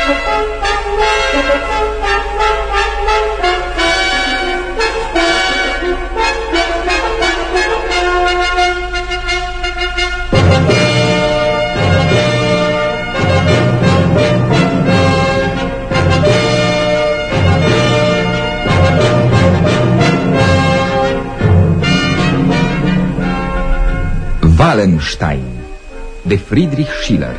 Wallenstein de Friedrich Schiller.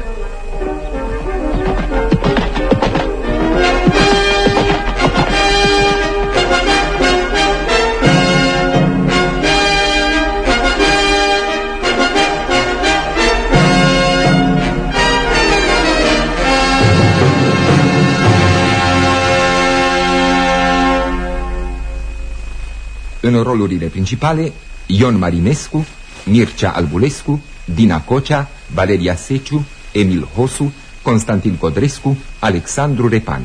În rolurile principale, Ion Marinescu, Mircea Albulescu, Dina Cocea, Valeria Seciu, Emil Hosu, Constantin Codrescu, Alexandru Repan.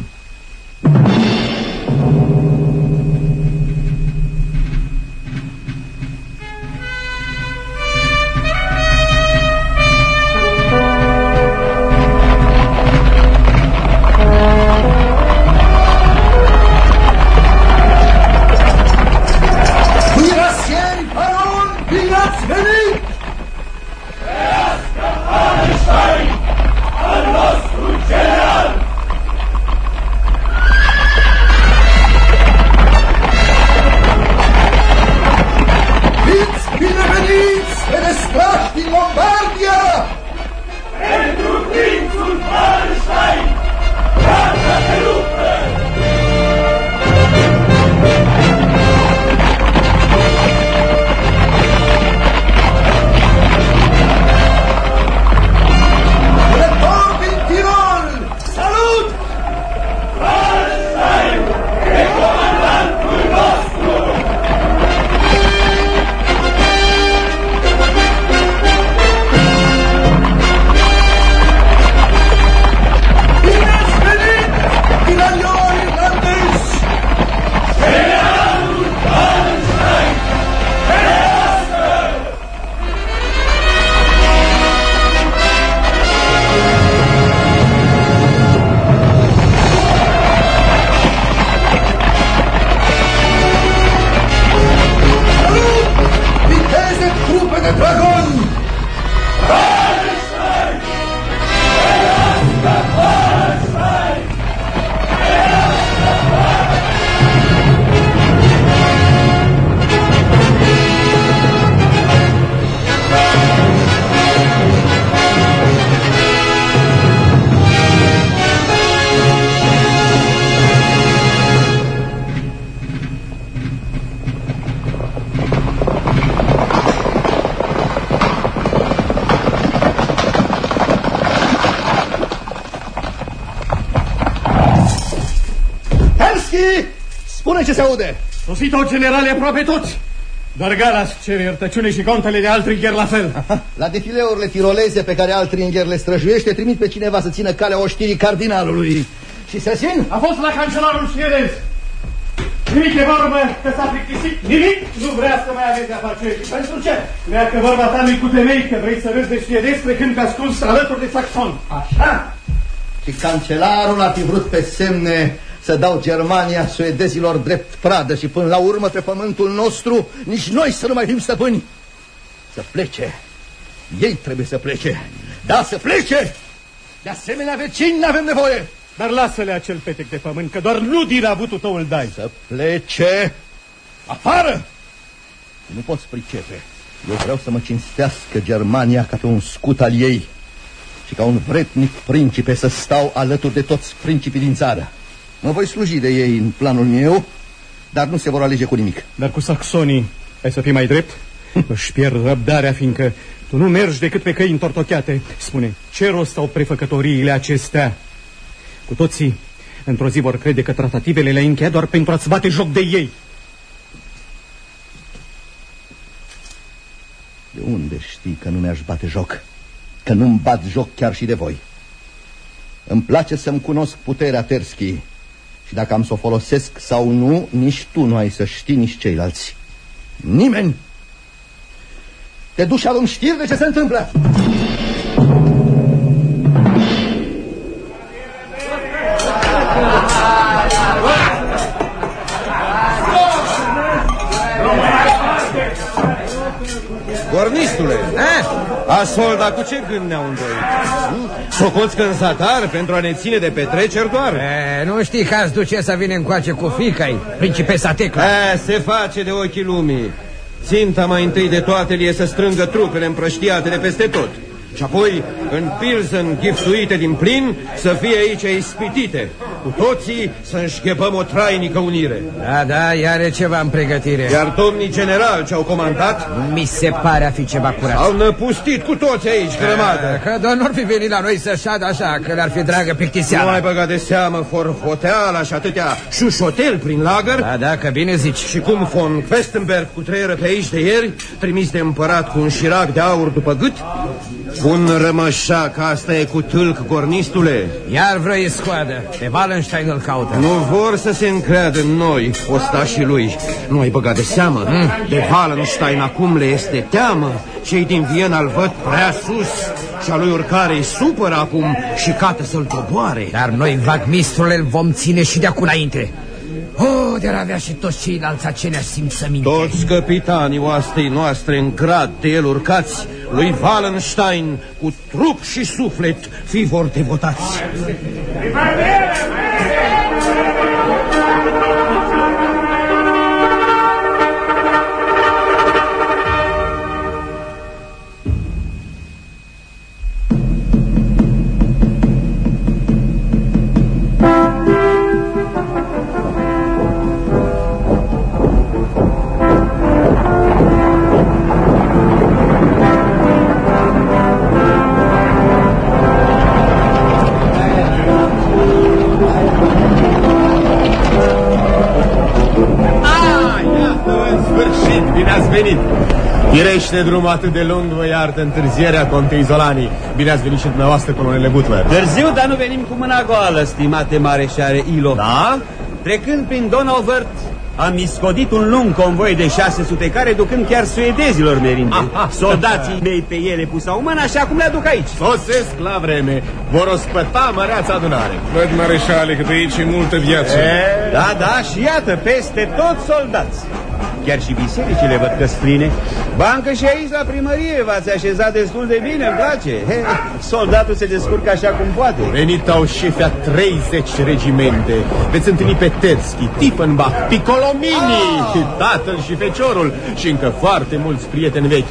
Spune ce se aude! Sosit-o generale aproape toți! Dar Galas cere iertăciune și contele de Altringer la fel. La defileurile tiroleze pe care Altringer le străjuiește, trimit pe cineva să țină calea oștirii cardinalului. Și Sesin? A fost la cancelarul suedez. Nimic de vorbă că s-a plictisit, nimic nu vrea să mai aveți afaceri. Și pentru ce? Vrea că vorba ta nu-i cu temei, că vrei să râzi de suedez trecând pe ascuns alături de saxon. Așa? Și cancelarul ar fi vrut pe semne să dau Germania suedezilor drept pradă și până la urmă pe pământul nostru nici noi să nu mai fim stăpâni. Să plece. Ei trebuie să plece. Da, să plece! De asemenea vecini n-avem nevoie. Dar lasă-le acel petec de pământ, că doar nu din avutul tău îl dai. Să plece afară! Nu poți pricepe. Eu vreau să mă cinstească Germania ca pe un scut al ei și ca un vretnic principe să stau alături de toți principii din țară. Mă voi sluji de ei în planul meu, dar nu se vor alege cu nimic. Dar cu saxonii ai să fii mai drept? Își pierd răbdarea, fiindcă tu nu mergi decât pe căi întortocheate. Spune, ce rost au prefăcătoriile acestea? Cu toții, într-o zi vor crede că tratativele le-ai încheiat doar pentru a-ți bate joc de ei. De unde știi că nu mi-aș bate joc? Că nu-mi bat joc chiar și de voi. Îmi place să-mi cunosc puterea, Terschi. Și dacă am să o folosesc sau nu, nici tu nu ai să știi, nici ceilalți. Nimeni. Te duci și adu-mi știri de ce se întâmplă. Asolda, cu ce gând ne-au îndoit? Socoți că în zatar pentru a ne ține de petreceri doar? Nu știi că azi ducesa vine încoace cu fiica-i, principesa Tecla? Se face de ochii lumii. Ținta mai întâi de toate e să strângă trupele împrăștiate de peste tot. Și apoi, în Pilsen, chifsuite din plin, să fie aici ispitite. Cu toții să înșchepăm o trainică unire. Da, iar e ceva în pregătire. Iar domnii generali ce-au comandat? Mi se pare a fi ceva curat. Au năpustit cu toți aici, grămadă. Că doar n-or fi venit la noi să șadă așa, că le-ar fi dragă plictiseala. Nu ai băgat de seamă forfoteala și atâtea șușotel prin lagăr? Da, că bine zici. Și cum von Questenberg cutreieră pe aici de ieri, trimis de împărat cu un șirac de aur după gât? Un rămășac, asta e cu tâlc, cornistule. Iar vrei scoadă, pe Wallenstein îl caută. Nu vor să se încreadă în noi, ostașii lui. Nu ai băgat de seamă? De Wallenstein acum le este teamă. Cei din Viena îl văd prea sus și a lui oricare-i supără acum și cată să-l doboare. Dar noi, vagmistrule, îl vom ține și de acum înainte. De-ar avea și toți ceilalți aceleași simțăminte. Toți capitanii oastei noastre în grad de el urcați, lui Wallenstein, cu trup și suflet, fi vor devotați. Firește drum atât de lung, vă iartă întârzierea, conte Izolani. Bine ați venit și dumneavoastră, colonele Butler. Târziu, dar nu venim cu mâna goală, stimate mareșare Ilo. Da? Trecând prin Donauwörth, am iscodit un lung convoi de 600 care ducând chiar suedezilor merinde. Soldații mei pe ele pusau mâna și acum le aduc aici. Sosesc la vreme, vor ospăta măreața adunare. Văd, mareșale, că pe aici e multă viață. Da, și iată, peste tot soldați. Chiar și bisericile văd că-s pline. Bancă și aici la primărie v-ați așezat destul de bine, îmi place. Soldatul se descurcă așa cum poate. Venit au șefea 30 regimente. Veți întâlni pe Terski, Tiefenbach, Piccolomini, tatăl și feciorul și încă foarte mulți prieteni vechi.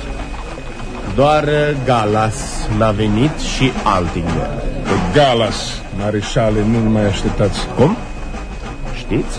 Doar Gallas n-a venit și Altinger. Pe Gallas, mareșale, nu mai așteptați. Cum? Știți?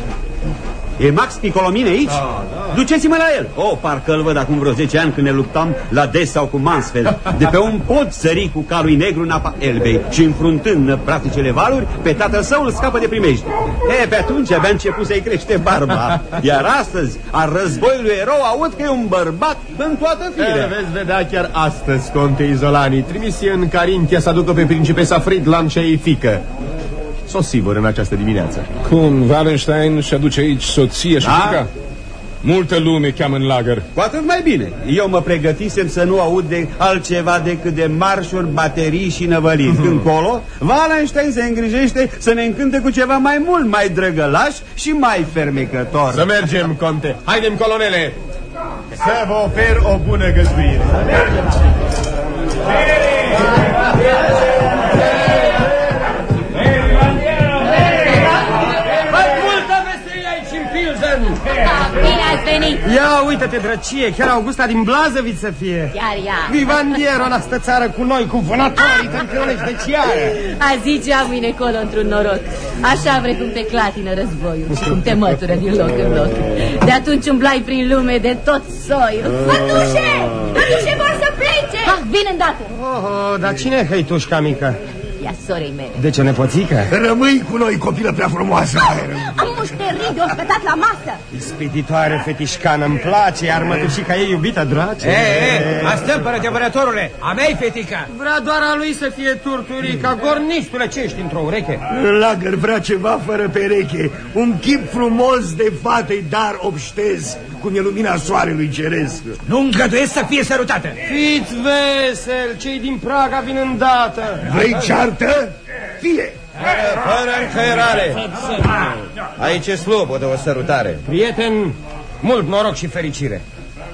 E Max Piccolomini aici? Da. Duceți-mă la el. Parcă îl văd acum vreo 10 ani când ne luptam la Dessau cu Mansfeld. De pe un pod sări cu calul negru în apa Elbei și înfruntând năpracticele valuri, pe tatăl său îl scapă de primejdii. Pe atunci abia început să-i crește barba. Iar astăzi, al războiului erou, aud că e un bărbat în toată firea. Veți vedea chiar astăzi, conte Izolani. Trimisie în Carintia să aducă pe principesa Friedland și a ei fică. Sosivor în această dimineață. Cum, Wallenstein și aduce aici soția și fica? Multă lume cheamă în lagăr. Cu atât mai bine. Eu mă pregătisem să nu aud de altceva decât de marșuri, baterii și năvăliri. Încolo, Wallenstein se îngrijește să ne încânte cu ceva mai mult, mai drăgălaș și mai fermecător. Să mergem, conte. Haidem, colonele, să vă ofer o bună găzduire. Bine ați venit! Ia uită-te, drăcie, chiar Augusta din Blazăviț să fie. Chiar ea. Vivandiero în astă țară cu noi, cu vânătorii, tâncăronești de ciară. A zice a mâine colo într-un noroc. Așa vrei cum te clatină războiul și cum te mătură din loc în loc. De atunci umblai prin lume de tot soiul. Mătușe! Mătușe vor să plece! Vine îndată! Dar cine e hăitușca mică? Ia sorei mele. De ce, nepoțică? Rămâi cu noi, copilă prea frumoasă. Am mușterii de ospătat la masă. Ispititoare fetișcană, îmi place, iar mătușica ei iubită, drace. Astămpără, adevărătorule, a mea-i fetica. Vrea doar a lui să fie turturica, gornistule, ce ești într-o ureche? În lagăr vrea ceva fără pereche, un chip frumos de fată-i dar obștez, cum e lumina soarelui ceresc. Nu îngăduiesc să fie sărutată. Fiți vesel, cei din Praga vin îndată. Vrei ceartă? Fie! Fără încăierare. Aici e slobodă o sărutare. Prieten, mult noroc și fericire.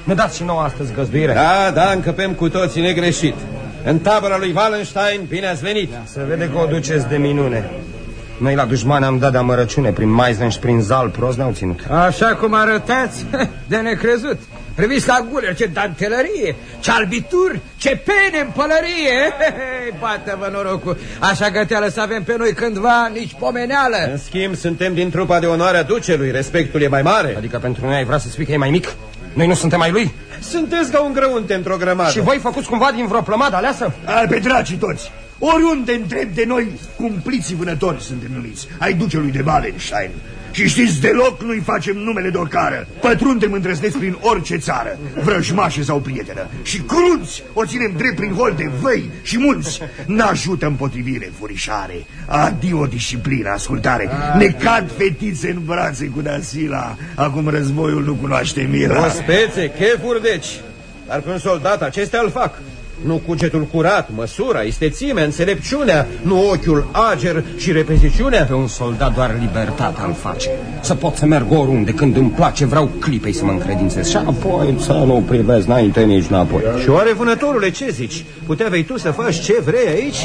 Ne dați și nouă astăzi găzduire. Da, încăpem cu toții negreșit. În tabăra lui Wallenstein, bine ați venit. Se vede că o duceți de minune. Noi la dușmani am dat de amărăciune. Prin Meissen și prin Zal prost ne-au ținut. Așa cum arătați, de necrezut. Priviți la guler, ce dantelărie, ce albituri, ce pene în pălărie. Bată-vă norocul. Așa găteală să avem pe noi cândva, nici pomeneală. În schimb, suntem din trupa de onoare a ducelui. Respectul e mai mare. Adică pentru noi ai vrea să spui că e mai mic? Noi nu suntem ai lui? Sunteți ca un grăunte într-o grămadă. Și voi făcuți cumva din vreo plămadă aleasă? Pe dracii toți! Oriunde întreb de noi, cumpliții vânători suntem numiți, ai ducelui de Wallenstein. Și știți, deloc nu-i facem numele de ocară. Pătrundem îndrăzneți prin orice țară, vrăjmașe sau prietenă. Și crunți o ținem drept prin holde, văi și munți. N-ajută împotrivire, furișare. Adio disciplină, ascultare. Ne cad fetițe în brațe cu Dasila. Acum războiul nu cunoaște mila. Ospețe, chefuri deci. Dar pe un soldat acestea îl fac. Nu cugetul curat, măsura, istețimea, înțelepciunea, nu ochiul ager și repeziciunea. Pe un soldat doar libertatea îl face. Să pot să merg oriunde, când îmi place, vreau clipei să mă încredințez. Și apoi să nu privesc înainte nici înapoi. Și oare, vânătorule, ce zici? Putea vei tu să faci ce vrei aici?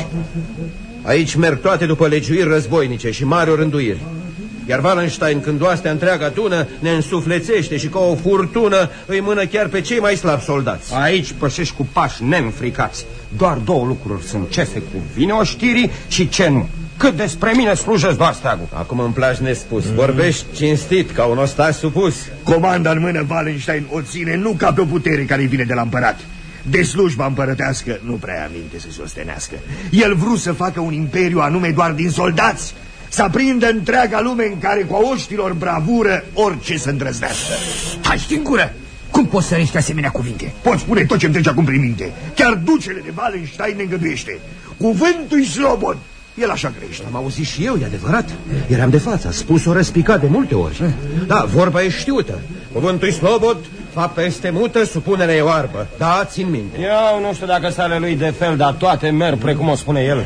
Aici merg toate după legiuiri războinice și mari orânduiri. Iar Wallenstein, când oastea întreagă adună, ne însuflețește și ca o furtună îi mână chiar pe cei mai slabi soldați. Aici pășești cu pași neînfricați. Doar două lucruri sunt: ce se cuvine oștirii și ce nu. Cât despre mine slujesc doar steagul. Acum îmi place nespus. Vorbești cinstit, ca un ostaș supus. Comanda în mână Wallenstein o ține nu ca pe o putere care îi vine de la împărat. De slujba împărătească nu prea aminte să se ostenească. El vrut să facă un imperiu anume doar din soldați, să aprindă întreaga lume în care cu a oștilor bravură orice să îndrăznească. Stai din gură! Cum poți să riști asemenea cuvinte? Poți spune tot ce-mi trece acum prin minte. Chiar ducele de Wallenstein ne îngăduiește. Cuvântul-i slobod. El așa crește. Am auzit și eu, e adevărat. Eram de față, a spus-o răspicat de multe ori. Da, vorba e știută. Cuvântul-i slobod, fapta este mută, supunerea e oarbă. Da, țin minte. Eu nu știu dacă sale lui de fel, dar toate merg precum o spune el.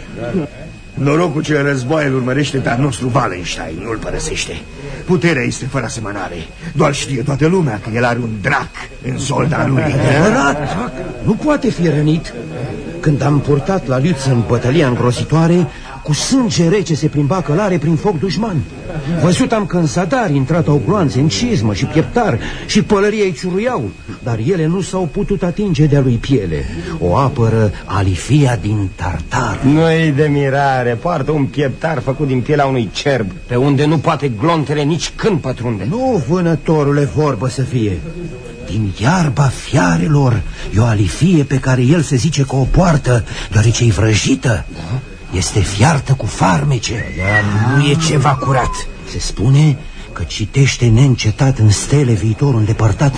Norocul ce războaie îl urmărește pe al nostru Wallenstein, nu-l părăsește. Puterea este fără asemănare. Doar știe toată lumea că el are un drac în solda lui. Adevărat, nu poate fi rănit. Când am purtat la Lützen bătălia îngrozitoare, cu sânge rece se plimba călare prin foc dușman. Văzut am că în zadar intratau gloanțe în cizmă și pieptar și pălării îi ciuruiau, dar ele nu s-au putut atinge de-a lui piele. O apără Alifia din Tartar. Nu-i de mirare, poartă un pieptar făcut din pielea unui cerb, pe unde nu poate glontele nici când pătrunde. Nu, vânătorule, vorbă să fie. Din iarba fiarelor e o alifie pe care el se zice că o poartă, deoarece-i vrăjită. Da? Este fiartă cu farmece. Dar nu e ceva curat. Se spune că citește neîncetat în stele viitorul îndepărtat.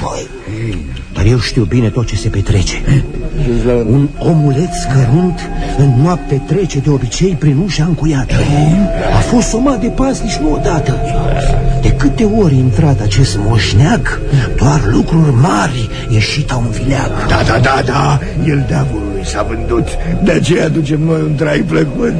Dar eu știu bine tot ce se petrece. Un omuleț cărunt în noapte trece de obicei prin ușa încuiată. A fost somat de pasnici nu odată. De câte ori intrat acest moșneag, doar lucruri mari ieșitau în vileag. Da, el diavolului s-a vândut. De aceea ducem noi un trai plăcut.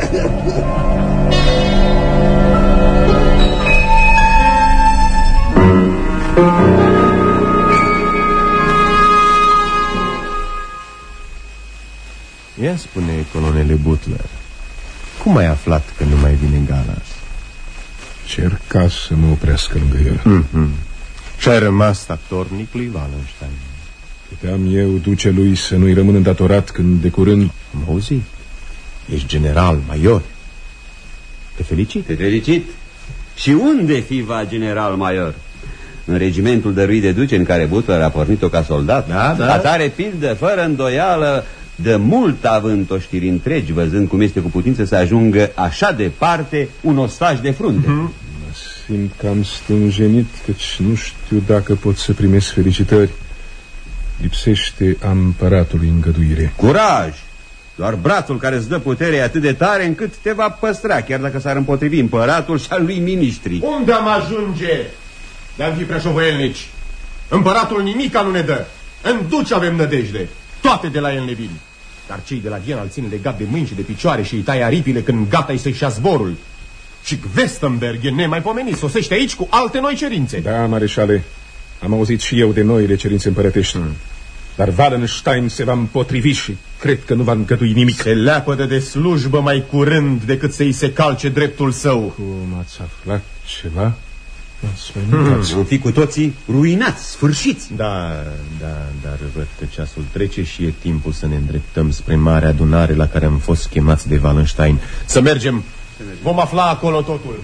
Ia spune, colonele Butler, cum ai aflat că nu mai vine Galas? Cerca să mă oprească lângă el. Și ai rămas statornic lui Wallenstein. Puteam eu duce lui să nu-i rămân îndatorat când de curând... Am auzit. Ești general major. Te felicit. Te felicit. Și unde fi va general major? În regimentul dăruit de duce în care Butler a pornit-o ca soldat. Da. Atare pildă, fără îndoială, de mult având oștiri întregi, văzând cum este cu putință să ajungă așa departe un ostaș de frunte. Mă simt cam stânjenit, căci nu știu dacă pot să primesc felicitări. Lipsește a împăratului îngăduire. Curaj! Doar brațul care îți dă putere e atât de tare încât te va păstra, chiar dacă s-ar împotrivi împăratul și al lui miniștri. Unde am ajunge? De-am fi preșovoielnici. Împăratul nimica nu ne dă. În duce avem nădejde. Toate de la el ne vin. Dar cei de la Viena îl țin legat de mâini și de picioare și îi taie aripile când gata-i să-și ia zborul. Și Westenberg e nemaipomenit, sosește aici cu alte noi cerințe. Da, mareșale, Am auzit și eu de noile cerințe împărătești. Dar Wallenstein se va împotrivi și cred că nu va îngădui nimic. Se leapădă de slujbă mai curând decât să-i se calce dreptul său. Cum ați aflat ceva? Vom fi cu toții ruinați, sfârșiți. Da, dar văd că ceasul trece și e timpul să ne îndreptăm spre marea adunare la care am fost chemați de Wallenstein. Să mergem, vom afla acolo totul.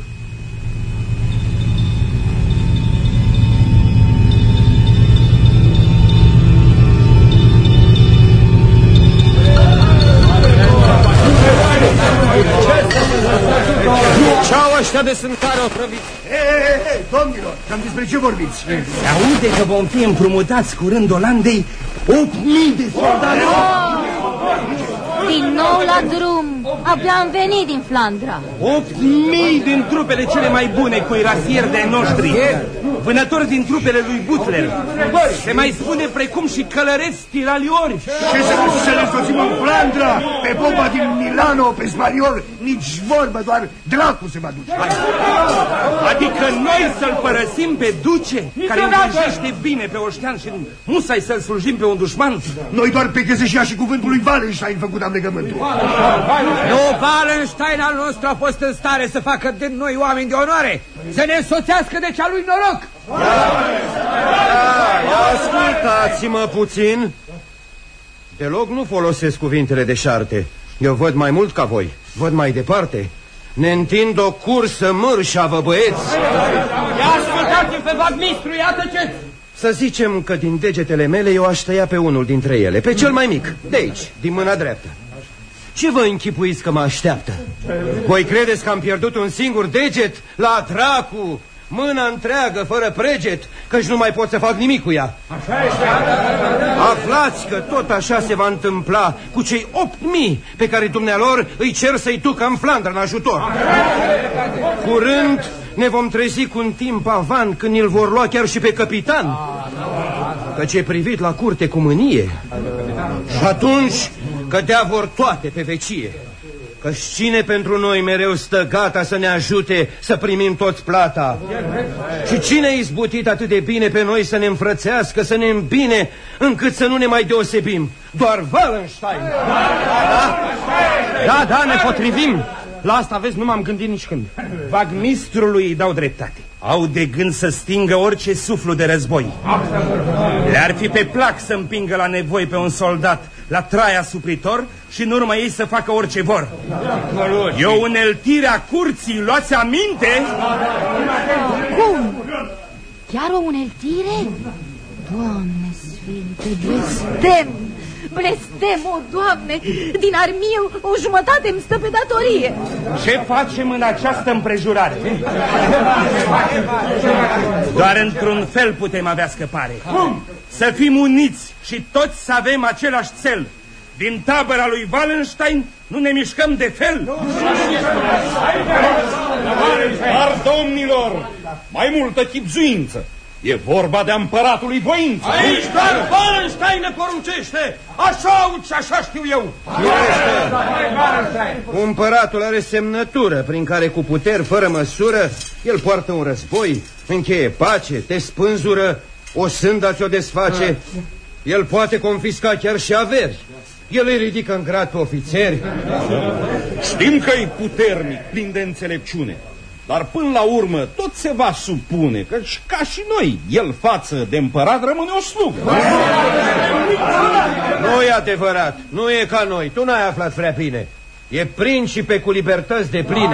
Ce-au ăștia de sântare otrăviți? Ei, domnilor, cam despre ce vorbiți? Se aude că vom fi împrumutați curând Olandei 8.000 de soldați. Din nou la drum. Abia am venit din Flandra. 8.000 din trupele cele mai bune cuirasieri de noștri, vânători din trupele lui Butler. Se mai spune precum și călăreți tiraliori. Ce să ne soțim în Flandra? Pe popa din Milano, pe spaniol, nici vorbă, doar dracu se va duce. Adică noi să-l părăsim pe duce, care îngrijește bine pe oștean și musai să-l slujim pe un dușman? Noi doar pe găseștia și cuvântul lui Wallenstein făcut am legământul. Nu, Wallenstein al nostru a fost în stare să facă din noi oameni de onoare, să ne însoțească de cea lui noroc. Ascultați-mă puțin. Deloc nu folosesc cuvintele deșarte. Eu văd mai mult ca voi, văd mai departe. Ne întind o cursă mărșavă, băieți. Ia ascultați-l pe vagmistru, iată ce... Să zicem că din degetele mele eu aș tăia pe unul dintre ele, pe cel mai mic, de aici, din mâna dreaptă. Ce vă închipuiți că mă așteaptă? Voi credeți că am pierdut un singur deget? La dracu! Mâna întreagă, fără preget, căci nu mai pot să fac nimic cu ea. Aflați că tot așa se va întâmpla cu cei 8.000 pe care dumnealor îi cer să-i ducă în Flandra în ajutor. Curând ne vom trezi cu un timp avan când îl vor lua chiar și pe capitan, căci e privit la curte cu mânie. Și atunci cădea vor toate pe vecie. Căci cine pentru noi mereu stă gata să ne ajute să primim toți plata? Și cine a izbutit atât de bine pe noi să ne înfrățească, să ne îmbine, încât să nu ne mai deosebim? Doar Wallenstein. Da, ne potrivim. La asta, vezi, nu m-am gândit nici când. Vagmistrului îi dau dreptate. Au de gând să stingă orice suflu de război. Le-ar fi pe plac să împingă la nevoi pe un soldat la traia suplitor și în urma ei să facă orice vor. E o uneltire a curții, luați aminte? Cum? Chiar o uneltire? Doamne Sfinte, blestem! Blestem, o Doamne! Din armie o jumătate îmi stă pe datorie. Ce facem în această împrejurare? Doar într-un fel putem avea scăpare. Să fim uniți și toți să avem același cel. Din tabăra lui Wallenstein nu ne mișcăm de fel. Dar, domnilor, mai multă chibzuință. E vorba de împăratul lui voință. Aici doar Wallenstein ne poruncește. Așa aud și așa știu eu. Împăratul are semnătură prin care cu puteri fără măsură el poartă un război, încheie pace, te spânzură, o sânda ți-o desface. El poate confisca chiar și averi. El îi ridică în grad pe ofițeri. Știm că e puternic, plin de înțelepciune. Dar până la urmă tot se va supune, căci ca și noi, el față de împărat rămâne o slugă. Nu e adevărat, nu e ca noi, tu n-ai aflat prea bine. E principe cu libertăți de pline.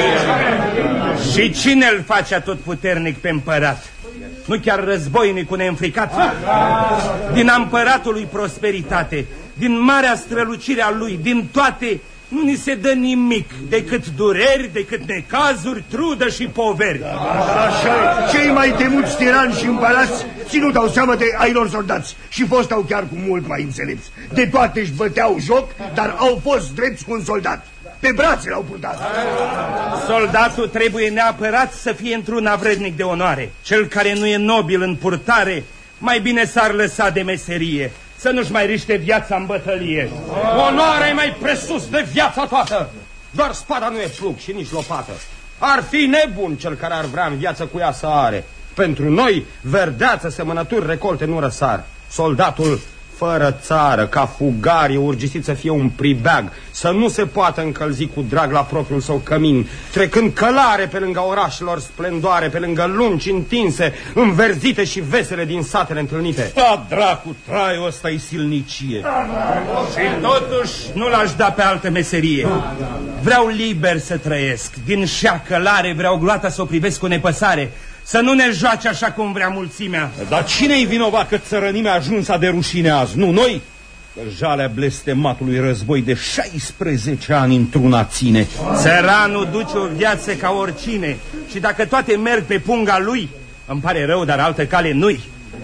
Și cine îl face atotputernic pe împărat? Nu chiar războinicul neînfricat? Din împăratul lui prosperitate, din marea strălucire a lui, din toate, nu ni se dă nimic decât dureri, decât necazuri, trudă și poveri. Așa, cei mai temuți tirani și împărați ținut au seamă de ai lor soldați și fostau chiar cu mult mai înțelepți. De toate își băteau joc, dar au fost drepți cu un soldat. Pe brațe l-au purtat. Soldatul trebuie neapărat să fie într-un avrednic de onoare. Cel care nu e nobil în purtare, mai bine s-ar lăsa de meserie, să nu-și mai riște viața în bătălie. Onoarea e mai presus de viața toată. Doar spada nu e plug și nici lopată. Ar fi nebun cel care ar vrea în viață cu ea să are. pentru noi, verdeață, semănături, recolte nu răsar. Soldatul fără țară, ca fugar, e urgisit să fie un pribeag, să nu se poată încălzi cu drag la propriul său cămin, trecând călare pe lângă orașelor splendoare, pe lângă lungi întinse, înverzite și vesele din satele întâlnite. Da, dracu, traiul ăsta e silnicie. Și totuși nu l-aș da pe altă meserie. Vreau liber să trăiesc, din șa călare vreau gloata să o privesc cu nepăsare, să nu ne joace așa cum vrea mulțimea. Dar cine-i vinovat că țărănimea ajuns de rușine azi? Nu noi? Că jalea blestematului război de 16 ani într-una ține. Țăranul duce o viață ca oricine și dacă toate merg pe punga lui, îmi pare rău, dar altă cale nu-i.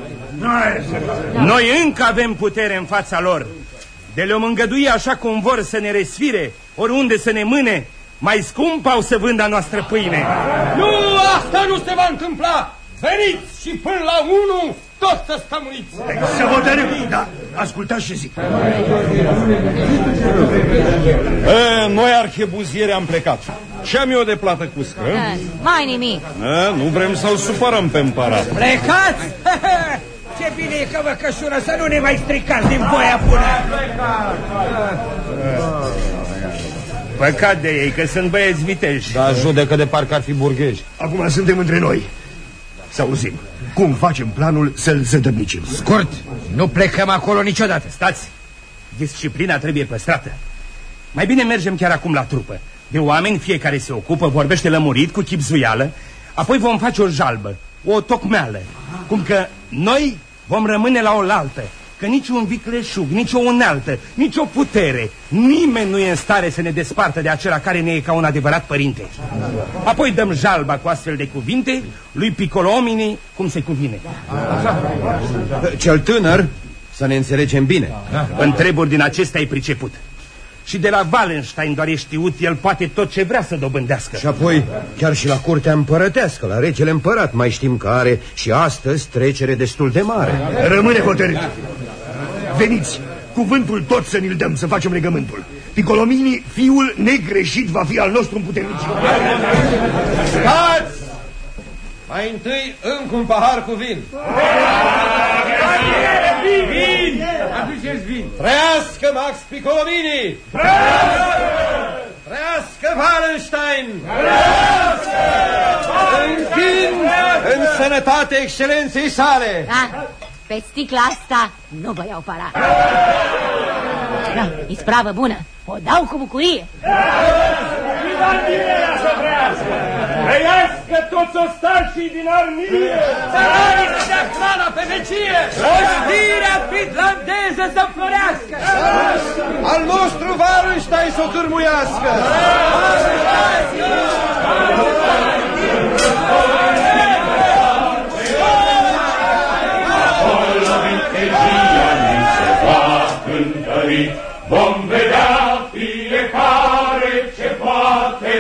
Noi încă avem putere în fața lor. De le-om îngădui așa cum vor să ne resfire, oriunde să ne mâne, mai scump au să vândă noastră pâine. Nu, asta nu se va întâmpla! Veniți și până la 1 toți să stăm uniți! Să hotărâm, da, ascultați ce zic. Noi, arhebuziere, am plecat. Și am eu de plată cu scră. Mai nimic. Nu vrem să-l supărăm pe împărat. Plecați? Ce bine e că vă cășură, să nu ne mai stricați din voia bună! Păcat de ei, că sunt băieți viteji. Da, judecă de parcă ar fi burghezi. Acum suntem între noi. Să auzim, cum facem planul să-l zădărnicim? Scurt, nu plecăm acolo niciodată. Stați, disciplina trebuie păstrată. Mai bine mergem chiar acum la trupă. De oameni fiecare se ocupă, vorbește lămurit, cu chibzuială. Apoi vom face o jalbă, o tocmeală. Cum că noi vom rămâne la oaltă, că nici un vicleșug, nici o unealtă, nici o putere, nimeni nu e în stare să ne despartă de acela care ne e ca un adevărat părinte. Apoi dăm jalba cu astfel de cuvinte lui Piccolomini cum se cuvine. Cel tânăr, să ne înțelegem bine. În treburi din acesta ai priceput. Și de la Wallenstein doar e știut, el poate tot ce vrea să dobândească. Și apoi, chiar și la curtea împărătească, la regele împărat, mai știm că are și astăzi trecere destul de mare. Rămâne hotărât. Veniți, cuvântul tot să ni-l dăm, să facem legământul. Piccolomini, fiul negreșit, va fi al nostru împuternicit. Stați! Mai întâi încă un pahar cu vin. Vin! Aduceți vin! Trăiască Max Piccolomini! Trăiască Wallenstein! Închin în sănătate excelenței sale! Pe sticla asta nu vă iau para. Da, ispravă bună, o dau cu bucurie. Trăiască toți ostașii din armie! Țăranii să dea hrana pe vecie! Ostirea finlandeză să florească! Al nostru Wallenstein să o târmuiască! Vom vedea fiecare ce poate.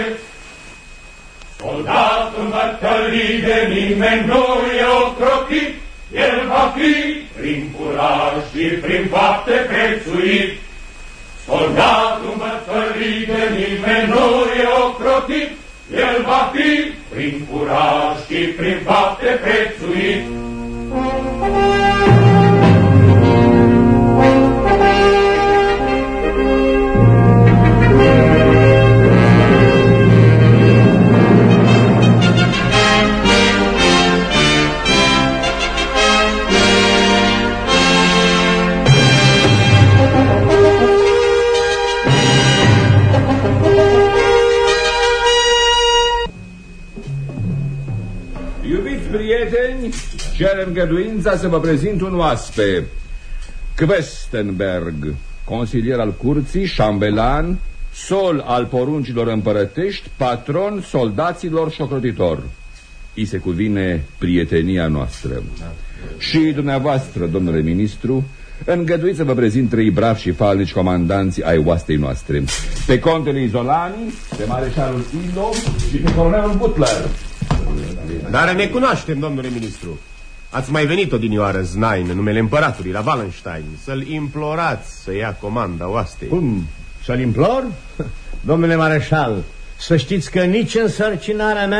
Soldatul bătălii de nimeni nu e ocrotit, el va fi prin curaj și prin fapte prețuit. Soldatul bătălii de nimeni nu e ocrotit, el va fi prin curaj și prin fapte prețuit. Prieteni, cer îngăduința să vă prezint un oaspe. Questenberg, consilier al curții, șambelan, sol al poruncilor împărătești, patron soldaților și ocrotitor. I se cuvine prietenia noastră. Și dumneavoastră, domnule ministru, îngăduiți să vă prezint 3 bravi și falnici comandanți ai oastei noastre: pe contele Izolani, pe mareșalul Ilo și pe colonelul Butler. Dar ne cunoaștem, domnule ministru. Ați mai venit odinioară Znain în numele împăratului la Wallenstein să-l implorați să ia comanda oastei. Cum? Să-l implor? Domnule mareșal, să știți că nici însărcinarea mea,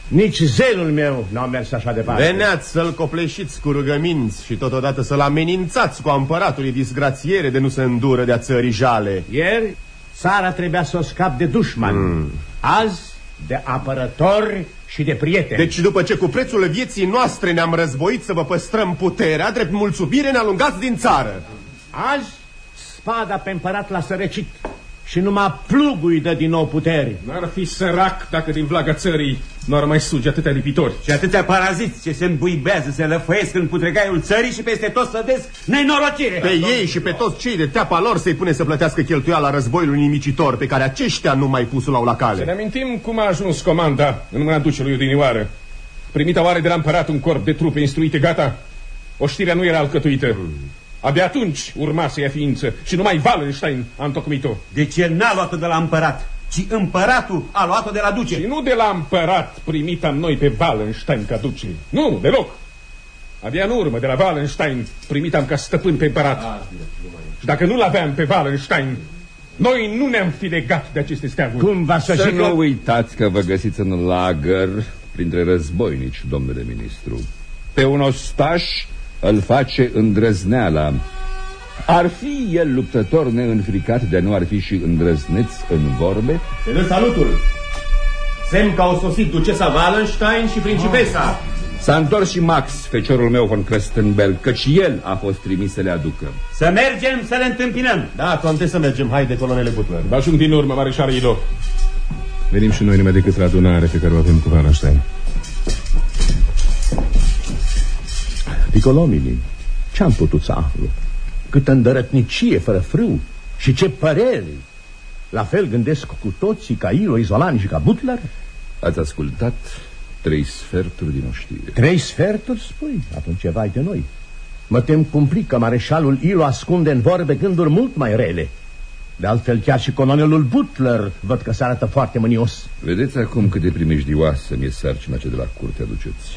Nici zelul meu n-a mers așa departe. Veneați să-l copleșiți cu rugăminți și totodată să-l amenințați cu împăratului disgrațiere de nu se îndură de-a țării jale. Ieri țara trebuia să o scap de dușman. Azi de apărători și de prieteni. Deci după ce cu prețul vieții noastre ne-am războit să vă păstrăm puterea, drept mulțumire ne alungați din țară. Azi spada pe împărat l-a sărăcit și numai plugul îi dă din nou puteri. N-ar fi sărac dacă din vlaga țării n-ar mai suge atâtea lipitori. Și atâția paraziți ce se îmbuibează, se lăfăiesc în putregaiul țării și peste tot sădesc nenorocire. Pe ei și pe toți cei de teapa lor să-i pune să plătească cheltuiala războiului nimicitor pe care aceștia nu mai pus-o la cale. Să ne amintim cum a ajuns comanda în mâna ducelui odinioară. Primita oare de la împărat un corp de trupe instruite gata? Oștirea nu era alcătuită. Abia atunci urma să ia ființă și numai Wallenstein a întocmit-o. Deci el n-a luat-o de la împărat, ci împăratul a luat-o de la duce. Și nu de la împărat primitam noi pe Wallenstein ca duce. Nu, deloc. Abia în urmă de la Wallenstein primitam ca stăpân pe împărat. Și dacă nu l-aveam pe Wallenstein, noi nu ne-am fi legat de aceste steaguri. Cum va să nu uitați că vă găsiți în lagăr printre războinici, domnule ministru. Pe un ostaș îl face îndrăzneala. Ar fi el luptător neînfricat de nu ar fi și îndrăzneț în vorbe? Se dă salutul. Semn că au sosit ducesa Wallenstein și principesa. S-a întors și Max, feciorul meu von Questenberg, căci el a fost trimis să le aducă. Să mergem să le întâmpinăm. Da, conte, să mergem. Haide, colonele Butler. Vă ajung din urmă, mareșal Ilo. Venim și noi numai decât la adunare pe care o avem cu Wallenstein. Piccolomini, ce-am putut să aflu? Câtă îndărătnicie fără frâu și ce păreri. La fel gândesc cu toții ca Ilo, Izolani și ca Butler. Ați ascultat 3 sferturi din oștire. 3 sferturi, spui? Atunci ce vai de noi. Mă tem cumpli că mareșalul Ilo ascunde în vorbe gânduri mult mai rele. De altfel chiar și colonelul Butler văd că se arată foarte mânios. Vedeți acum cât de primejdioasă mi-e sarcina cea de la curte aduceți.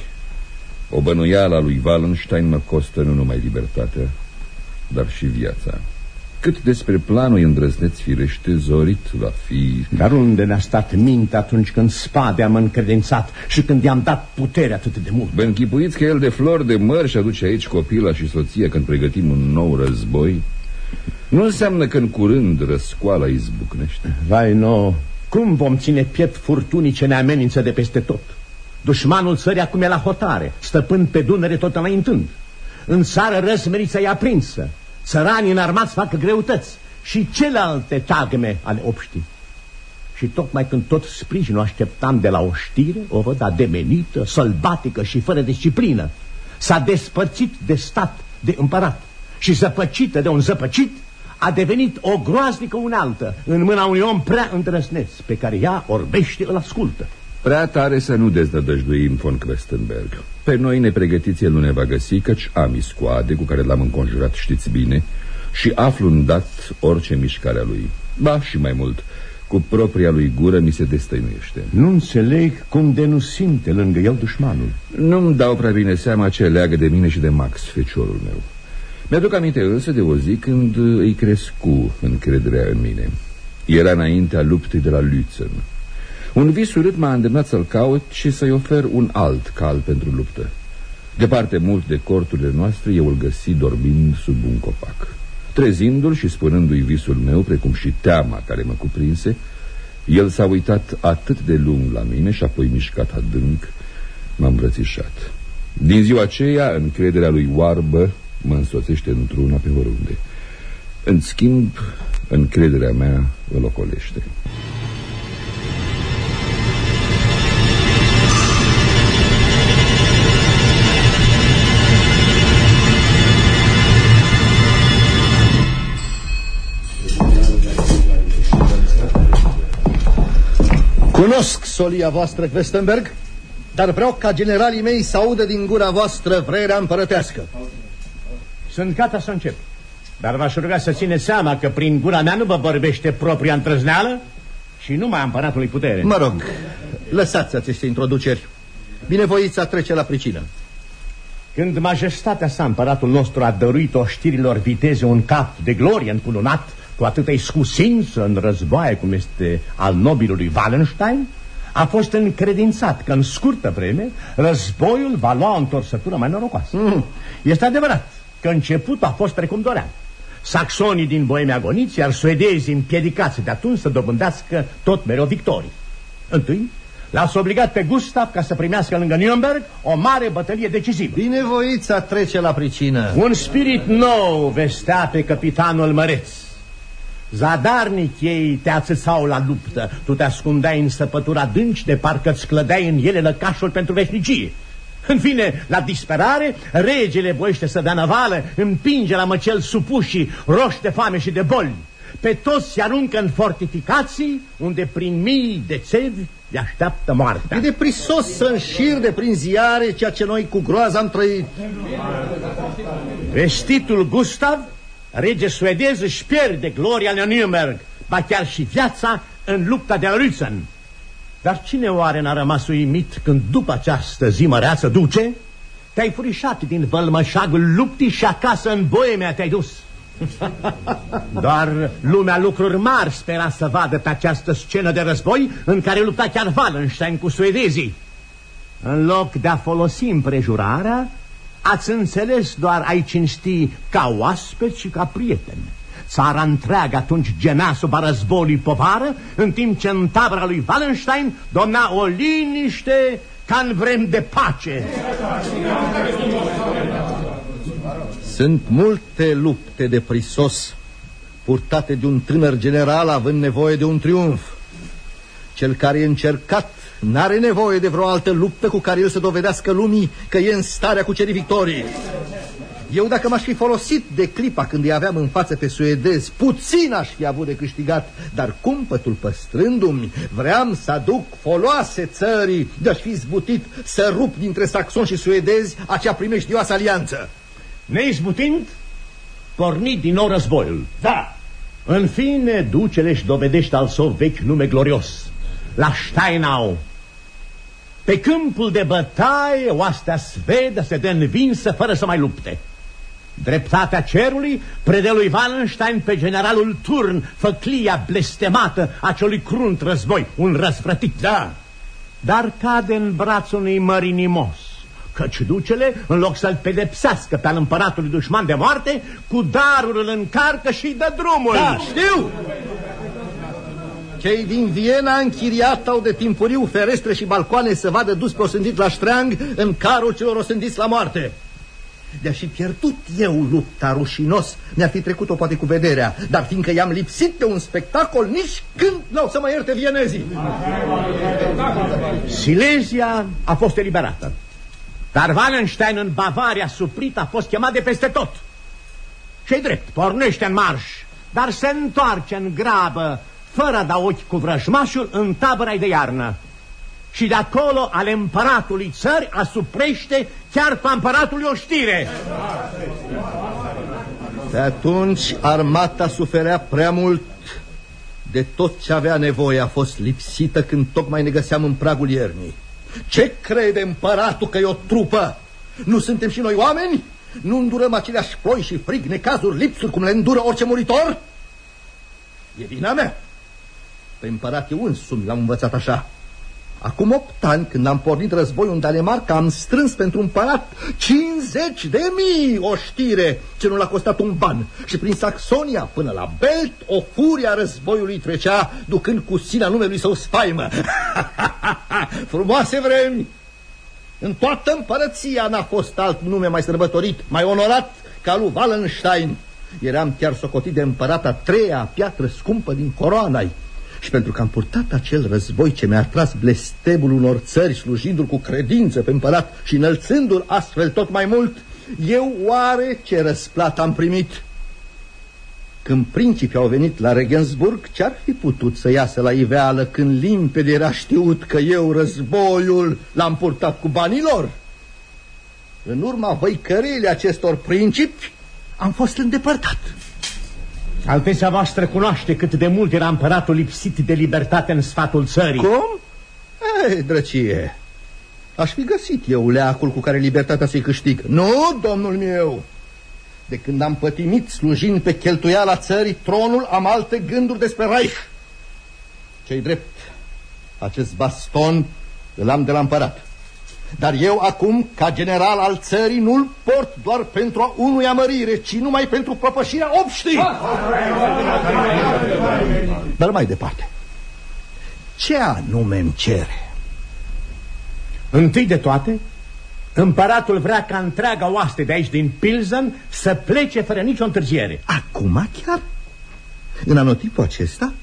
O bănuială a lui Wallenstein mă costă nu numai libertatea, dar și viața. Cât despre planul îndrăzneți firește, zorit va fi... Dar unde ne-a stat mintea atunci când spadea m-a încredințat și când i-am dat putere atât de mult? Vă închipuiți că el de flori de măr și aduce aici copila și soția când pregătim un nou război? Nu înseamnă că în curând răscoala izbucnește. Vai, no, cum vom ține piept furtunii ce ne amenință de peste tot? Dușmanul țării acum e la hotare, stăpând pe Dunăre tot înaintând. În țară răzmerița e aprinsă, țăranii înarmați fac greutăți și celelalte tagme ale obștii. Și tocmai când tot sprijinul așteptam de la oștire, o văd ademenită, sălbatică și fără disciplină. S-a despărțit de stat, de împărat și zăpăcită de un zăpăcit a devenit o groaznică unealtă în mâna unui om prea îndrăzneț pe care ea orbește îl ascultă. Prea tare să nu deznădăjduim von Questenberg. Pe noi nepregătiți el nu ne va găsi, căci am iscoade cu care l-am înconjurat, știți bine, și aflu îndat orice mișcare a lui. Ba, și mai mult, cu propria lui gură mi se destăinuiește. Nu înțeleg cum de nu simte lângă el dușmanul. Nu-mi dau prea bine seama ce leagă de mine și de Max, feciorul meu. Mi-aduc aminte însă de o zi când îi crescu încrederea în mine. Era înaintea luptei de la Lützen. Un vis urât m-a îndemnat să-l caut și să-i ofer un alt cal pentru luptă. Departe mult de corturile noastre, eu îl găsi dormind sub un copac. Trezindu-l și spunându-i visul meu, precum și teama care mă cuprinse, el s-a uitat atât de lung la mine și apoi mișcat adânc, m-a îmbrățișat. Din ziua aceea, încrederea lui oarbă mă însoțește într-una pe oriunde. În schimb, încrederea mea îl ocolește. Cunosc solia voastră, Questenberg, dar vreau ca generalii mei să audă din gura voastră vrerea împărătească. Sunt gata să încep, dar v-aș ruga să țineți seama că prin gura mea nu vă vorbește propria întrăzneală și numai a împăratului putere. Mă rog, lăsați aceste introduceri. Binevoiți a trece la pricină. Când majestatea sa, împăratul nostru, a dăruit oștirilor viteze un cap de glorie încununat cu atâta iscusință în războaie cum este al nobilului Wallenstein, a fost încredințat că în scurtă vreme războiul va lua o întorsătură mai norocoasă. Este adevărat că începutul a fost precum doream. Saxonii din Boemia agoniți, iar suedezii împiedicați de atunci să dobândească tot mereu victorii. Întâi l-a obligat pe Gustav ca să primească lângă Nürnberg o mare bătălie decisivă. Binevoița trece la pricină. Un spirit nou vestea pe capitanul măreț. Zadarnic ei te ațățau la luptă, tu te ascundeai în săpături adânci, de parcă-ți clădeai în ele lăcașul pentru veșnicie. În fine, la disperare, regele voiește să dea năvală, împinge la măcel supușii, roși de foame și de boli. Pe toți se aruncă în fortificații, unde prin mii de țevi le așteaptă moartea. E de prisos să înșir prin ziare ceea ce noi cu groază am trăit. Vestitul Gustav, rege suedez, își pierde gloria în Nürnberg, ba chiar și viața în lupta de Rützen. Dar cine oare n-a rămas uimit când după această zi măreață, duce, te-ai furișat din vălmășagul luptii și acasă în Boemia te-ai dus? Doar lumea lucruri mari spera să vadă pe această scenă de război în care lupta chiar Wallenstein cu suedezii. În loc de a folosi împrejurarea, ați înțeles doar ai cinsti ca oaspeți și ca prieteni. Țara întreagă atunci gemea sub războiului povară, în timp ce în tabăra lui Wallenstein domnea o liniște ca în vrem de pace. Sunt multe lupte de prisos purtate de un tânăr general având nevoie de un triumf. Cel care e încercat n-are nevoie de vreo altă luptă cu care el să dovedească lumii că e în starea cucerii victorii. Eu, dacă m-aș fi folosit de clipa când îi aveam în față pe suedezi, puțin aș fi avut de câștigat, dar cumpătul păstrându-mi, vreau să aduc foloase țării, de-aș fi zbutit să rup dintre saxoni și suedezi acea primejdioasă alianță. Neizbutind, porni din nou războiul. Da, în fine, ducele își dovedește al său vechi nume glorios, la Steinau. Pe câmpul de bătaie, oastea svedă se dă învinsă fără să mai lupte. Dreptatea cerului predă lui Wallenstein pe generalul Thurn făclia blestemată acelui crunt război, un răsfrătit. Da, dar cade în brațul unui mărinimos, căci ducele, în loc să-l pedepsească pe al împăratului dușman de moarte, cu darul îl încarcă și-i dă drumul. Da, știu! Cei din Viena închiriat au de timpuriu ferestre și balcoane să vadă dus pe osândit la ștreang în carul celor osândiți la moarte. De-aș fi pierdut eu lupta rușinos, mi-ar fi trecut-o poate cu vederea, dar fiindcă i-am lipsit de un spectacol, nici când n-au să mă ierte vienezii. Silezia a fost eliberată, dar Wallenstein în Bavaria suprit a fost chemat de peste tot. Ce-i drept, pornește în marș, dar se întoarce în grabă, fără a da ochi cu vrăjmașul, în tabăra de iarnă. Și de acolo al împăratului țări asuprește chiar pe împăratului oștire. De atunci armata suferea prea mult. De tot ce avea nevoie a fost lipsită când tocmai ne găseam în pragul iernii. Ce crede împăratul că e o trupă? Nu suntem și noi oameni? Nu îndurăm aceleași ploi și frig, necazuri, lipsuri cum le îndură orice muritor? E vina mea. Pe împărat eu însumi l-am învățat așa. Acum 8 ani, când am pornit războiul în Danemarca, am strâns pentru împărat 50.000 oștire, ce nu l-a costat un ban. Și prin Saxonia până la Belt, o furie a războiului trecea, ducând cu sine numelui său spaimă. Frumoase vremi! În toată împărăția n-a fost alt nume mai sărbătorit, mai onorat ca lui Wallenstein. Eram chiar socotit de împărat a 3-a piatră scumpă din coroanai. Și pentru că am purtat acel război ce mi-a tras blestemul unor țări, slujindu-l cu credință pe împărat și înălțându-l astfel tot mai mult, eu oare ce răsplată am primit? Când principii au venit la Regensburg, ce-ar fi putut să iasă la iveală când limpede era știut că eu războiul l-am purtat cu banii lor? În urma văicărelii acestor principi am fost îndepărtat. Alteția voastră cunoaște cât de mult era împăratul lipsit de libertate în sfatul țării. Cum? Ei, drăcie, aș fi găsit eu leacul cu care libertatea să-i câștig. Nu, domnul meu. De când am pătimit slujind pe cheltuiala țării tronul, am alte gânduri despre Reich. Ce-i drept, Acest baston îl am de la împărat. Dar eu acum, ca general al țării, nu-l port doar pentru a unuia mărire, ci numai pentru propășirea obștii. Dar mai departe, ce anume îmi cere? Întâi de toate, împăratul vrea ca întreaga oaste de aici din Pilsen să plece fără nicio întârziere. Acum chiar? În anotipul acesta?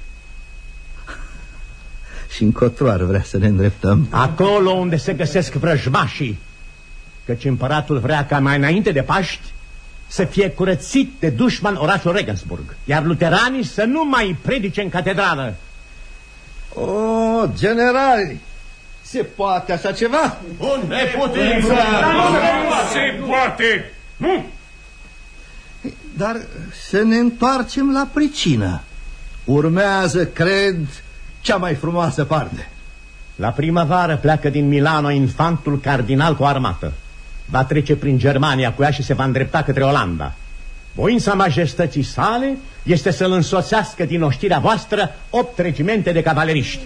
Și încotro ar vrea să ne îndreptăm? Acolo unde se găsesc vrăjmașii, căci împăratul vrea ca mai înainte de Paști să fie curățit de dușman orașul Regensburg, iar luteranii să nu mai predice în catedrală. O, generali, se poate așa ceva? Un neputință! Se poate! Nu! Dar să ne întoarcem la pricină. Urmează, cred, cea mai frumoasă parte. La primăvară pleacă din Milano infantul cardinal cu armată. Va trece prin Germania cu ea și se va îndrepta către Olanda. Voința majestății sale este să-l însoțească din oștirea voastră 8 regimente de cavaleriști.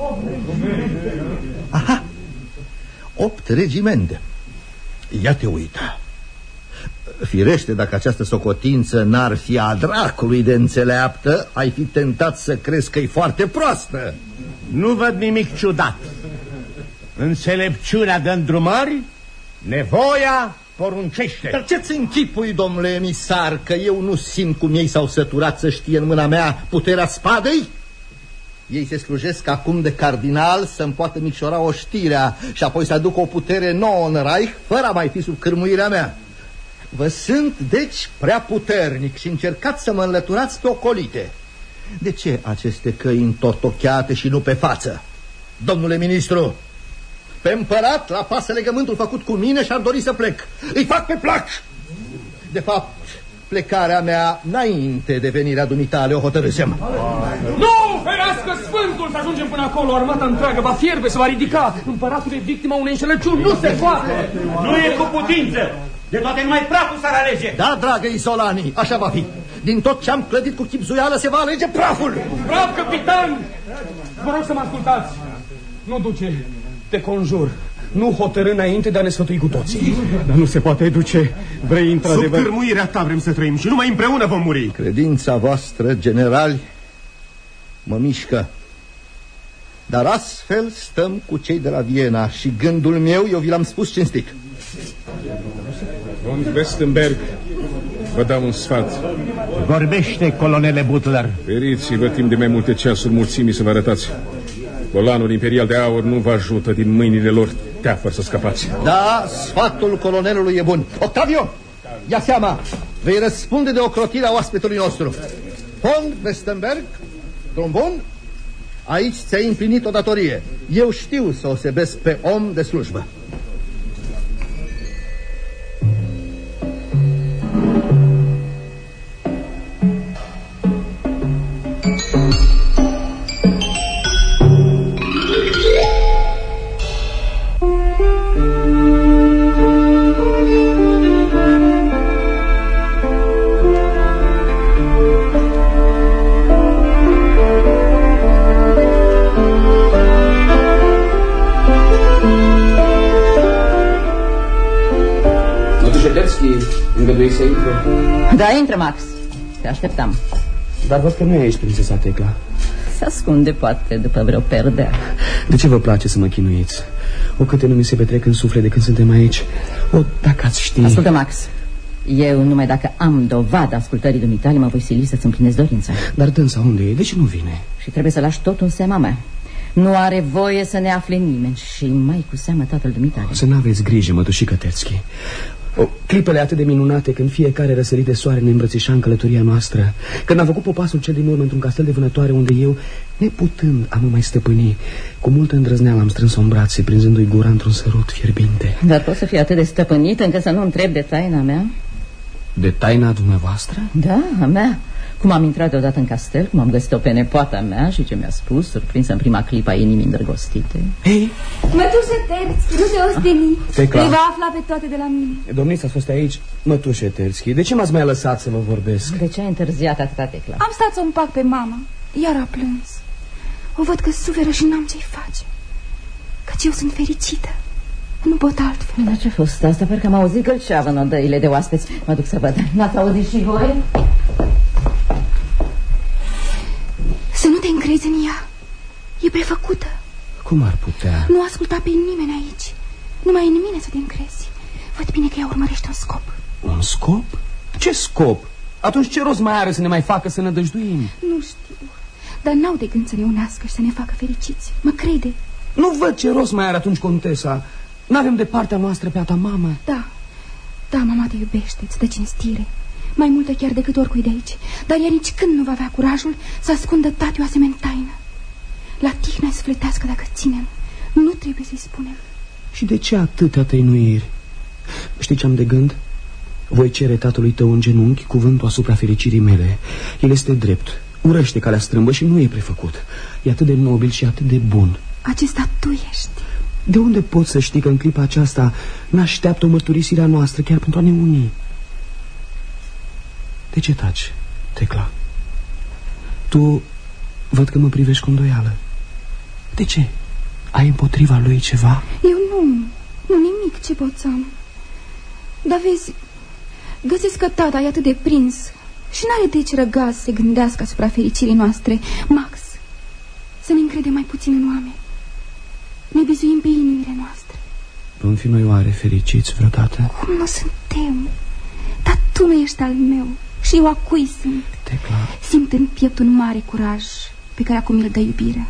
Aha, 8 regimente. Ia te uita. Firește, dacă această socotință n-ar fi a dracului de înțeleaptă, ai fi tentat să crezi că e foarte proastă. Nu văd nimic ciudat. Înțelepciunea de îndrumări, nevoia poruncește. Dar ce-ți închipui, domnule emisar, că eu nu simt cum ei s-au săturat să știe în mâna mea puterea spadei? Ei se slujesc acum de cardinal să-mi poată micșora oștirea și apoi să aducă o putere nouă în Reich fără a mai fi sub cârmuirea mea. Vă sunt, deci, prea puternic și încercați să mă înlăturați pe ocolite. De ce aceste căi întortocheate și nu pe față? Domnule ministru, pe împărat la pasă legământul făcut cu mine și ar dori să plec. Îi fac pe plac. De fapt, plecarea mea înainte de venirea dumitale o hotărâsem. Nu, ferească Sfântul să ajungem până acolo. Armata întreagă va fierbe, se va ridica. Împăratul e victima unei înșelăciuni. Nu se poate. Nu e cu putință. De toate numai praful s-ar alege. Da, dragă Isolani, așa va fi. Din tot ce am clădit cu chipzuială se va alege praful. Bravo, capitan! Vă rog să mă ascultați. Nu, duce, te conjur. Nu hotărâ înainte de a ne sfătui cu toții. Dar nu se poate, duce. Vrei într-adevăr... Sub cârmuirea ta vrem să trăim și numai împreună vom muri. Credința voastră, generali, mă mișcă. Dar astfel stăm cu cei de la Viena și gândul meu eu vi l-am spus cinstit. Von Westenberg, vă dau un sfat. Vorbește, colonele Butler. Feriți-vă timp de mai multe ceasuri mulțimii să vă arătați. Volanul imperial de aur nu vă ajută din mâinile lor teafă să scapați. Da, sfatul colonelului e bun. Octavio, ia seama, vei răspunde de ocrotirea oaspetului nostru. Von Westenberg, trombon, aici ți-ai împlinit o datorie. Eu știu să o sebesc pe om de slujbă. Da, intră, Max. Te așteptam. Dar văd că nu e aici, prințesa Tecla. Se ascunde, poate, după vreo perdea. De ce vă place să mă chinuiți? O, câte nu mi se petrec în suflet de când suntem aici. O, dacă ați ști... Ascultă, Max. Eu, numai dacă am dovadă ascultării dumitale, mă voi sili să-ți împlinesc dorința. Dar dânsa unde e? De ce nu vine? Și trebuie să lași totul în seama mea. Nu are voie să ne afle nimeni și mai cu seamă tatăl dumitale. Să n-aveți grijă, mătușică Terțchi. Clipele atât de minunate când fiecare răsărit de soare ne îmbrățișa în călătoria noastră, când am făcut popasul cel din urmă într-un castel de vânătoare unde eu, neputând a mă mai stăpâni, cu multă îndrăzneală am strâns-o în brațe, prinzându-i gura într-un sărut fierbinte. Dar poți să fii atât de stăpânit încât să nu întreb de taina mea? De taina dumneavoastră? Da, a mea. Cum am intrat deodată în castel, cum am găsit-o pe nepoata mea și ce mi-a spus, surprinsă în prima clipă a inimii îndrăgostite. Hei! Mătușă Terțchi, nu te osteni. Tecla. Le va afla pe toate de la mine. Domnița a fost aici, mătușe Terțchi. De ce m-ați mai lăsat să vă vorbesc? De ce ai întârziat atâta, Tecla? Am stat să împac pe mama, iar a plâns. O văd că suferă și n-am ce-i face. Căci eu sunt fericită. Nu pot altfel. Dar ce-a fost asta? Parcă am auzit gălceavă în odăile de oaspeți. Mă duc să văd. N-ați auzit și voi? Să nu te încrezi în ea. E prefăcută. Cum ar putea? Nu asculta pe nimeni aici. Numai în mine să te încrezi. Văd bine că ea urmărește un scop. Un scop? Ce scop? Atunci ce rost mai are să ne mai facă să ne dăjduim? Nu știu, dar n-au de gând să ne unească și să ne facă fericiți. Mă crede. Nu văd ce rost mai are atunci, contesa. N-avem de partea noastră pe a ta mamă. Da, mama te iubește, îți dă cinstire. Mai multă chiar decât oricui de aici. Dar ea nici când nu va avea curajul să ascundă tati o asemenea taină. La tihna sufletească dacă ținem. Nu trebuie să-i spunem. Și de ce atâtea tăinuiri? Știi ce am de gând? Voi cere tatălui tău în genunchi cuvântul asupra fericirii mele. El este drept, urăște calea strâmbă și nu e prefăcut. E atât de nobil și atât de bun. Acesta tu ești. De unde poți să știi că în clipa aceasta n-așteaptă o mărturisire a noastră chiar pentru a ne uni? De ce taci, Tecla? Tu văd că mă privești cu îndoială. De ce? Ai împotriva lui ceva? Eu nu nimic, ce pot să am. Dar vezi, găsesc că tata e atât de prins și n-are de ce răgaz să se gândească asupra fericirii noastre. Max, să ne încredem mai puțin în oameni. Ne bizuim pe inimile noastre. Vom fi noi oare fericiți vreodată? Cum nu suntem? Dar tu nu ești al meu și eu a cui sunt? Tecla. Simt în piept un mare curaj pe care acum îl dă iubirea.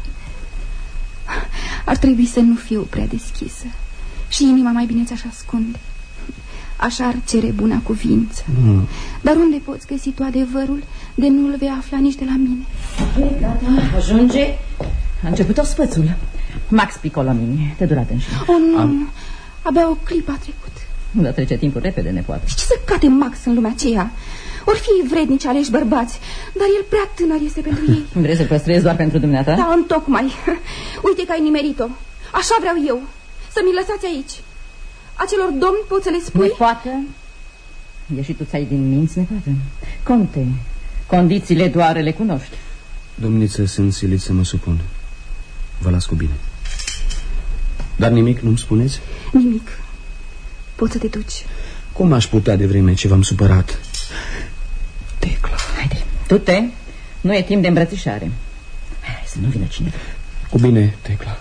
Ar trebui să nu fiu prea deschisă și inima mai bine ți-aș ascunde. Așa ar cere buna cuvință. Dar unde poți găsi tu adevărul de nu-l vei afla nici de la mine? Gata, ajunge. A început ospățul. Max Piccolomini, te dura dânsi. Nu, abia o clipă a trecut. Dar trece timpul repede, nepoate. Și ce să cate Max în lumea aceea? Or fi vrednici aleși bărbați, dar el prea tânăr este pentru ei. Vrei să-l păstrezi doar pentru dumneata? Da, întocmai. Uite că ai nimerit-o. Așa vreau eu. Să mi lăsați aici. Acelor domni poți să le spui? Nepoată, e și tu ți-ai din minți, nepoată. Conte, condițiile doar le cunoști. Domniță, sunt silit să mă supun. Vă las cu bine. Dar nimic nu-mi spuneți? Nimic. Poți să te duci. Cum aș putea de vreme ce v-am supărat? Tecla. Haide, du-te. Nu e timp de îmbrățișare. Hai, să nu vină cineva. Cu bine, Tecla.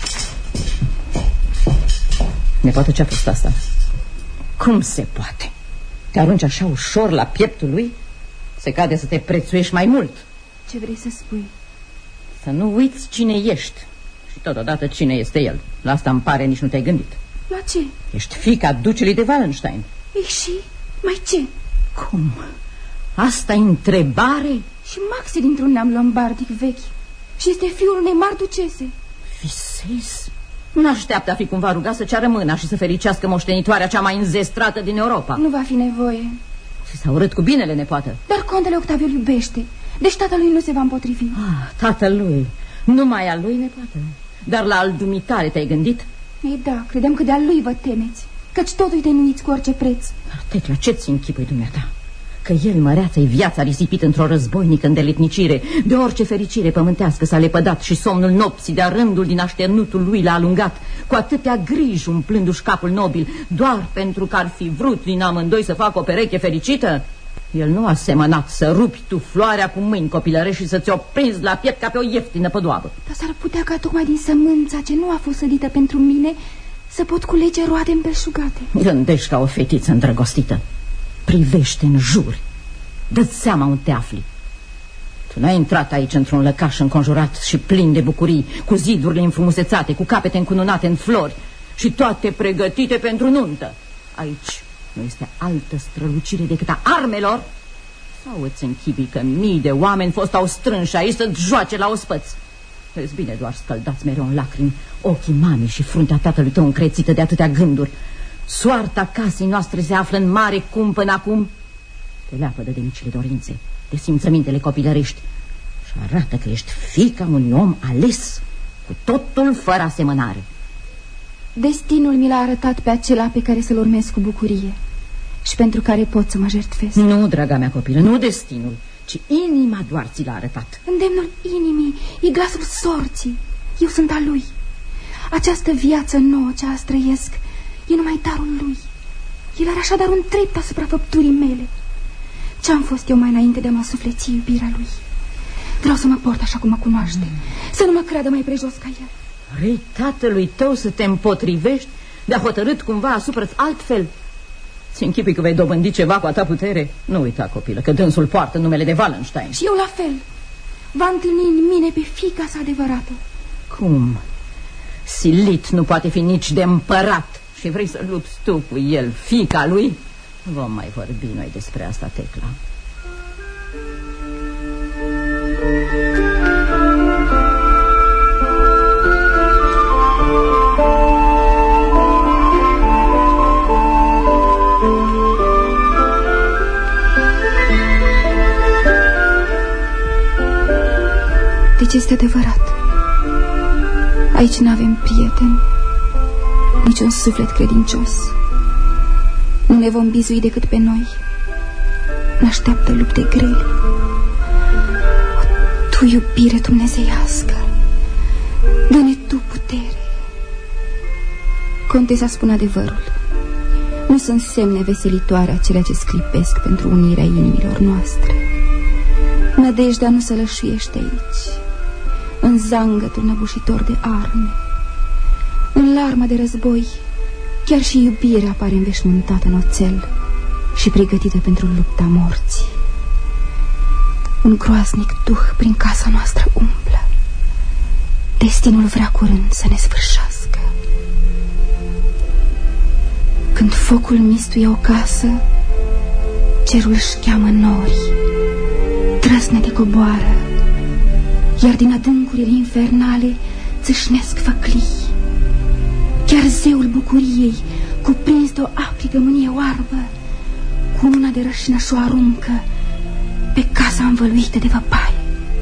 Nepoată, ce-a fost asta? Cum se poate? Te arunci așa ușor la pieptul lui? Se cade să te prețuiești mai mult. Ce vrei să spui? Să nu uiți cine ești și totodată cine este el. La asta îmi pare nici nu te-ai gândit. La ce? Ești fiica ducelui de Wallenstein. Ei și? Mai ce? Cum? Asta e întrebare? Și Max e dintr-un neam lombardic vechi și este fiul unei mari ducese. Visezi? N-așteaptă a fi cumva rugat să ceară mâna și să fericească moștenitoarea cea mai înzestrată din Europa. Nu va fi nevoie. Și s-a urât cu binele, nepoată. Dar contele Octaviu îl iubește. Deci tatălui nu se va împotrivi. Tatălui. Numai al lui, nepoată. Dar la al dumitare te-ai gândit? Ei da, credeam că de-al lui vă temeți, căci totul îi denuiți cu orice preț. Tecla, ce-ți închipui dumneata? Că el, măreața-i viața risipit într-o războinică îndeletnicire. De orice fericire pământească s-a lepădat și somnul nopții de-a rândul din așternutul lui l-a alungat, cu atâtea griji umplându-și capul nobil, doar pentru că ar fi vrut din amândoi să facă o pereche fericită? El nu a semănat să rupi tu floarea cu mâini copilărești și să ți-o prinzi la piept ca pe o ieftină pădoabă. Dar s-ar putea ca tocmai din sămânța ce nu a fost sădită pentru mine să pot culege roade îmbelșugate. Gândești ca o fetiță îndrăgostită. Privește în jur. Dă-ți seama unde te afli. Tu n-ai intrat aici într-un lăcaș înconjurat și plin de bucurii, cu zidurile înfrumusețate, cu capete încununate în flori și toate pregătite pentru nuntă. Aici nu este altă strălucire decât a armelor? Sau îți închipii că mii de oameni au strânși aici să-ți joace la ospăț? Vezi bine, doar scăldați mereu în lacrimi ochii mamei și fruntea tatălui tău încrețită de atâtea gânduri. Soarta casei noastre se află în mare cumpănă acum. Te leapădă de micile dorințe, de simțămintele copilărești și arată că ești fiica unui om ales, cu totul fără asemănare. Destinul mi l-a arătat pe acela pe care să-l urmez cu bucurie și pentru care pot să mă jertfesc. Nu, draga mea copilă, nu destinul, ci ci inima doar ți l-a arătat. Îndemnul inimii e glasul sorții. Eu sunt a lui. Această viață nouă ce azi trăiesc e numai darul lui. El are așadar un drept asupra făpturii mele. Ce-am fost eu mai înainte de a mă sufleți iubirea lui? Vreau să mă port așa cum mă cunoaște, să nu mă creadă mai prejos ca el. Vrei tatălui tău să te împotrivești de-a hotărât cumva asupra-ți altfel? Ți închipui că vei dobândi ceva cu a ta putere? Nu uita, copilă, că dânsul poartă numele de Wallenstein. Și eu la fel. Va întâlni în mine pe fiica sa adevărată. Cum? Silit nu poate fi nici de împărat și vrei să lupți tu cu el, fiica lui? Vom mai vorbi noi despre asta, Tecla. Deci este adevărat. Aici n-avem prieteni, nici un suflet credincios. Nu ne vom bizui decât pe noi. Ne așteaptă lupte grele. O, tu, iubire dumnezeiască, dă-ne tu putere. Contesa spune adevărul. Nu sunt semne veselitoare acelea ce sclipesc pentru unirea inimilor noastre. Nădejdea nu se lășuiește aici, în zangătul năbușitor de arme. În larma de război, chiar și iubirea apare înveșmântată în oțel și pregătită pentru lupta morții. Un groaznic duh prin casa noastră umblă. Destinul vrea curând să ne sfârșească. Când focul mistuie o casă, cerul își cheamă norii, trăsnete coboară, iar din adâncurile infernale țâșnesc făclii. Chiar zeul bucuriei, cuprins de o aprigă mânie oarbă, cu mâna de rășină și-o aruncă pe casa învăluită de văpaie.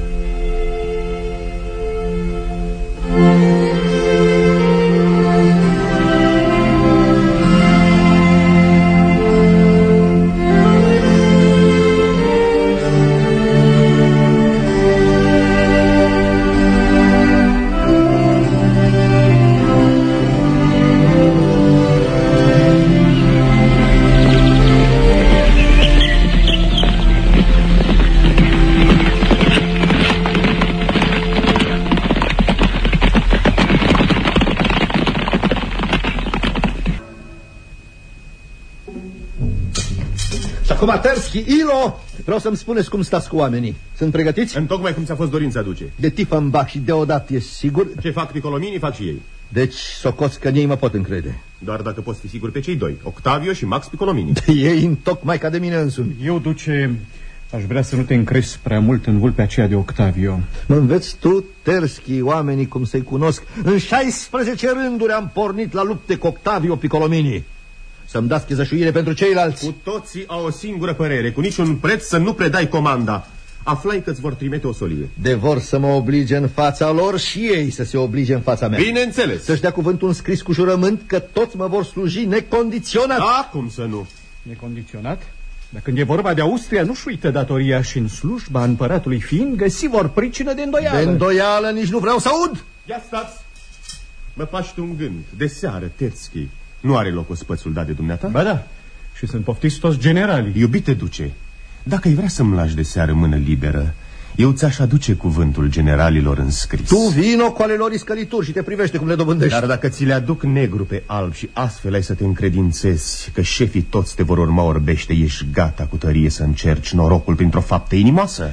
Materski, Ilo, vreau să-mi spuneți cum stați cu oamenii. Sunt pregătiți? Întocmai cum ți-a fost dorința duce. De Tiefenbach și deodată, e sigur? Ce fac picolominii, fac și ei. Deci, socoți că în ei mă pot încrede. Doar dacă poți fi sigur pe cei doi, Octavio și Max Piccolomini. De ei întocmai ca de mine însumi. Eu, duce, aș vrea să nu te încrezi prea mult în vulpea aceea de Octavio. Mă înveți tu, Terschi, oamenii cum să-i cunosc. În 16 rânduri am pornit la lupte cu Octavio Piccolomini. Să-mi dați chezășuire pentru ceilalți. Cu toții au o singură părere, cu niciun preț să nu predai comanda. Aflai că-ți vor trimite o solie. De vor să mă oblige în fața lor și ei să se oblige în fața mea. Bineînțeles. Să-și dea cuvântul înscris cu jurământ că toți mă vor sluji necondiționat. Da, cum să nu? Necondiționat? Dar când e vorba de Austria, nu-și uită datoria și în slujba împăratului fiind găsi vor pricină de îndoială. De îndoială nici nu vreau să aud. Ia stați. Mă faci un gând. De seară, Terschi, nu are loc ospățul dat de dumneata? Ba da, și sunt poftiți toți generalii. Iubite duce, dacă ai vrea să-mi lași de seară mână liberă, eu ți-aș aduce cuvântul generalilor înscris. Tu vino cu ale lor iscălituri și te privește cum le dobândești. Dar dacă ți le aduc negru pe alb și astfel ai să te încredințezi că șefii toți te vor urma orbește, ești gata cu tărie să încerci norocul printr-o faptă inimoasă?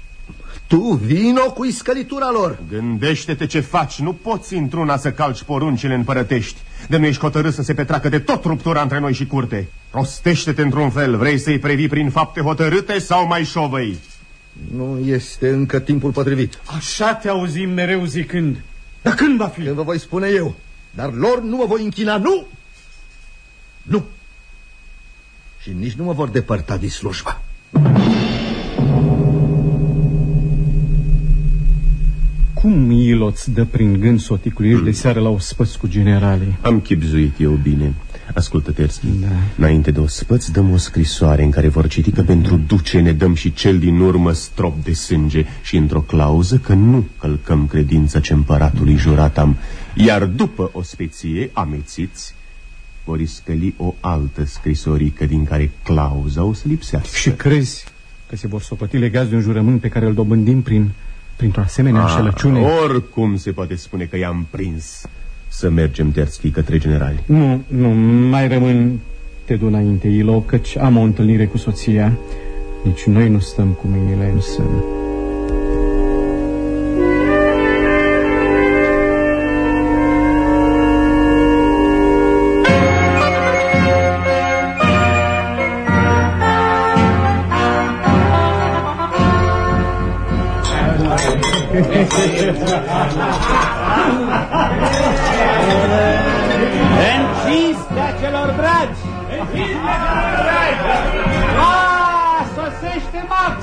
Tu vino cu iscălitura lor. Gândește-te ce faci, nu poți într-una să calci poruncile împărătești. De nu ești hotărât să se petreacă de tot ruptura între noi și curte. Rostește-te într-un fel, vrei să-i previi prin fapte hotărâte sau mai șovăi? Nu este încă timpul potrivit. Așa te auzim mereu zicând. Dar când va fi? Când vă voi spune eu. Dar lor nu mă voi închina, nu! Nu! Și nici nu mă vor depărta din slujba. Cum Ilo îți dă prin gând să o ticuiești de seară la ospăț cu generalii? Am chipzuit eu bine. Ascultă, Terski, înainte de ospăți dăm o scrisoare în care vor citi că pentru duce ne dăm și cel din urmă strop de sânge și într-o clauză că nu călcăm credința ce împăratului jurat am, iar după ospeție, amețiți, vor iscăli o altă scrisorică din care clauza o să lipsească. Și crezi că se vor socoti legați de un jurământ pe care îl dobândim printr-o asemenea înșelăciune? Oricum se poate spune că i-am prins. Să mergem, Terschi, către generali. Nu, mai rămân te du înainte, Ilo, căci am o întâlnire cu soția. Nici noi nu stăm cu mâinile în sân. În cinstea celor dragi! Sosește Max!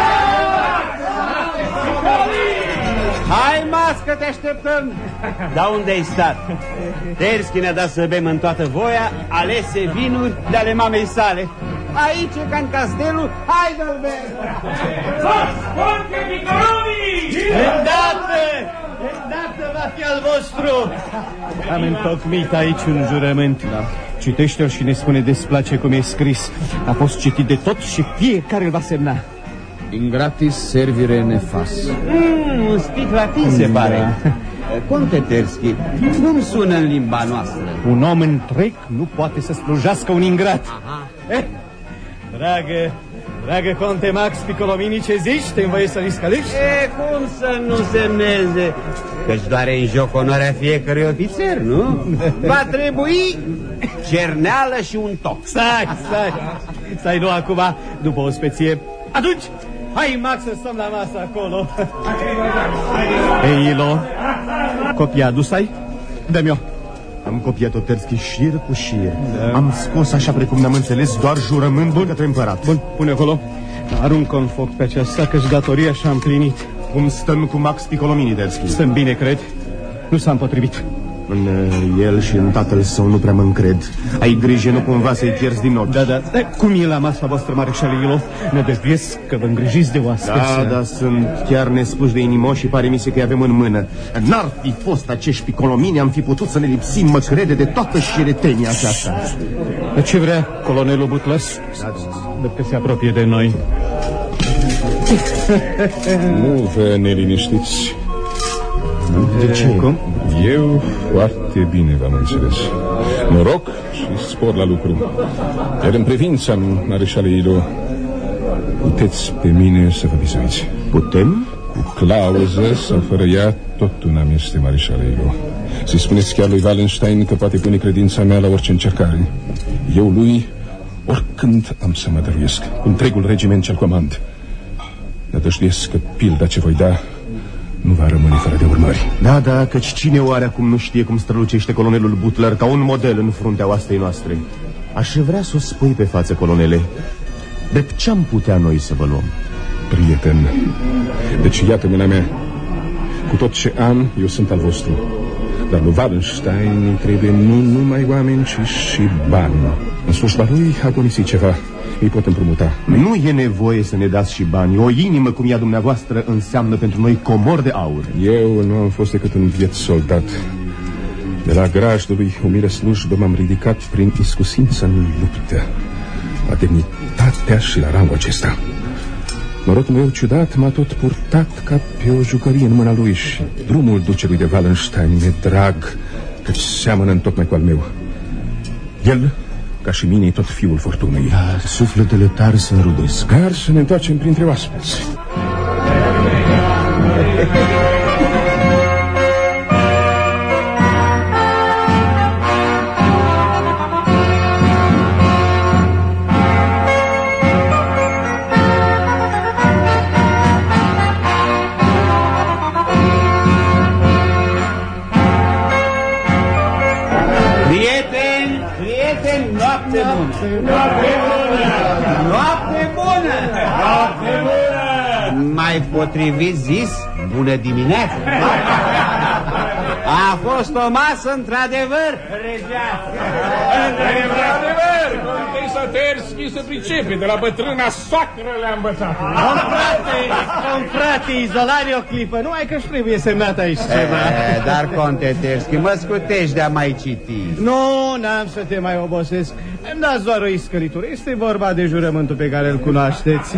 Hai, Max, că te așteptăm! Dar unde-ai stat? Terschi ne-a dat să bem în toată voia alese vinuri de ale mamei sale. Aici e ca în castelul, hai să-l bem! Conte Piccolomini! Îndată va fi al vostru! Am întocmit aici un jurământ. Citește-l și ne spune desplace cum e scris. A fost citit de tot și fiecare îl va semna. In gratis servire nefas. Un spic latin se pare. Conte Terschi, cum sună în limba noastră? Un om întreg nu poate să slujească un ingrat. Dragă conte Max Piccolomini, ce zici? Te învoie să riscălești? Cum să nu semneze? Căci doar în joc onoarea fiecărui ofițer, nu? Va trebui cerneală și un toc. Stai, nu acum, după o speție. Atunci, hai, Max, să stăm la masă acolo. Ei, Ilo, copia adus-ai? Dă-mi o. Am copiat-o, Terschi, șir cu șir. Am scos, așa precum ne-am înțeles, doar jurământul către împărat. Bun, pune acolo. Aruncă un foc pe aceasta, că-și datoria și-a împlinit. Cum stăm cu Max Piccolomini, Terschi? Stăm bine, cred. Nu s-a împotrivit. În el și în tatăl său nu prea mă încred. Ai grijă, nu cumva să-i pierzi din ochi. Da. Cum e la masa voastră, mareșale Ilo? Ne dăjduiesc că vă îngrijiți de oaspeți. Da, sunt chiar nespuși de inimoși și pare mi se că îi avem în mână. N-ar fi fost acești Piccolomini, am fi putut să ne lipsim, mă crede, de toată șiretenia aceasta. De ce vrea colonelul Butler? De că se apropie de noi. Nu vă neliniștiți. De ce? Cum? Eu foarte bine v-am înțeles. Noroc și spor la lucru. Iar în privința mareșale Ilo, puteți pe mine să vă bizuiți. Putem? Cu clauză sau fără ea, tot una mi este mareșale Ilo. Să-i spuneți chiar lui Wallenstein că poate pune credința mea la orice încercare. Eu lui, oricând am să mă dăruiesc, întregul regiment ce-l comand. Nădăjduiesc că pilda ce voi da nu va rămâne fără de urmări. Da, căci cine oare acum nu știe cum strălucește colonelul Butler ca un model în fruntea oastei noastre? Aș vrea să o spui pe față, colonele. De ce-am putea noi să vă luăm? Prieten, deci iată mâna mea. Cu tot ce am, eu sunt al vostru. Dar lui Wallenstein îi trebuie nu numai oameni, ci și bani. În slujba lui agonisi ceva. Îi pot împrumuta. Nu e nevoie să ne dați și bani. O inimă cum ea dumneavoastră înseamnă pentru noi comori de aur. Eu nu am fost decât un biet soldat. De la grajdului umilă slujbă m-am ridicat prin iscusință în luptă, la demnitatea și la rangul acesta. Norocul meu ciudat m-a tot purtat ca pe o jucărie în mâna lui și drumul ducelui de Wallenstein mi-e drag, căci seamănă întocmai cu al meu. El, ca și mine, e tot fiul fortunei. Sufletele tari se înrudesc. Dar să ne întoarcem printre oaspeți. Noapte bună! Mai potrivit zis, bună dimineața! A fost o masă, într-adevăr, Într-adevăr, Contesa Terski se pricepe, de la bătrâna soacră le-a învățat. Frate, izolare o clipă, numai că-și trebuie semnat aici ceva. Dar, Conte Terski, mă scutești de-a mai citi. Nu, n-am să te mai obosesc. Îmi dați doar o iscălitură. Este vorba de jurământul pe care îl cunoașteți.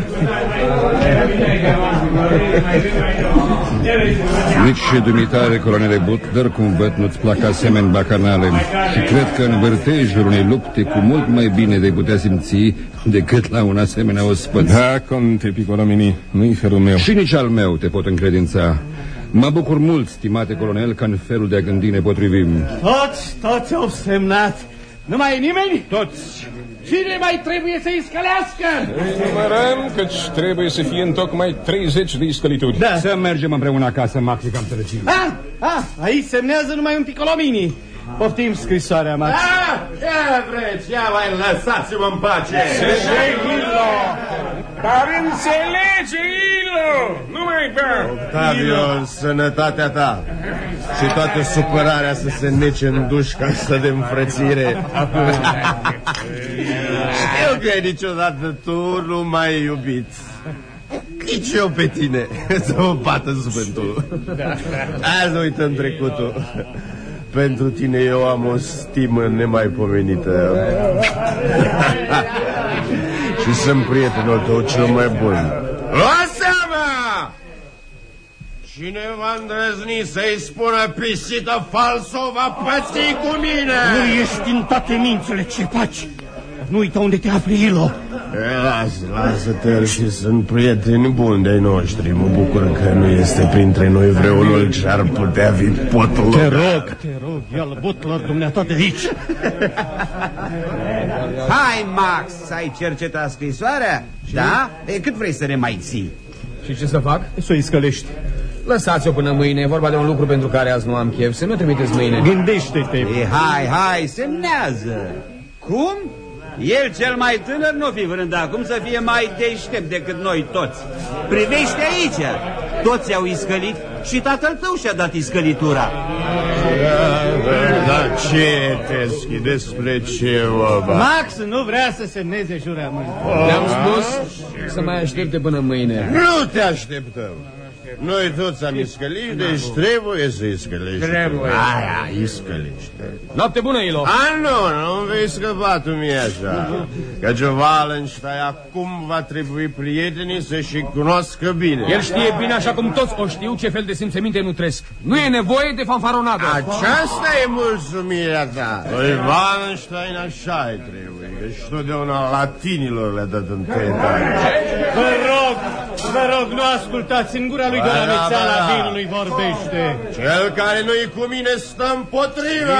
Nici și dumitare, colonele Butler, cum văd, nu-ți plac asemeni bacanale. Și cred că în vârtejul unei lupte cu mult mai bine de putea simți decât la un asemenea ospăț. Da, Conte Piccolomini, nu-i felul meu. Și nici al meu te pot încredința. Mă bucur mult, stimate colonel, că în felul de a gândi ne potrivim. Toți au semnat. Nu mai e nimeni? Toți. Cine mai trebuie să-i scălească? Numărăm căci trebuie să fie întocmai 30 de iscălituri. Da. Să mergem împreună acasă, Maxi, cam tărăcim. Aici semnează numai un Piccolomini. Poftim scrisoarea, Max. Ce vreți? Ia mai lăsați-mă în pace. Dar înțelege, Ilo! Nu mai bea! Octavio, sănătatea ta și toată supărarea să se nece în dușca asta de înfrățire. Știu că niciodată tu nu m-ai iubit. Nici eu pe tine. Să mă bată zbântul. Azi nu uităm trecutul. Pentru tine eu am o stimă nemaipomenită. Și sunt prietenul tău cel mai bun. Lua seama! Cine va îndrăzni să-i spună pisită falsă o va păți cu mine. Nu ești în toate mințele, ce faci? Nu uita unde te afli, Ilo. Lasă-te și sunt prieteni buni de-ai noștri. Mă bucur că nu este printre noi vreunul ce ar putea fi potul. Te rog, ia-l Butler, dumneata de aici. Hai, Max, ai cercetat scrisoarea? Da? Cât vrei să ne mai ții? Și ce să fac? Să o iscălești. Lăsați-o până mâine, e vorba de un lucru pentru care azi nu am chef. Să nu trimiteți mâine. Gândește-te. Hai, semnează. Cum? El cel mai tânăr nu fi vrând acum să fie mai deștept decât noi toți. Privește aici. Toți au iscălit și tatăl tău și-a dat iscălitura. Dar ce, Terski, despre ce vorba? Max nu vrea să semneze jurământul. Le-am spus să mai aștepte până mâine. Nu te așteptăm. Noi toți am iscălit, deci trebuie să iscălești. Trebuie. Aia, iscălește. Noapte bună, Ilo. Nu vei scăpa tu mie așa. Căci Wallenstein acum va trebui prietenii să-și cunoască bine. El știe bine, așa cum toți o știu, ce fel de simțăminte nu trăiesc. Nu e nevoie de fanfaronadă. Aceasta e mulțumirea ta. Lui Wallenstein așa-i trebuie. Deci totdeauna latinilor le-a dat întâietare. Vă rog, nu ascultați, în gura lui de la mețeala vinului vorbește. Cel care nu-i cu mine stă împotriva.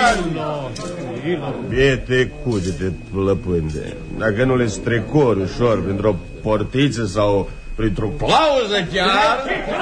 Biete cugete plăpânde. Dacă nu le strecori ușor printr-o portiță sau printr-o clauză chiar.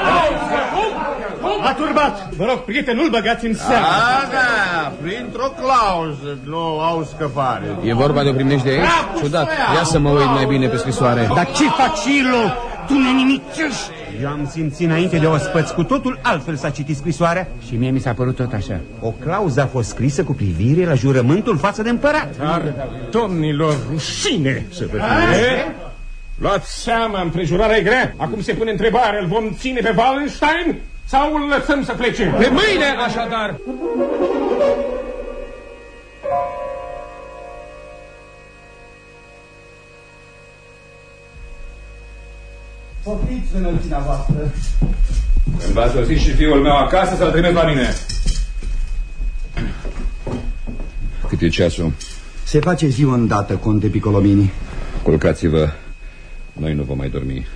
A turbat. Vă rog, prieten, nu-l băgați în seamă. Da, printr-o clauză nu au scăpare. E vorba de o primești de aici? Ciudat. Ia să mă uit mai bine pe scrisoare. Dar ce faci, Ilo? Tu nenimicești. Eu am simțit înainte de ospăț cu totul altfel s-a citit scrisoarea. Și mie mi s-a părut tot așa. O clauză a fost scrisă cu privire la jurământul față de împărat. Dar, domnilor, rușine să vă fie. Luați seama, împrejurarea e grea. Acum se pune întrebarea, îl vom ține pe Wallenstein sau îl lăsăm să plece? Pe mâine, așadar. Poftiți înălțimea voastră. Când va sosi și fiul meu acasă, să-l trimit la mine. Cât e ceasul? Se face ziua îndată, Conte Piccolomini. Culcați-vă. Noi nu vom mai dormi.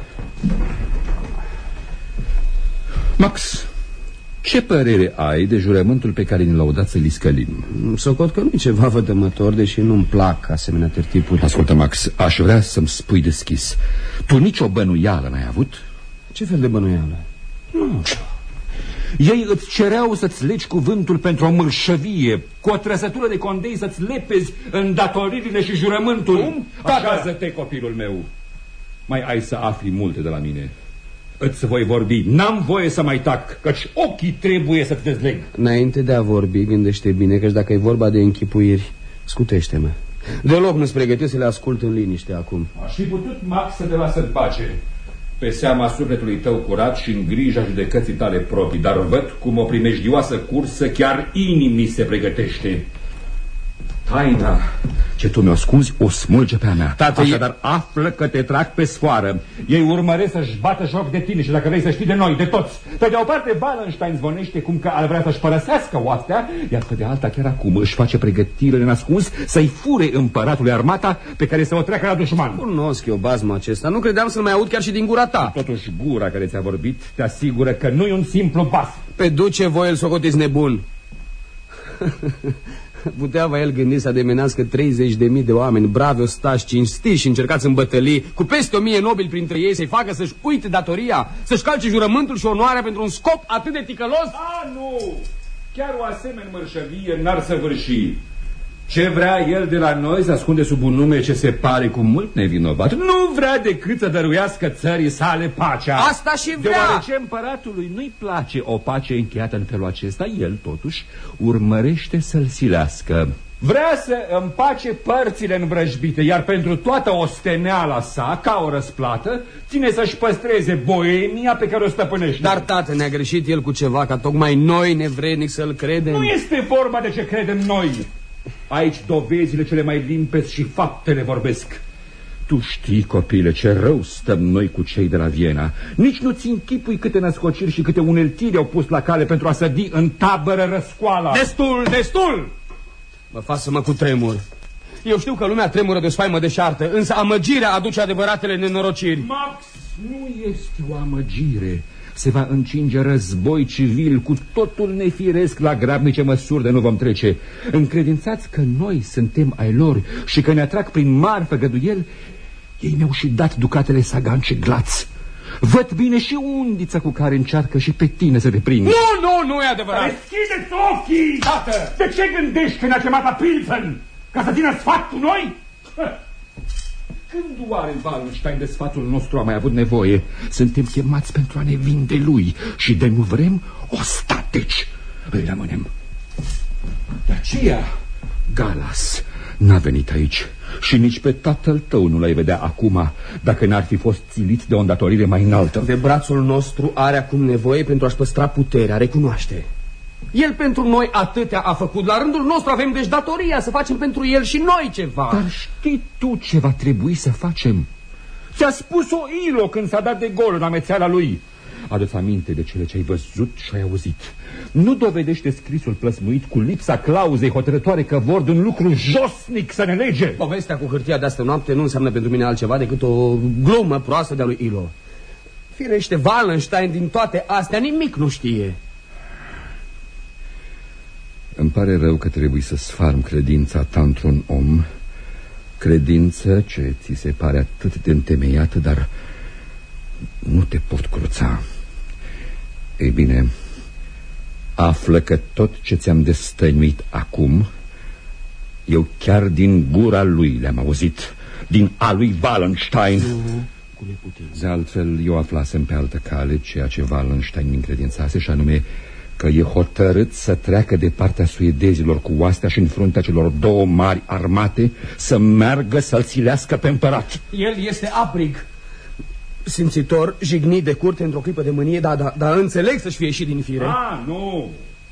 Max, ce părere ai de jurământul pe care ni l-au dat să-l iscălim? Socot că nu e ceva vădămător, deși nu-mi plac asemenea tertipuri. Ascultă, Max, aș vrea să-mi spui deschis. Tu nicio bănuială n-ai avut? Ce fel de bănuială? Nu. Ei îți cereau să-ți legi cuvântul pentru o mărșăvie, cu o trăsătură de condei să-ți lepezi îndatoririle și jurământul. Cum? Acasă-te, copilul meu. Mai ai să afli multe de la mine. Îți voi vorbi, n-am voie să mai tac, căci ochii trebuie să-ți dezleg. Înainte de a vorbi, gândește bine, căci dacă e vorba de închipuiri, scutește-mă. Deloc nu-ți pregătit să le ascult în liniște acum. Aș fi putut, Max, să te lasă în pace, pe seama sufletului tău curat și în grija judecății tale proprii, dar văd cum o primejdioasă cursă chiar inimii se pregătește. Taina ce tu mi-o ascunzi o smulge pe a mea. Tată, așadar află că te trag pe sfoară. Ei urmăresc să-și bată joc de tine și dacă vrei să știi de noi, de toți. Pe de o parte Wallenstein zvonește cum că ar vrea să-și părăsească oastea, iar pe de alta chiar acum își face pregătirile în ascuns să-i fure împăratului armata pe care să o treacă la dușman. Cunosc eu bazma acesta, nu credeam să-l mai aud chiar și din gura ta. Totuși gura care ți-a vorbit te asigură că nu e un simplu bas. Pe duce voi îl socotiți nebun. Putea va el gândi să ademenească 30.000 de oameni bravi, ostași, cinstiți și încercați în bătălii, cu peste 1000 nobili printre ei, să-i facă să-și uite datoria, să-și calce jurământul și onoarea pentru un scop atât de ticălos? Nu! Chiar o asemenea mărșăvie n-ar săvârși. Ce vrea el de la noi se ascunde sub un nume ce se pare cu mult nevinovat. Nu vrea decât să dăruiască țării sale pacea. Asta și vrea! Deoarece împăratului nu-i place o pace încheiată în felul acesta, el totuși urmărește să-l silească. Vrea să împace părțile învrăjbite, iar pentru toată osteneala sa, ca o răsplată, ține să-și păstreze boemia pe care o stăpânește. Dar, tată, ne-a greșit el cu ceva, ca tocmai noi, nevrednic, să-l credem. Nu este vorba de ce credem noi. Aici dovezile cele mai limpezi și faptele vorbesc. Tu știi, copile, ce rău stăm noi cu cei de la Viena. Nici nu ți închipui câte născociri și câte uneltiri au pus la cale pentru a sădi în tabără răscoala. Destul, destul! Mă fac să mă cutremur. Eu știu că lumea tremură de spaimă deșartă, însă amăgirea aduce adevăratele nenorociri. Max, nu este o amăgire. Se va încinge război civil cu totul nefiresc la grabnice măsuri de nu vom trece. Încredințați că noi suntem ai lor și că ne atrag prin mari făgăduieli, ei mi-au și dat ducatele Sagan și Glaț. Văd bine și undița cu care încearcă și pe tine să te prind. Nu e adevărat. Deschideți ochii! Tată! De ce gândești când a chemat la Pilsen? Ca să țină sfat cu noi? Când oare Wallenstein de sfatul nostru a mai avut nevoie? Suntem chemați pentru a ne vinde lui și de nu vrem ostateci. Îi rămânem. De aceea Galas n-a venit aici și nici pe tatăl tău nu l-ai vedea acum dacă n-ar fi fost țilit de o îndatorire mai înaltă. De brațul nostru are acum nevoie pentru a-și păstra puterea, recunoaște. El pentru noi atâtea a făcut. La rândul nostru avem deci datoria să facem pentru el și noi ceva. Dar știi tu ce va trebui să facem? Ți-a spus-o Ilo când s-a dat de gol în amețeala lui. Adu-ți aminte de cele ce ai văzut și ai auzit. Nu dovedește scrisul plăsmuit cu lipsa clauzei hotărătoare că vor de un lucru josnic să ne lege. Povestea cu hârtia de astă noapte nu înseamnă pentru mine altceva decât o glumă proastă de-a lui Ilo. Firește, Wallenstein din toate astea nimic nu știe. Îmi pare rău că trebuie să sfarm credința ta într-un om, credință ce ți se pare atât de întemeiată, dar nu te pot cruța. Ei bine, află că tot ce ți-am destăinuit acum, eu chiar din gura lui le-am auzit, din a lui Wallenstein. De altfel, eu aflasem pe altă cale ceea ce Wallenstein mi încredințase, și anume că e hotărât să treacă de partea suedezilor cu oastea și în fruntea celor două mari armate să meargă să-l țilească pe împărat. El este aprig, simțitor, jignit de curte într-o clipă de mânie, dar înțeleg să-și fie ieșit din fire. Nu!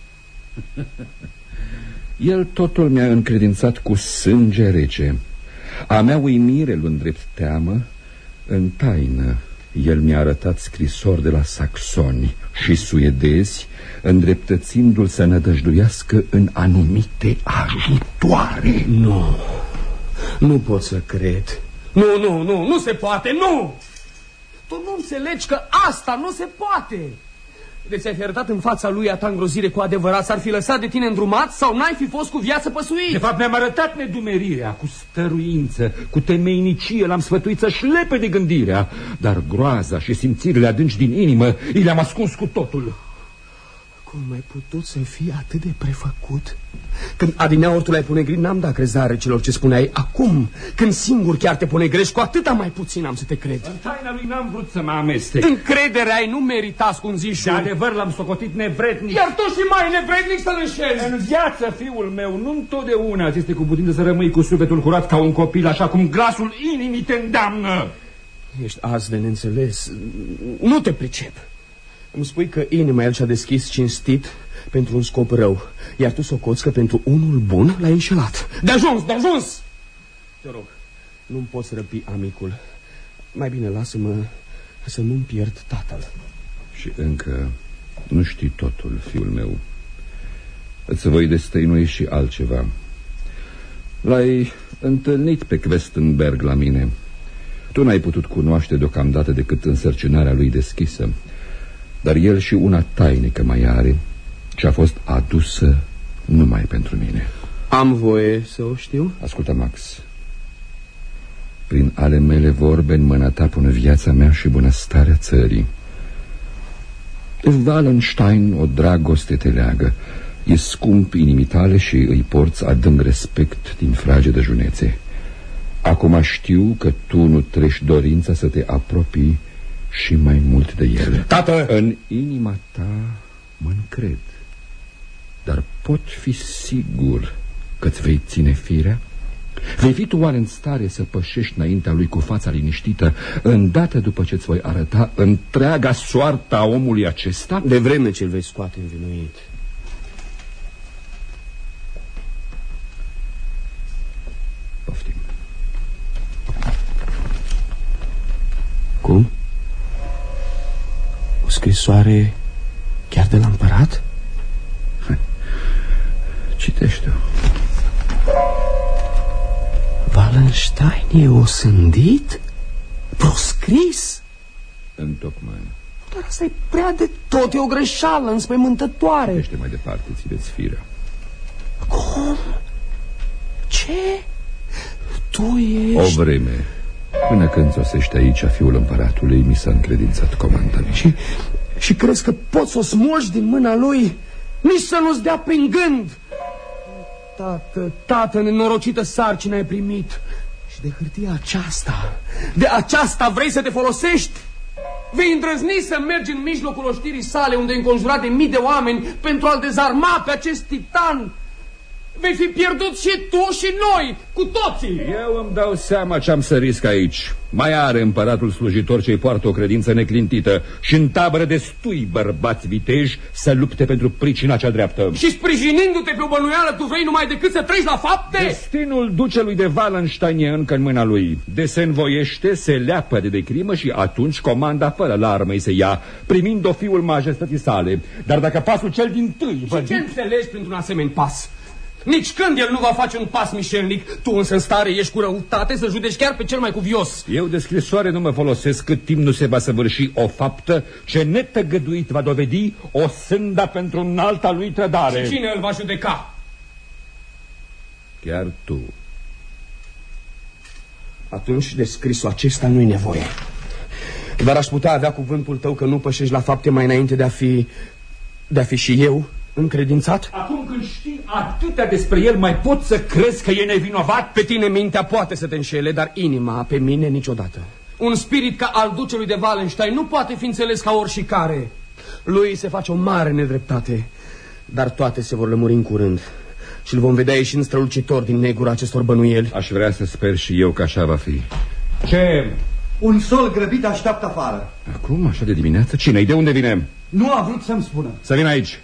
El totul mi-a încredințat cu sânge rece. A mea uimire, luând drept teamă, în taină el mi-a arătat scrisori de la saxoni și suedezi, îndreptățindu-l să nădăjduiască în anumite ajutoare. Nu pot să cred. Nu se poate, nu! Tu nu înțelegi că asta nu se poate. De ți-ai fi arătat în fața lui a ta îngrozire cu adevărat, s-ar fi lăsat de tine îndrumat sau n-ai fi fost cu viață păsuit? De fapt, mi-am arătat nedumerirea, cu stăruință, cu temeinicie, l-am sfătuit să-și lepe de gândirea, dar groaza și simțirile adânci din inimă i le-am ascuns cu totul. Cum ai putut să fii atât de prefăcut? Când adineaori tu l-ai pune greș, n-am dat crezare celor ce spuneai. Acum, când singur chiar te pune greș, cu atâta mai puțin am să te cred. În taina lui n-am vrut să mă amestec. Încrederea ai nu merita ascunzișul. De adevăr l-am socotit nevrednic. Iar tu și mai nevrednic să-l înșeli. În viață, fiul meu, nu întotdeauna ți este cu putință să rămâi cu sufletul curat ca un copil, așa cum glasul inimii te îndeamnă. Ești azi de neînțeles. Nu te pricep. Îmi spui că inima el și-a deschis cinstit pentru un scop rău, iar tu socoți că pentru unul bun l-ai înșelat. De ajuns, de ajuns! Te rog, nu-mi poți răpi amicul. Mai bine lasă-mă să nu-mi pierd tatăl. Și încă nu știi totul, fiul meu. Îți voi destăinui și altceva. L-ai întâlnit pe Questenberg la mine. Tu n-ai putut cunoaște deocamdată decât însărcinarea lui deschisă, dar el și una tainică mai are, ce a fost adusă numai pentru mine. Am voie să o știu? Ascultă, Max. Prin ale mele vorbe în mâna ta pune viața mea și bunăstarea țării. De Wallenstein o dragoste te leagă. E scump inimii tale și îi porți adânc respect din fragedă junețe. Acum știu că tu nu treci dorința să te apropii și mai mult de el. Tată! În inima ta mă încred, dar pot fi sigur că-ți vei ține firea? Vei fi tu oare în stare să pășești înaintea lui cu fața liniștită, îndată după ce-ți voi arăta întreaga soarta omului acesta? De vreme ce-l vei scoate învinuit. Poftim. Cum? O scrisoare chiar de la împărat? Citește-o. Wallenstein e osândit? Proscris? Întocmai. Dar asta e prea de tot, e o greșeală înspăimântătoare. Ești mai departe, țineți firea. Cum? Ce? Tu ești... O vreme, până când sosești aici, fiul împăratului, mi s-a încredințat comandarea. Și crezi că poți să o smulgi din mâna lui? Nici să nu-ți dea prin gând. Tată, nenorocită sarcină ai primit. Și de hârtia aceasta, de aceasta vrei să te folosești? Vei îndrăzni să mergi în mijlocul oștirii sale, unde e înconjurat de mii de oameni, pentru a-l dezarma pe acest titan? Vei fi pierdut și tu și noi, cu toții. Eu îmi dau seama ce am să risc aici. Mai are împăratul slujitor ce-i poartă o credință neclintită și în tabără destui bărbați viteji să lupte pentru pricina cea dreaptă. Și sprijinindu-te pe o bănuială, tu vrei numai decât să treci la fapte? Destinul ducelui de Wallenstein e încă în mâna lui. De se învoiește, se leapă de crimă și atunci comanda fără la armă să ia, primind-o fiul majestății sale. Dar dacă pasul cel dintâi... Și ce înțelegi printr-un asemenea pas? Nici când el nu va face un pas mișelnic, tu însă în stare ești cu răutate să judeci chiar pe cel mai cuvios. Eu de scrisoare nu mă folosesc cât timp nu se va săvârși o faptă ce netăgăduit va dovedi o sânda pentru înalta lui trădare. Și cine îl va judeca? Chiar tu. Atunci de scrisul acesta nu-i nevoie. Dar aș putea avea cuvântul tău că nu pășești la fapte mai înainte de a fi și eu încredințat? Acum când știi atâtea despre el, mai poți să crezi că e nevinovat? Pe tine mintea poate să te înșele, dar inima pe mine niciodată. Un spirit ca al ducelui de Wallenstein nu poate fi înțeles ca oricare. Lui se face o mare nedreptate, dar toate se vor lămuri în curând și îl vom vedea ieșind strălucitor din negura acestor bănuieli. Aș vrea să sper și eu că așa va fi. Ce? Un sol grăbit așteaptă afară. Acum, așa de dimineață? Cine-i? De unde vine? Nu a vrut să-mi spună. Să vină aici.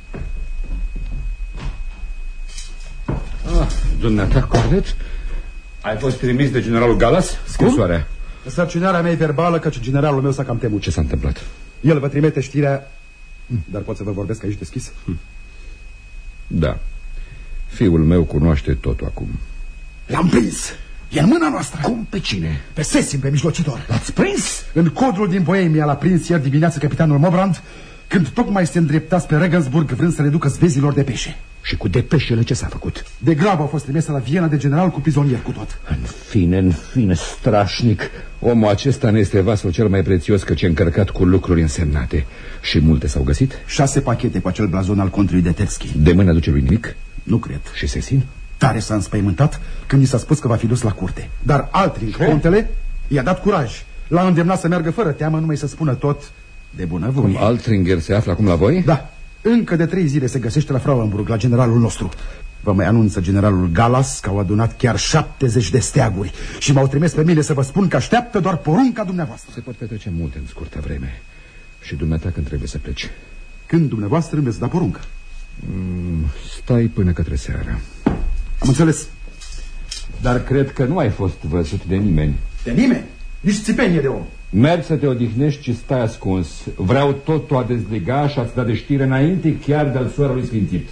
Dumneata, Cornet, ai fost trimis de generalul Galas? Scrisoarea. Sărcinarea mea e verbală, căci generalul meu s-a cam temut. Ce s-a întâmplat? El vă trimite știrea, dar pot să vă vorbesc aici deschis? Da. Fiul meu cunoaște totul acum. L-am prins! E în mâna noastră! Cum? Pe cine? Pe Sesim, pe mijlocitor. L-ați prins? În codrul din Boemia l-a prins ieri dimineață capitanul Mobrand, când tocmai se îndrepta spre Regensburg vrând să le ducă zvezilor depeșe. Și cu depeșele ce s-a făcut? De grabă au fost trimise la Viena de general cu prizonier cu tot. În fine, strașnic. Omul acesta ne este vasul cel mai prețios, căci e încărcat cu lucruri însemnate. Și multe s-au găsit? 6 pachete cu acel blazon al contului de Terski. De mâna ducelui nimic? Nu cred. Și Sesin? Tare s-a înspăimântat când i s-a spus că va fi dus la curte. Dar Altring, contele, i-a dat curaj. L-a îndemnat să meargă fără teamă, numai să spună tot de bunăvoie. Cum Altringer se află acum la voi? Da. Încă de 3 zile se găsește la Frauenburg, la generalul nostru. Vă mai anunță generalul Galas că au adunat chiar 70 de steaguri și m-au trimis pe mine să vă spun că așteaptă doar porunca dumneavoastră. Se pot petrece multe în scurtă vreme. Și dumneata când trebuie să pleci? Când dumneavoastră îmi veți da porunca. Stai până către seară. Am înțeles. Dar cred că nu ai fost văzut de nimeni. De nimeni? Nici țipenie de om. Mergi să te odihnești și stai ascuns. Vreau totul a dezlega și a-ți da de știre înainte chiar de-al soarelui sfințit.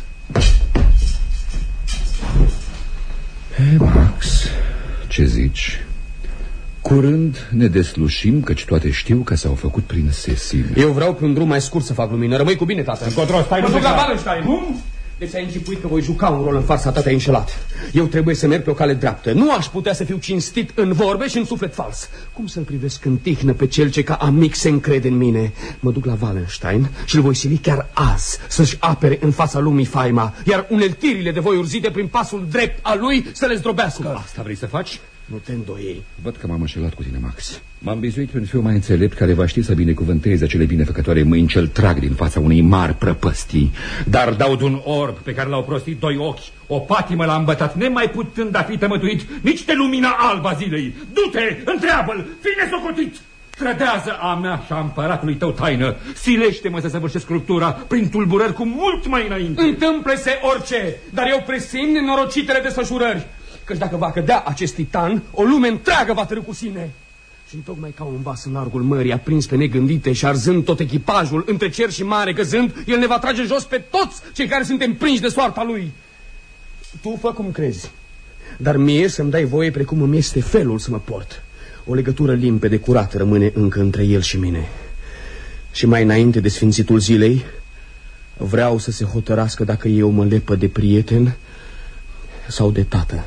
Max, ce zici? Curând ne deslușim, căci toate știu că s-au făcut prin Sesin. Eu vreau pe un drum mai scurt să fac lumină. Rămâi cu bine, tată. Încotro, stai, nu la Wallenstein. Cum? Deci ai închipuit că voi juca un rol în farsa ta, te-ai înșelat. Eu trebuie să merg pe o cale dreaptă. Nu aș putea să fiu cinstit în vorbe și în suflet fals. Cum să-l privesc în tihnă pe cel ce ca amic se încrede în mine? Mă duc la Wallenstein și îl voi sili chiar azi să-și apere în fața lumii faima, iar uneltirile de voi urzite prin pasul drept al lui să le zdrobească. Asta vrei să faci? Nu te îndoi. Văd că m-am înșelat cu tine, Max. M-am bizuit pe un fiu mai înțelept care va ști să binecuvânteze acele binefăcătoare mâini ce-l trag din fața unei mari prăpăstii. Dar dau de-un orb pe care l-au prostit 2 ochi. O patimă l-a îmbătat, nemai putând a fi tămătuit nici de lumina albă a zilei. Du-te, întreabă-l, fii nesocotit! Trădează a mea și a împăratului tău taină. Silește-mă să săvârșesc ruptura prin tulburări cu mult mai înainte. Întâmple-se orice, dar eu presimt nenorocitele desfășurări. Căci dacă va cădea acest titan, o lume întreagă va târî cu sine. Și tocmai ca un vas în largul mării aprins pe negândite și arzând tot echipajul, între cer și mare căzând, el ne va trage jos pe toți cei care suntem prinși de soarta lui. Tu fă cum crezi, dar mie să-mi dai voie precum îmi este felul să mă port. O legătură limpede, curată rămâne încă între el și mine. Și mai înainte de sfințitul zilei, vreau să se hotărască dacă eu mă lepă de prieten sau de tată.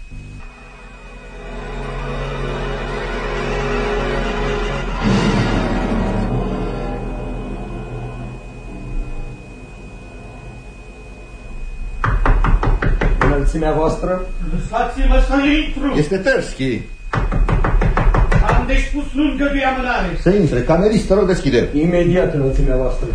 Înălțimea voastră? Lăsați-mă să intru! Este Terski. Am de spus, nu îngădui amânare. Să intre, camerist, te rog, deschide. Imediat, înălțimea voastră.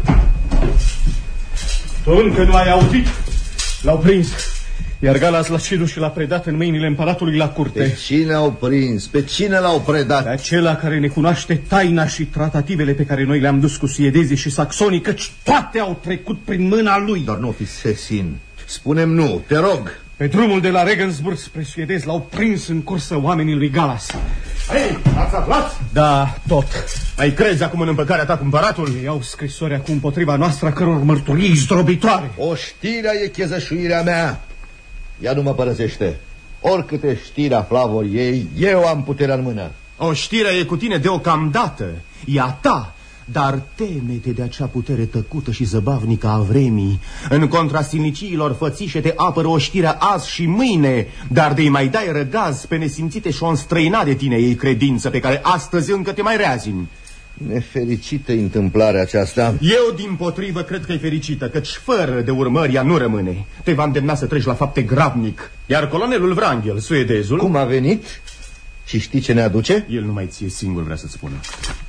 Tu încă nu ai auzit? L-au prins, iar Galas l-a cidut și l-a predat în mâinile împăratului la curte. Pe cine au prins? Pe cine l-au predat? Pe acela care ne cunoaște taina și tratativele pe care noi le-am dus cu suedezii și saxonii, căci toate au trecut prin mâna lui. Dar nu fi Sesin. Spune-mi nu, te rog. Pe drumul de la Regensburg spre suedez l-au prins în cursă oamenii lui Galas. Hei, ați aflat? Da, tot. Mai crezi acum în împăcarea ta cu împăratul? Ei au scrisori acum împotriva noastră, a căror mărturii zdrobitoare. O știrea e chezășuirea mea. Ea nu mă părăsește. Oricâte știri afla vor ei, eu am puterea în mână. O știre e cu tine deocamdată. E a ta. Dar teme-te de acea putere tăcută și zăbavnică a vremii. În contra silniciilor fățișe te apără o știre azi și mâine, dar de-i mai dai răgaz pe nesimțite și o înstrăina de tine ei credință pe care astăzi încă te mai reazini. Nefericită întâmplarea aceasta. Eu dimpotrivă cred că e fericită, căci fără de urmări ea nu rămâne. Te va îndemna să treci la fapte grabnic. Iar colonelul Wrangel, suedezul... Cum a venit? Și știi ce ne aduce? El numai ție singur vrea să-ți spună.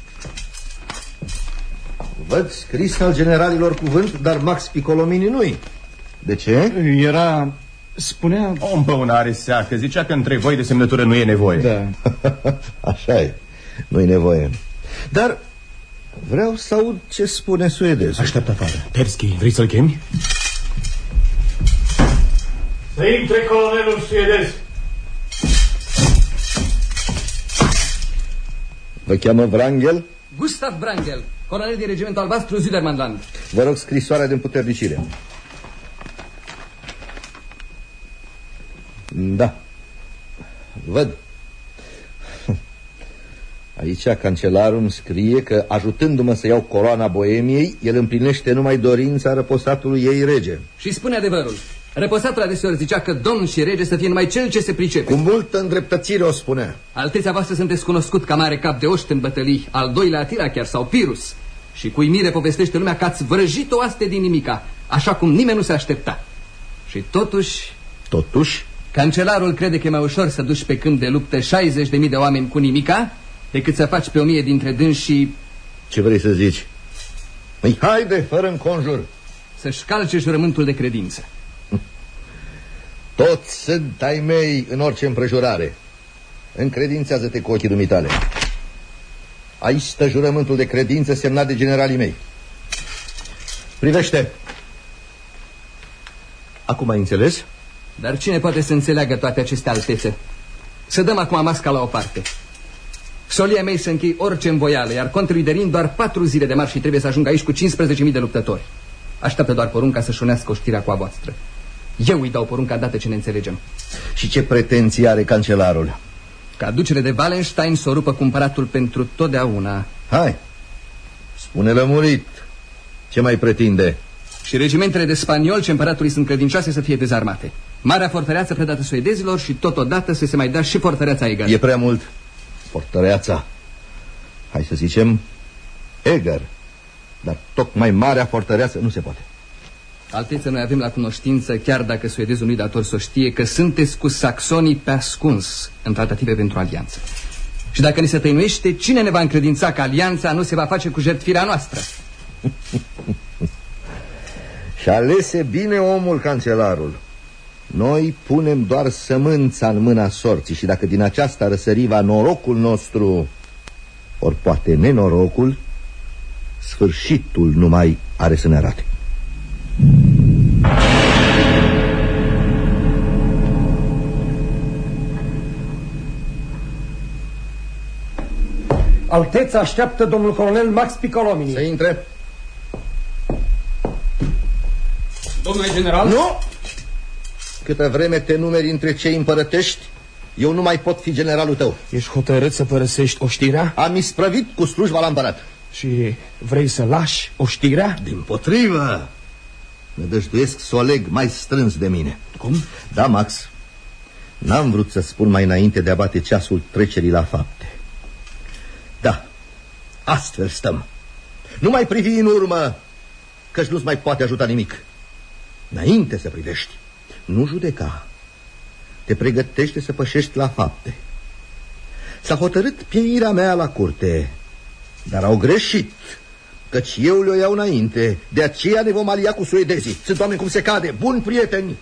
Văd scris al generalilor cuvânt, dar Max Piccolomini nu-i. De ce? Era... spunea... O împăunare seacă, zicea că între voi de semnătură nu e nevoie. Da. Așa e, nu-i nevoie. Dar vreau să aud ce spune suedezul. Așteaptă afară. Terski, vrei să-l chemi? Să intre colonelul suedez. Vă cheamă Wrangel? Gustav Wrangel, colonel de regimentul albastru Zudermanland. Vă rog scrisoarea de împuternicire. Da. Văd. Aici cancelarul îmi scrie că, ajutându-mă să iau coroana Boemiei, el împlinește numai dorința răposatului ei rege. Și spune adevărul. Răposatul adeseori zicea că domn și rege să fie numai cel ce se pricepe. Cu multă îndreptățire o spunea. Alteția voastră sunteți cunoscut ca mare cap de oști în bătălii, al doilea Atila chiar, sau Pirus. Și cu uimire povestește lumea că ați vrăjit o oaste din nimica, așa cum nimeni nu se aștepta. Și totuși... Totuși? Cancelarul crede că e mai ușor să duci pe câmp de luptă 60.000 de oameni cu nimica decât să faci pe 1000 dintre dânsi și... Ce vrei să zici? Păi haide, fără înconjur. Să-și calce jurământul de credință. Toți sunt ai mei în orice împrejurare. Încredințează-te cu ochii dumitale. Aici stă jurământul de credință semnat de generalii mei. Privește. Acum ai înțeles? Dar cine poate să înțeleagă toate aceste altețe? Să dăm acum masca la o parte. Solia mei să închei orice învoială, iar contele lui Derin doar 4 zile de marș și trebuie să ajungă aici cu 15.000 de luptători. Așteaptă doar porunca să-și unească oștirea cu a voastră. Eu îi dau porunca dată ce ne înțelegem. Și ce pretenții are cancelarul? Ca ducele de Wallenstein să o rupă cu împăratul pentru totdeauna. Hai, spune lămurit. Ce mai pretinde? Și regimentele de spanioli ce împăratului sunt credincioase să fie dezarmate. Marea fortăreață predată suedezilor și totodată să se mai dea și fortăreața Eger. E prea mult. Fortăreața, hai să zicem Eger. Dar tocmai marea fortăreață nu se poate. Alteță, noi avem la cunoștință, chiar dacă suedezul nu-i dator să știe, că sunteți cu saxonii pe ascuns în tratative pentru alianță. Și dacă ni se tăinuiește, cine ne va încredința că alianța nu se va face cu jertfirea noastră? Și alese bine omul cancelarul. Noi punem doar sămânța în mâna sorții și dacă din aceasta răsăriva norocul nostru, ori poate nenorocul, sfârșitul numai are să ne arate. Alteța așteaptă domnul colonel Max Piccolomini. Să intre. Domnule general? Nu! Câtă vreme te numeri între cei împărătești, eu nu mai pot fi generalul tău. Ești hotărât să părăsești oștirea? Am isprăvit cu slujba la împărat. Și vrei să lași oștirea? Dimpotrivă, nădăjduiesc să o leg mai strâns de mine. Cum? Da, Max. N-am vrut să spun mai înainte de a bate ceasul trecerii la fapte. Da, astfel stăm. Nu mai privi în urmă, căci nu-ți mai poate ajuta nimic. Înainte să privești, nu judeca. Te pregătește să pășești la fapte. S-a hotărât pieirea mea la curte, dar au greșit, căci eu le-o iau înainte. De aceea ne vom alia cu suedezii. Sunt oameni cum se cade, buni prieteni.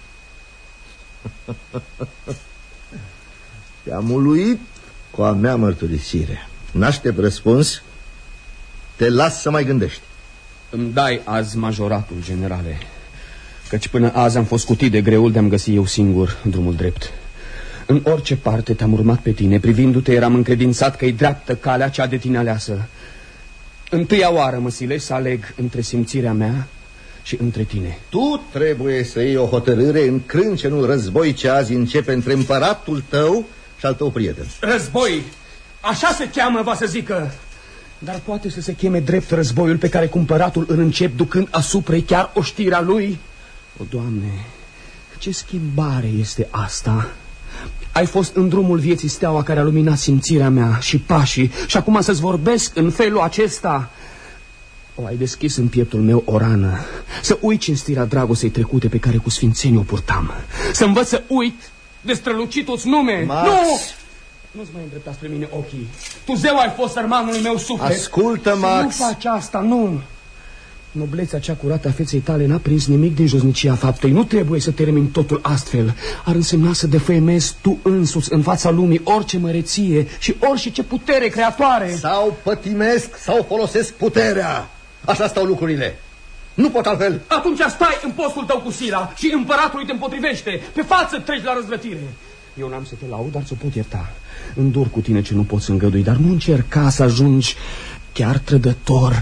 Te-am uluit cu a mea mărturisire. N-aștept răspuns. Te las să mai gândești. Îmi dai azi majoratul, generale, căci până azi am fost cutit de greul de-am găsit eu singur drumul drept. În orice parte te-am urmat pe tine. Privindu-te eram încredințat că-i dreaptă calea cea de tine aleasă. Întâia oară mă silești să aleg între simțirea mea și între tine. Tu trebuie să iei o hotărâre în crâncenul război ce azi începe între împăratul tău și al tău prieten. Război! Așa se cheamă, va să zică. Dar poate să se cheme drept războiul pe care cumpăratul îl încep ducând asupra chiar oștirea lui? O, Doamne, ce schimbare este asta! Ai fost în drumul vieții steaua care a luminat simțirea mea și pașii, și acum să-ți vorbesc în felul acesta. O, ai deschis în pieptul meu o rană. Să uit cinstirea dragostei trecute pe care cu sfințenie o purtam. Să învăț să uit de strălucitul-ți nume. Max. Nu! Nu-ți mai îndrepta spre mine ochii. Tu, zeu, ai fost sărmanul meu suflet. Ascultă, Max. Nu faci asta, nu. Noblețea cea curată a feței tale n-a prins nimic din josnicia faptei. Nu trebuie să termin totul astfel. Ar însemna să defăimezi tu însuți în fața lumii orice măreție și orice putere creatoare. Sau pătimesc sau folosesc puterea. Așa stau lucrurile. Nu pot altfel. Atunci stai în postul tău cu sila și împăratului te împotrivește. Pe față treci la răzvrătire. Eu n-am să te laud, dar ți-o pot ierta. Îndur cu tine ce nu poți îngădui, dar nu încerca să ajungi chiar trădător.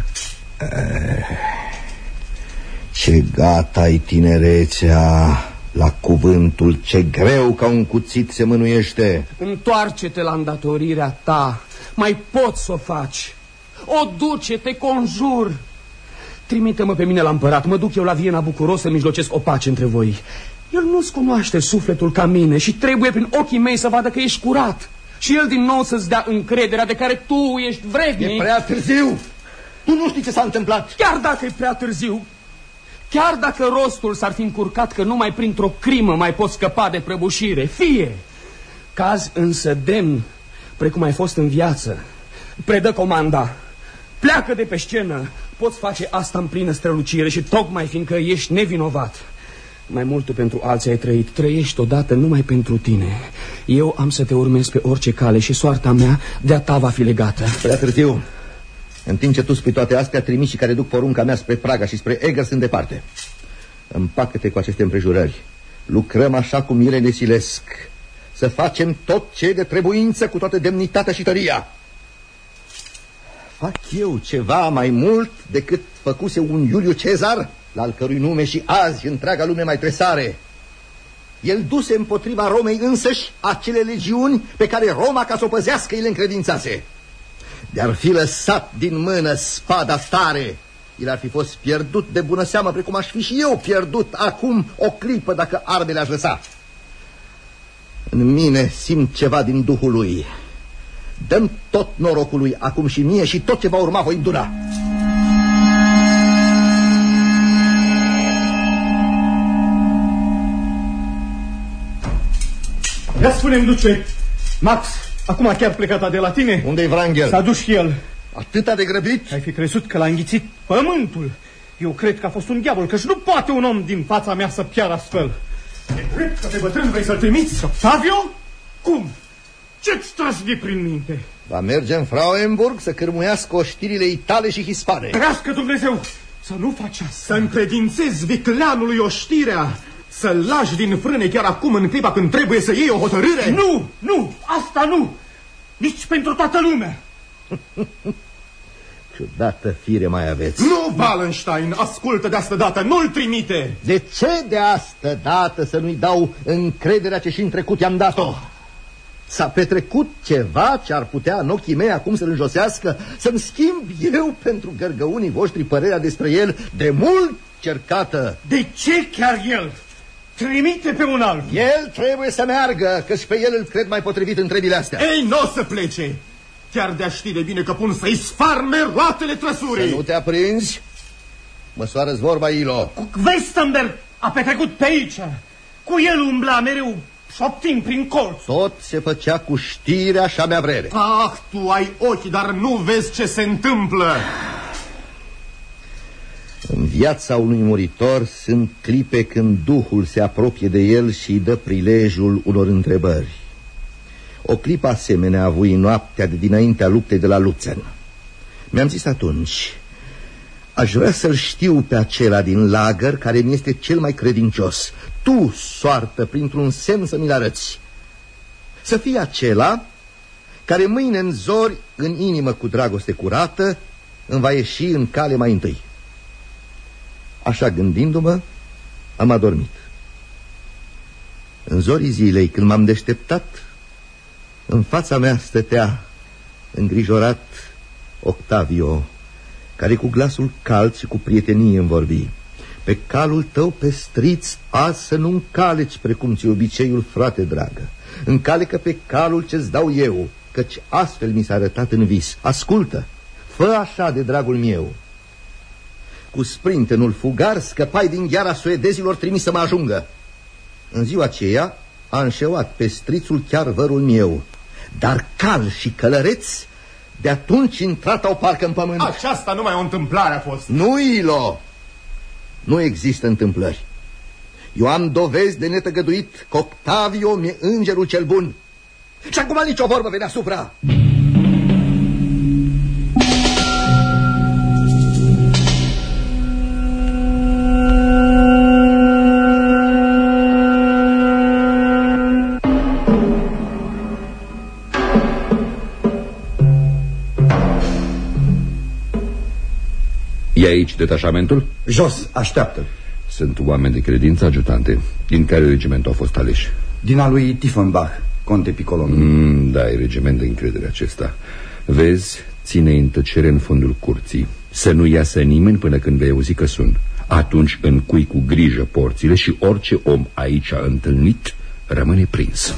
Ce gata-i tinerețea la cuvântul, ce greu ca un cuțit se mânuiește. Întoarce-te la îndatorirea ta. Mai poți să o faci. O duce, te conjur. Trimite-mă pe mine la împărat, mă duc eu la Viena bucuros să mijlocesc o pace între voi. El nu-ți cunoaște sufletul ca mine și trebuie prin ochii mei să vadă că ești curat. Și el din nou să-ți dea încrederea de care tu ești vrednic. E prea târziu! Tu nu știi ce s-a întâmplat. Chiar dacă e prea târziu, chiar dacă rostul s-ar fi încurcat că numai printr-o crimă mai poți scăpa de prăbușire, fie. Caz însă demn, precum ai fost în viață, predă comanda. Pleacă de pe scenă. Poți face asta în plină strălucire și tocmai fiindcă ești nevinovat. Mai mult tu pentru alții ai trăit, trăiești odată numai pentru tine. Eu am să te urmez pe orice cale și soarta mea de-a ta va fi legată. Prea târziu. În timp ce tu spui toate astea, trimișii care duc porunca mea spre Praga și spre Eger sunt departe. Împacă-te cu aceste împrejurări. Lucrăm așa cum ele ne silesc. Să facem tot ce e de trebuință cu toată demnitatea și tăria. Fac eu ceva mai mult decât făcuse un Iuliu Cezar, la al cărui nume și azi întreaga lume mai tresare. El duse împotriva Romei însăși acele legiuni pe care Roma, ca să o păzească, îi le încredințase. De-ar fi lăsat din mână spada tare, el ar fi fost pierdut de bună seamă, precum aș fi și eu pierdut acum o clipă dacă armele aș lăsa. În mine simt ceva din Duhul lui. Dăm tot norocul lui acum și mie și tot ce va urma voi îndura. Ia spune-mi, duce, Max, acum chiar plecata de la tine? Unde-i Wrangel? S-a dus și el. Atâta de grăbit? Ai fi crezut că l-a înghițit pământul. Eu cred că a fost un diavol, căci nu poate un om din fața mea să piară astfel. E drept că pe bătrân vrei să-l trimiți? Octavio? Cum? Ce-ți trăsni prin minte? Va merge în Frauenburg să cârmuiască oștirile itale și hispane. Trească Dumnezeu! Să nu faci asta. Să încredințezi vicleanului oștirea. Să-l lași din frâne chiar acum, în clipa când trebuie să iei o hotărâre? Nu, nu, asta nu. Nici pentru toată lumea. Ciudată fire mai aveți. Nu, Wallenstein, ascultă de asta dată, nu-l trimite. De ce de asta dată să nu-i dau încrederea ce și în trecut i-am dat-o? S-a petrecut ceva ce ar putea în ochii mei acum să-l înjosească, să-mi schimb eu pentru gărgăunii voștri părerea despre el de mult cercată. De ce chiar el? Trimite pe un altul. El trebuie să meargă, că și pe el îl cred mai potrivit în trebile astea. Ei, n-o să plece. Chiar de-a ști de bine că pun să-i sfarme roatele trăsurii. Să nu te aprinzi. Măsoară-ți vorba, Ilo. Cu Westenberg a petrecut pe aici. Cu el umbla mereu șoptind prin colț. Tot se făcea cu știrea așa mea vrere. Ah, tu ai ochi, dar nu vezi ce se întâmplă. În viața unui muritor sunt clipe când Duhul se apropie de el și îi dă prilejul unor întrebări. O clipă asemenea a avut noaptea de dinaintea luptei de la Lutzen. Mi-am zis atunci, aș vrea să-l știu pe acela din lagăr care mi este cel mai credincios. Tu, soartă, printr-un semn să mi-l arăți. Să fii acela care mâine în zori, în inimă cu dragoste curată, îmi va ieși în cale mai întâi. Așa gândindu-mă, am adormit. În zorii zilei, când m-am deșteptat, în fața mea stătea, îngrijorat, Octavio, care cu glasul cald și cu prietenie îmi vorbi. Pe calul tău pestriț azi să nu încaleci precum ți obiceiul, frate dragă. Încalecă pe calul ce-ți dau eu, căci astfel mi s-a arătat în vis. Ascultă, fă așa de dragul meu. Cu sprintenul fugar scăpai din gheara suedezilor trimis să mă ajungă. În ziua aceea a înșeuat pestrițul chiar vărul meu, dar cal și călăreț de atunci intrat-au parcă în pământ. Aceasta numai o întâmplare a fost. Nu, Ilo, nu există întâmplări. Eu am dovezi de netăgăduit că Octavio mi-e îngerul cel bun. Și acum nicio vorbă pe deasupra. E aici detașamentul? Jos, așteaptă. Sunt oameni de credință, ajutante. Din care regiment au fost aleși? Din a lui Tiefenbach, conte Piccolomini. Da, e regiment de încredere acesta. Vezi, ține în tăcere în fundul curții. Să nu iasă nimeni până când vei auzi că sun. Atunci încui cu grijă porțile și orice om aici întâlnit rămâne prins.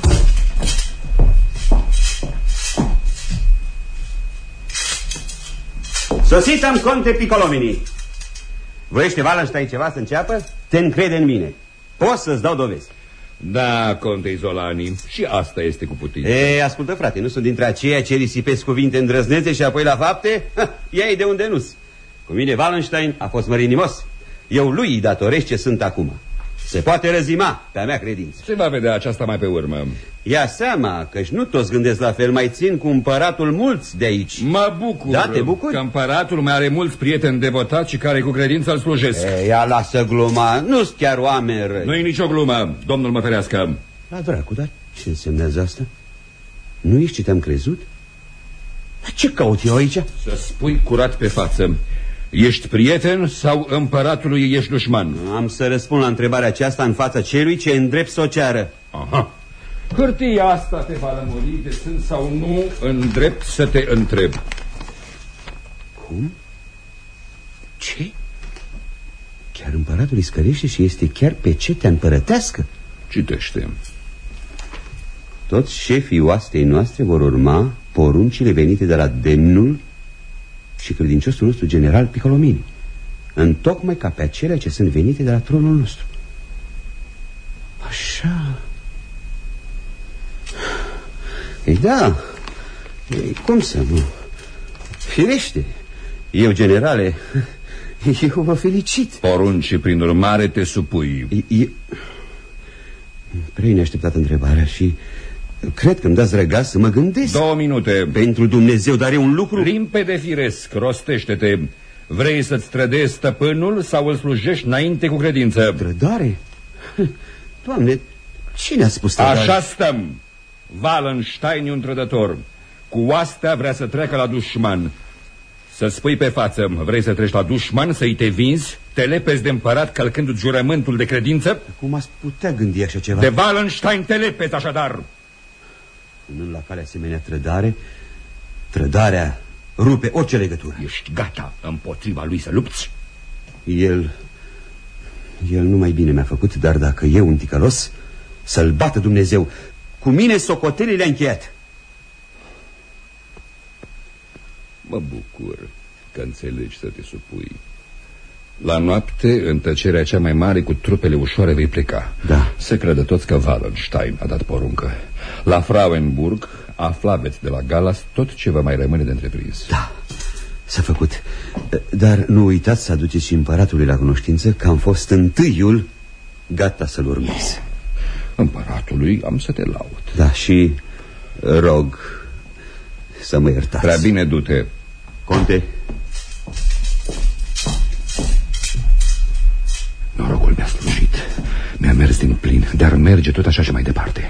Sositam, conte Piccolomini. Voiește Wallenstein ceva să înceapă? Te încrede în mine. Poți să-ți dau dovezi. Da, conte Izolani, și asta este cu putință. Ei, ascultă, frate, nu sunt dintre aceia ce risipesc cuvinte îndrăznețe și apoi la fapte, ia-i de unde nu-s. Cu mine Wallenstein a fost mărinimos. Eu lui îi datoresc ce sunt acum. Se poate răzima pe a mea credință. Se va vedea aceasta mai pe urmă. Ia seama că-și nu toți gândesc la fel. Mai țin cu împăratul mulți de aici. Mă bucur. Da, te bucuri? Că împăratul mai are mulți prieteni devotați și care cu credință îl slujesc. Ia lasă gluma, nu-s chiar oameni răi. Nu-i nicio glumă, domnul mă ferească. La dracu, dar ce însemnează asta? Nu ești ce te-am crezut? Dar ce caut eu aici? Să spui curat pe față. Ești prieten sau împăratului ești dușman? Am să răspund la întrebarea aceasta în fața celui ce îndrept să o ceară. Aha. Hârtia asta te va lămuri de sunt sau nu îndrept să te întreb. Cum? Ce? Chiar împăratul îi scărește și este chiar pe cetea împărătească? Citește. Toți șefii oastei noastre vor urma poruncile venite de la demnul și credinciosul nostru general Piccolomini, întocmai ca pe acelea ce sunt venite de la tronul nostru. Așa. Ei da, cum să nu? Firește. Eu, generale, eu vă felicit. Porunci, prin urmare, te supui. Prea neașteptat întrebarea și cred că îmi dați răgaz să mă gândesc. 2 minute. Pentru Dumnezeu, dar e un lucru limpede, firesc, rostește-te. Vrei să-ți trădezi stăpânul sau îl slujești înainte cu credință? Trădare? Doamne, cine a spus trădare? Așa stăm. Wallenstein e un trădător. Cu oastea vrea să treacă la dușman. Să spui pe față, vrei să treci la dușman, să-i te vinzi, te lepezi de împărat călcându-ți jurământul de credință? Cum ați putea gândi așa ceva? De Wallenstein te lepezi așadar. Punând la cale asemenea trădare, trădarea rupe orice legătură. Ești gata împotriva lui să lupți? El nu mai bine mi-a făcut, dar dacă eu un ticălos, să-l bată Dumnezeu. Cu mine socotelile a încheiat. Mă bucur că înțelegi să te supui. La noapte, în tăcerea cea mai mare, cu trupele ușoare vei pleca. Da. Se crede toți că Wallenstein a dat poruncă. La Frauenburg aflaveți de la Galas tot ce vă mai rămâne de întreprins. Da, s-a făcut. Dar nu uitați să aduceți și împăratului la cunoștință că am fost întâiul gata să-l urmez. Împăratului am să te laud. Da, și rog să mă iertați. Prea bine, du-te. Conte. Norocul mi-a slujit. Mi-a mers din plin, dar merge tot așa și mai departe.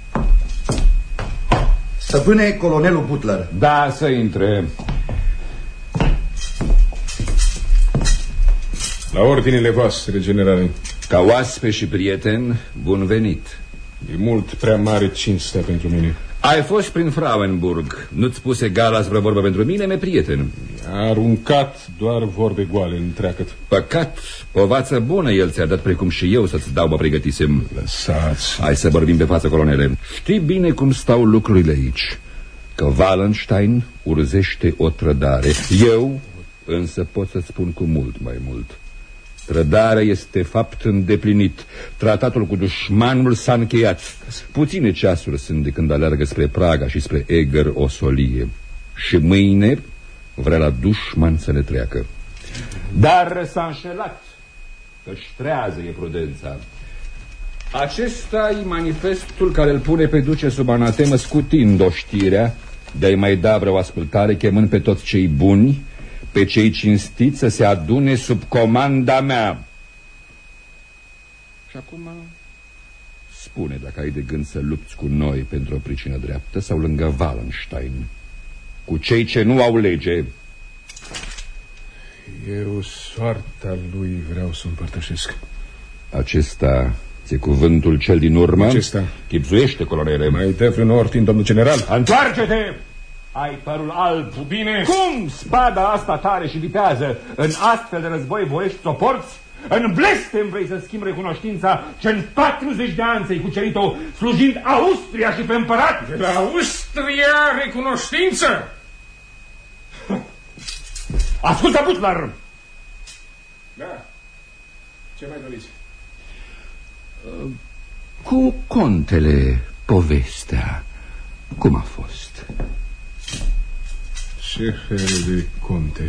Stăpâne, colonelul Butler. Da, să intre. La ordinele voastre, generale. Ca oaspe și prieten, bun venit. E mult prea mare cinstea pentru mine. Ai fost prin Frauenburg. Nu-ți puse Galas vreo vorbă pentru mine, mi prieten? A aruncat doar vorbe goale întreagăt. Păcat, povață bună el ți-a dat, precum și eu să-ți dau, mă pregătisem. Lăsați. Hai să vorbim pe față, colonele. Știi bine cum stau lucrurile aici. Că Wallenstein urzește o trădare. Eu însă pot să spun cu mult mai mult. Trădarea este fapt îndeplinit. Tratatul cu dușmanul s-a încheiat. Puține ceasuri sunt de când aleargă spre Praga și spre Eger o solie. Și mâine vrea la dușman să ne treacă. Dar s-a înșelat, că-și trează e prudența. Acesta e manifestul care îl pune pe duce sub anatemă, scutind oștirea de a-i mai da vreo ascultare, chemând pe toți cei buni, pe cei cinstiți să se adune sub comanda mea. Și acum spune dacă ai de gând să lupți cu noi pentru o pricină dreaptă sau lângă Wallenstein, cu cei ce nu au lege. Eu soarta lui vreau să împărtășesc. Acesta ți-e cuvântul cel din urmă? Acesta. Chipzuiește, colonele. Mai te vreun ordin, domnul general? Întoarce-te! Ai părul alb, bine? Cum spada asta tare și vitează? În astfel de război voiești să o porți? În blestem vrei să schimbi recunoștința ce în 40 de ani ți-ai cucerit-o slujind Austria și pe împărat? De la Austria recunoștință? Ascultă, Butler! Da. Ce mai doriți? Cu contele povestea, cum a fost? Ce fel de conte?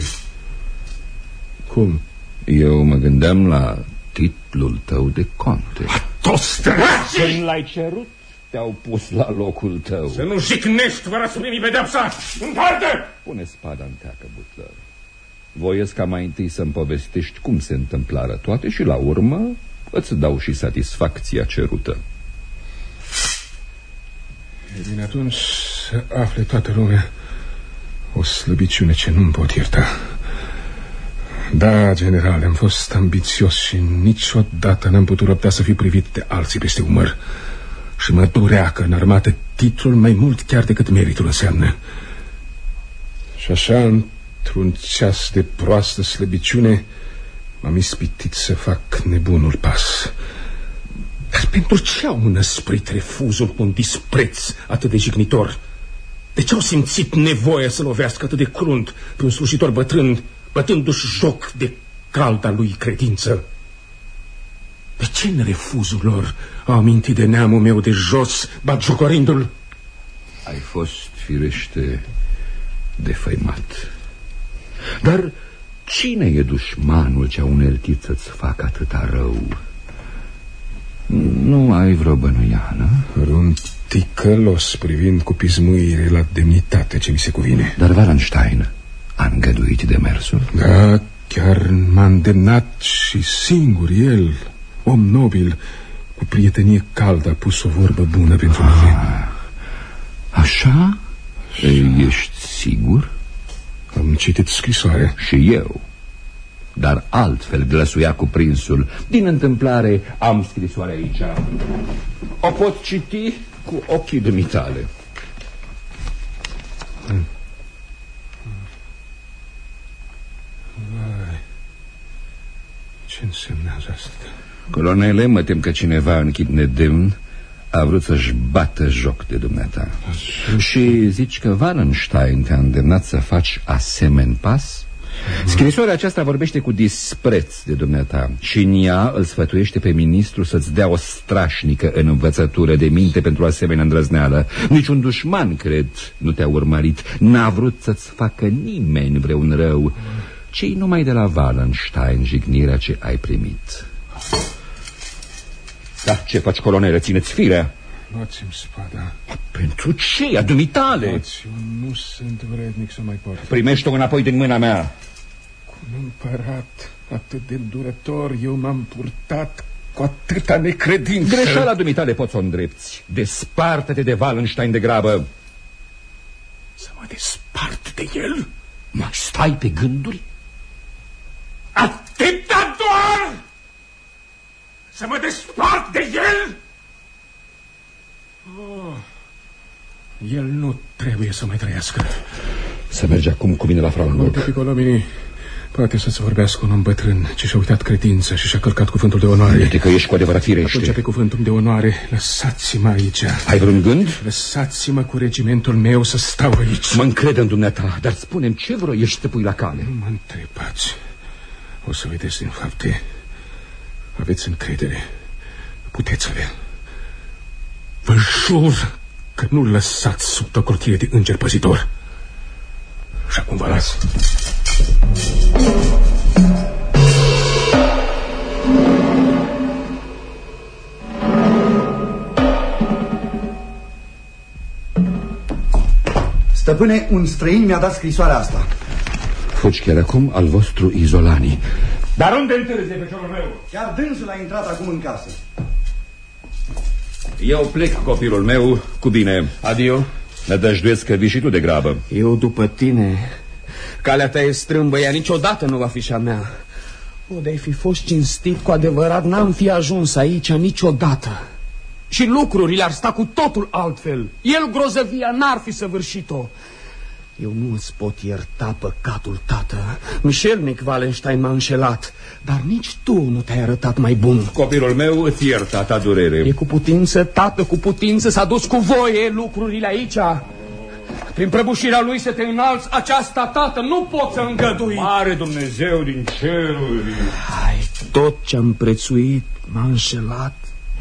Cum? Eu mă gândeam la titlul tău de conte. Toți dragii! Când l-ai cerut, te-au pus la locul tău. Să nu jignești fără să primi pedepsa! În parte! Pune spada în teacă, Butler. Voiesc ca mai întâi să-mi povestești cum se întâmplară toate și la urmă îți dau și satisfacția cerută. E bine, atunci să afle toată lumea o slăbiciune ce nu-mi pot ierta. Da, generale, am fost ambițios și niciodată n-am putut răbda să fiu privit de alții peste umăr. Și mă durea că în armată titlul mai mult chiar decât meritul înseamnă. Și așa, într-un ceas de proastă slăbiciune, m-am ispitit să fac nebunul pas. Dar pentru ce au înăsprit refuzul cu un dispreț atât de jignitor? De ce au simțit nevoie să lovească atât de crunt pe un slujitor bătrân, bătându-și joc de calda lui credință? De ce în refuzul lor au amintit de neamul meu de jos, batjocorindu-l? Ai fost, firește, defăimat. Dar cine e dușmanul ce-a uneltit să-ți facă atâta rău? Nu ai vreo bănuială? Un ticălos privind cu pismuire la demnitate ce mi se cuvine. Dar Wallenstein a îngăduit demersul? Da, chiar m-a îndemnat și singur el, om nobil, cu prietenie caldă a pus o vorbă bună pentru mine. Așa? Ești sigur? Am citit scrisoarea. Și eu. Dar altfel glăsuia cu prinsul. Din întâmplare am scrisoarea aici. O pot citi cu ochii dumitale. Vai, ce însemnează asta? Colonele, mă tem că cineva în chip nedemn a vrut să-și bată joc de dumneata. Și zici că Wallenstein te-a îndemnat să faci asemenea pas? Scrisoarea aceasta vorbește cu dispreț de dumneata și în ea îl sfătuiește pe ministru să-ți dea o strașnică învățătură de minte pentru asemenea îndrăzneală. Niciun dușman, cred, nu te-a urmărit. N-a vrut să-ți facă nimeni vreun rău, ci numai de la Wallenstein jignirea ce ai primit. Da, ce faci, colonel? Ține-ți firea. Luați-mi spada. Pentru ce? A dumitale. Eu nu sunt vrednic să mai port. Primește-o înapoi din mâna mea. Cu un împărat atât de îndurător eu m-am purtat cu atâta necredință. Greșeala dumitale poți o îndrepți. Desparte-te de Wallenstein de grabă. Să mă despart de el? Mai stai pe gânduri? Atâta doar! Să mă despart de el? Oh, el nu trebuie să mai trăiască. Să mergi acum cu mine la Frauenburg. Uite, Piccolomini, poate să-ți vorbească un om bătrân ce și-a uitat credința și și-a călcat cuvântul de onoare. Uite că ești cu adevărat firește. Atunci, pe cuvântul de onoare, lăsați-mă aici. Ai vreun gând? Lăsați-mă cu regimentul meu să stau aici. Mă încred în dumneata, dar spune-mi ce vroiești să pui la cale. Nu mă întrebați. O să vedeți din fapte. Aveți încredere. Puteți avea. Vă jur că nu lăsați sub tăcortire de înger păzitor. Și acum vă las. Stăpâne, un străin mi-a dat scrisoarea asta. Fugi chiar acum al vostru Izolani. Dar unde întârzie pe celor meu? Chiar dânsul a intrat acum în casă. Eu plec, copilul meu, cu bine. Adio. Nădăjduiesc că vii și tu de grabă. Eu după tine. Calea ta e strâmbă, ea niciodată nu va fi și a mea. O, de-ai fi fost cinstit cu adevărat, n-am fi ajuns aici niciodată. Și lucrurile ar sta cu totul altfel. El, grozăvia, n-ar fi săvârșit-o. Eu nu îți pot ierta păcatul, tată. Mișelnic Wallenstein m-a înșelat, dar nici tu nu te-ai arătat mai bun. Copilul meu îți iertă ta durere. E cu putință, tată, cu putință s-a dus cu voie lucrurile aici. Prin prăbușirea lui să te înalți, aceasta, tată, nu pot să îngădui. Mare Dumnezeu din ceruri. Hai, tot ce-am prețuit m-a înșelat.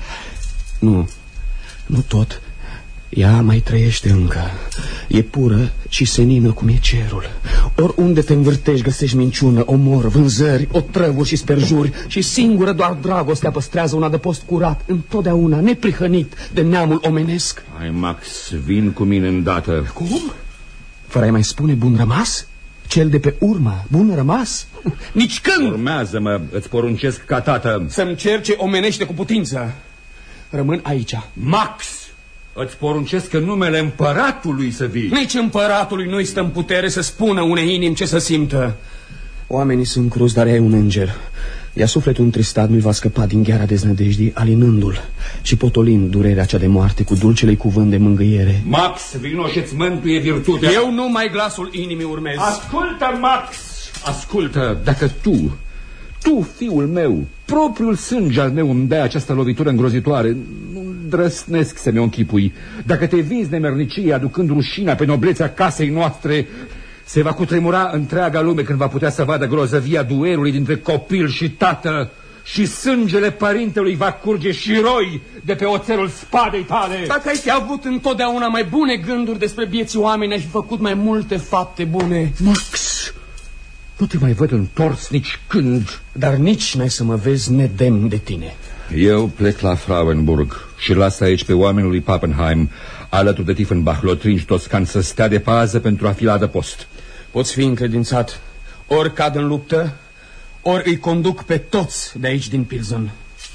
Nu tot. Ea mai trăiește încă. E pură și senină cum e cerul. Oriunde te învârtești găsești minciună, omor, vânzări, otrăvuri și sperjuri. Și singură doar dragostea păstrează un adăpost curat, întotdeauna neprihănit de neamul omenesc. Hai, Max, vin cu mine îndată. Cum? Fără ai mai spune bun rămas? Cel de pe urmă, bun rămas? Nici când! Urmează-mă, îți poruncesc ca tată. Să-mi cerce omenește cu putință. Rămân aici. Max! Îți poruncesc în numele împăratului să vii. Nici împăratului nu-i stă în putere să spună unei inimi ce să simtă. Oamenii sunt cruzi, dar ai un înger. Iar sufletul întristat nu-i va scăpa din gheara deznădejdii, alinându-l și potolind durerea cea de moarte cu dulcele cuvânt de mângâiere. Max, vino și-ți mântuie virtutea. Eu numai glasul inimii urmez. Ascultă, Max! Ascultă, dacă tu, fiul meu, propriul sânge al meu îmi dai această lovitură îngrozitoare, nu îndrăsnesc să mi-o închipui. Dacă te vinzi nemernicie aducând rușinea pe noblețea casei noastre, se va cutremura întreaga lume când va putea să vadă grozăvia duelului dintre copil și tată. Și sângele părintelui va curge și roi de pe oțelul spadei tale. Dacă ai fi avut întotdeauna mai bune gânduri despre vieții oameni, ai fi făcut mai multe fapte bune. Max, nu te mai văd întors nici când. Dar nici n-ai să mă vezi nedemn de tine. Eu plec la Frauenburg și las aici pe oamenii lui Pappenheim, alături de Tiefenbach, Lotrin și Toscan, să stea de pază pentru a fi la adăpost. Poți fi încredințat. Ori cad în luptă, ori îi conduc pe toți de aici din Pilsen.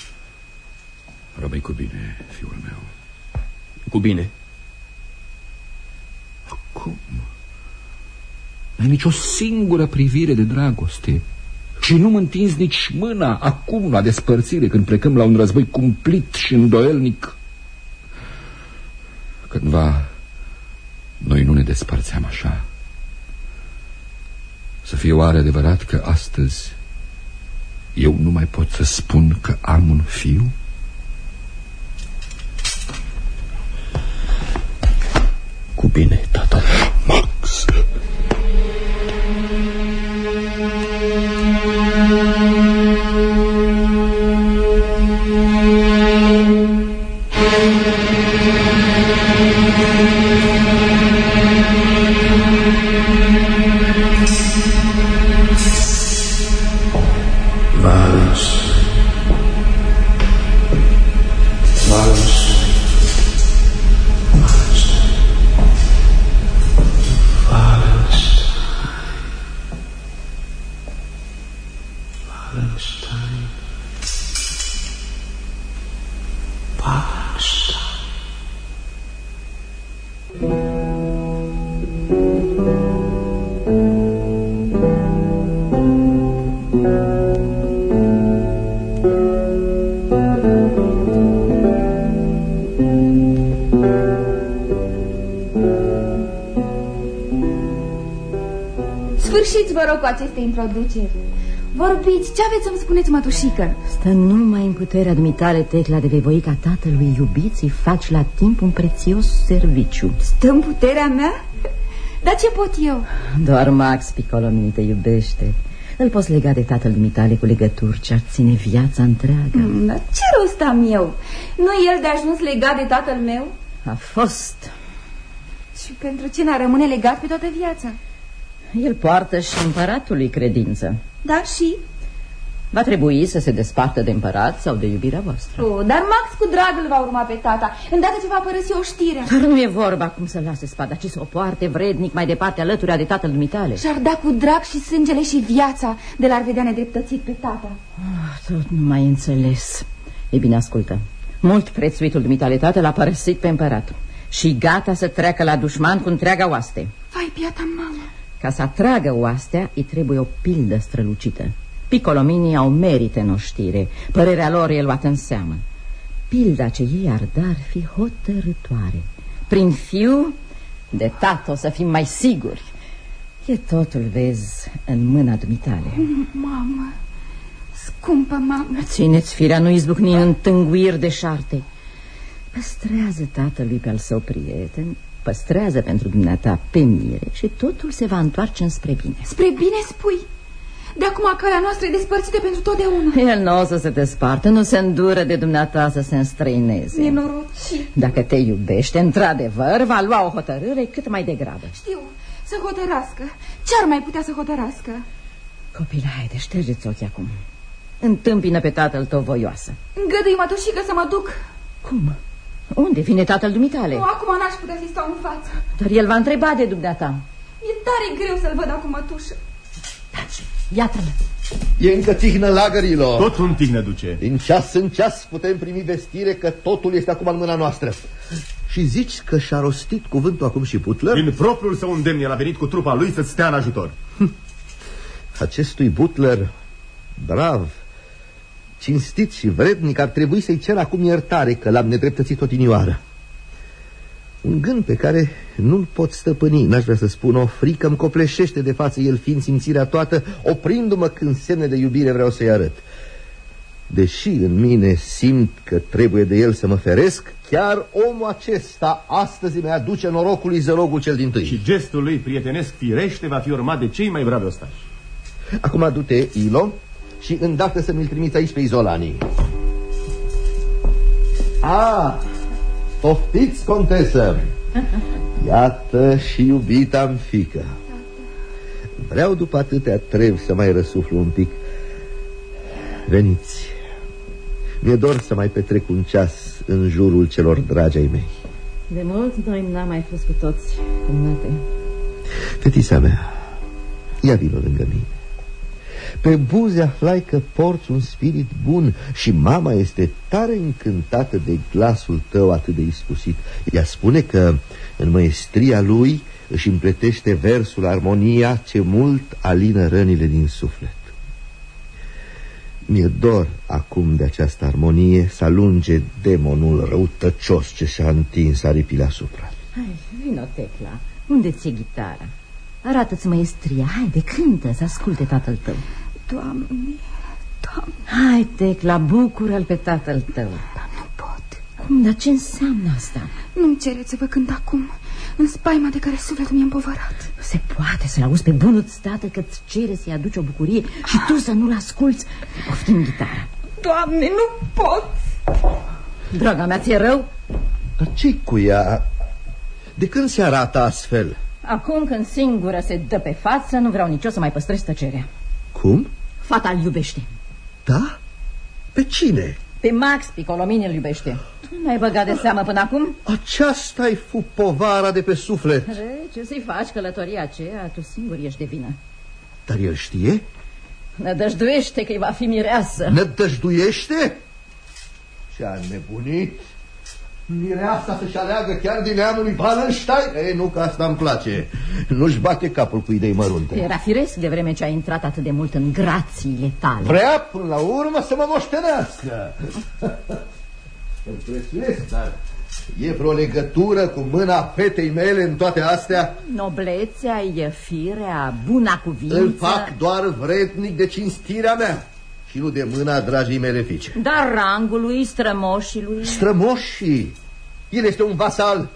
Rămâi cu bine, fiul meu. Cu bine. Acum n-ai nici o singură privire de dragoste și nu mă întinzi nici mâna acum la despărțire, când plecăm la un război cumplit și îndoielnic. Cândva noi nu ne despărțeam așa. Să fie oare adevărat că astăzi eu nu mai pot să spun că am un fiu? Cu bine, tata. Max! Sfârșiți, vă rog, cu aceste introduceri. Vorbiți, ce aveți să-mi spuneți, mătușică? Stă numai în puterea dumitale, Tecla, de vei voi ca tatălui iubiții faci la timp un prețios serviciu. Stă în puterea mea? Dar ce pot eu? Doar Max Piccolomini te iubește. Îl poți lega de tatăl dumitale cu legături ce ar ține viața întreagă. Dar ce rost am eu? Nu el de ajuns legat de tatăl meu? A fost. Și pentru ce n-a rămâne legat pe toată viața? El poartă și împăratului credință. Da, și? Va trebui să se despartă de împărat sau de iubirea voastră. Dar Max cu drag îl va urma pe tata, îndată ce va părăsi oștirea. Dar nu e vorba cum să lase spada, ci să o poarte vrednic mai departe alături de tatăl dumitale. Și-ar da cu drag și sângele și viața de l-ar vedea nedreptățit pe tata. Tot nu mai înțeles. E bine, ascultă. Mult prețuitul dumitale tată l-a părăsit pe împărat și gata să treacă la dușman cu întreaga oaste. Vai, piata mamă! Ca să atragă oastea, îi trebuie o pildă strălucită. Piccolominii au merite în oștire, părerea lor e luată în seamă. Pilda ce ei ar da fi hotărătoare. Prin fiu, de tată o să fim mai siguri. E totul, vezi, în mâna dumitale. Mamă, scumpă mamă. Țineți firea, nu izbucni în tânguiri de șarte. Păstrează tatălui pe al său prieten, păstrează pentru dumneata pe Mire și totul se va întoarce înspre bine. Spre bine spui? De acum calea noastră e despărțită pentru totdeauna. El nu o să se despartă, nu se îndură de dumneata să se înstrăineze. Nenorocit. Dacă te iubește, într-adevăr, va lua o hotărâre cât mai degrabă. Știu, să hotărască. Ce-ar mai putea să hotărască? Copile, haide, ștergeți ochii acum. Întâmpină pe tatăl tău voioasă. Îngădui, mătușică, să mă duc. Cum? Unde vine tatăl dumitale? Nu, acum n-aș putea să-i stau în față. Dar el va întreba de dumneata. E tare greu să-l văd acum, mătușă. Iată-l. E încă tihnă lagărilor. Tot un tihnă duce. Din ceas în ceas putem primi vestire că totul este acum în mâna noastră. Și zici că și-a rostit cuvântul acum și Butler? Din propriul său îndemn, el a venit cu trupa lui să-ți stea în ajutor. Acestui Butler, brav, cinstit și vrednic, ar trebui să-i cer acum iertare că l-am nedreptățit odinioară. Un gând pe care nu-l pot stăpâni, n-aș vrea să spun, o frică îmi copleșește de față, el fiind simțirea toată, oprindu-mă când semne de iubire vreau să-i arăt. Deși în mine simt că trebuie de el să mă feresc, chiar omul acesta astăzi mi aduce norocului zărogul cel dintâi. Și gestul lui prietenesc firește va fi urmat de cei mai bravi ostași. Acum du-te, Ilo, și îndată să mi-l trimiți aici pe Izolanii. Poftiți, contesă. Iată și iubita-mi fică. Vreau după atâtea trevi să mai răsuflu un pic. Veniți. Mi-e dor să mai petrec un ceas în jurul celor dragi ai mei. De mult noi n-am mai fost cu toți, cumnate. Fetița mea, ia vină lângă mine. Pe buze aflai că porți un spirit bun și mama este tare încântată de glasul tău atât de iscusit. Ea spune că în măestria lui își împletește versul armonia ce mult alină rănile din suflet. Mi-e dor acum de această armonie să alunge demonul răutăcios ce și-a întins aripile asupra. Hai, vino, Tecla, unde ți-e chitara? Arată-ți măestria, haide, cântă, să asculte tatăl tău. Doamne, Doamne. Hai, Tecla, bucură-l pe tatăl tău. Dar nu pot. Cum, dar ce înseamnă asta? Nu-mi cereți să vă cânt acum, în spaima de care sufletul mi-e împovărat. Se poate să-l auzi pe bunul-ți tată că-ți cere să-i aduci o bucurie și tu să nu-l asculți. Poftim ghitara. Doamne, nu pot. Draga mea, ți-e rău? Dar ce-i cu ea? De când se arată astfel? Acum când singură se dă pe față, nu vreau nicio să mai păstrez tăcerea. Cum? Fata îl iubește. Da? Pe cine? Pe Max Piccolomini îl iubește. Tu n-ai băgat de seamă până acum? Aceasta-i fu povara de pe suflet. Ce să-i faci călătoria aceea? Tu singur ești de vină. Dar el știe? Nădăjduiește că-i va fi mireasă. Nădăjduiește? Ce-a nebunit? Mireasa să-și aleagă chiar din neamul lui Wallenstein? Ei, nu, că asta îmi place. Nu-și bate capul cu idei mărunte. Era firesc de vreme ce ai intrat atât de mult în grațiile tale. Vrea până la urmă să mă moștenească. Îl prețuiesc, dar e vreo legătură cu mâna fetei mele în toate astea? Noblețea, e firea, buna cuvință. Îl fac doar vrednic de cinstirea mea și nu de mâna dragii mele fiice. Dar rangului, strămoșii. Strămoșii? El este un vasal.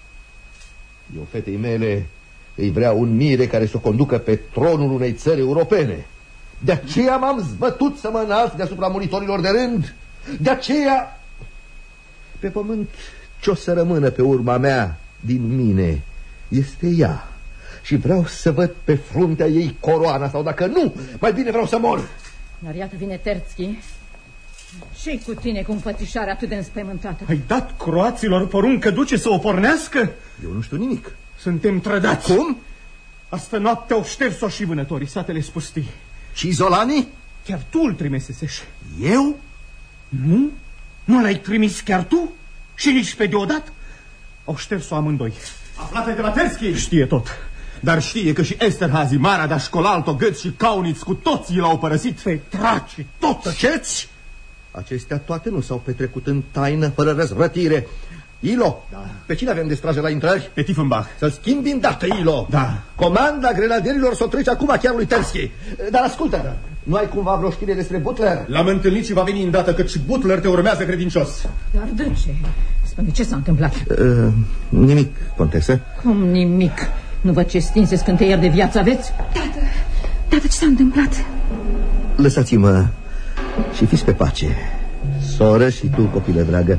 Eu fetei mele îi vrea un mire care să o conducă pe tronul unei țări europene. De aceea m-am zbătut să mă înalț deasupra monitorilor de rând. De aceea pe pământ ce-o să rămână pe urma mea din mine este ea. Și vreau să văd pe fruntea ei coroana, sau dacă nu, mai bine vreau să mor. Dar iată vine Terzky. Ce-i cu tine cu înfățișare atât de înspăimântată? Ai dat croaților poruncă duce să o pornească? Eu nu știu nimic. Suntem trădați. Cum? Astă noapte au șters-o și vânătorii, satele spustii. Și Izolanii? Chiar tu îl trimisesești. Eu? Nu? Nu l-ai trimis chiar tu? Și nici pe deodat? Au șters-o amândoi. Aflate de la Terzky? Știe tot. Dar știe că și Esterhazy, Mara, Dașcolalto, Götz și Kaunitz cu toții l-au părăsit. Pe traci, tot. Tăceți! Acestea toate nu s-au petrecut în taină, fără răzvrătire. Ilo, pe cine avem de strage la intrări? Pe Tiefenbach. Să-l schimbi îndată, Ilo. Da. Comanda grenaderilor s-o trece acum chiar lui Tersky. Dar ascultă, nu ai cumva vreo știre despre Butler? L-am întâlnit și va veni îndată, căci Butler te urmează credincios. Dar de ce? Spune, ce s-a întâmplat? Nimic, contesă. Cum nimic? Nu văd ce stinse scânteieri de viață aveți? Tată, ce s-a întâmplat? Lăsați-mă și fiți pe pace. Soră și tu, copilă dragă.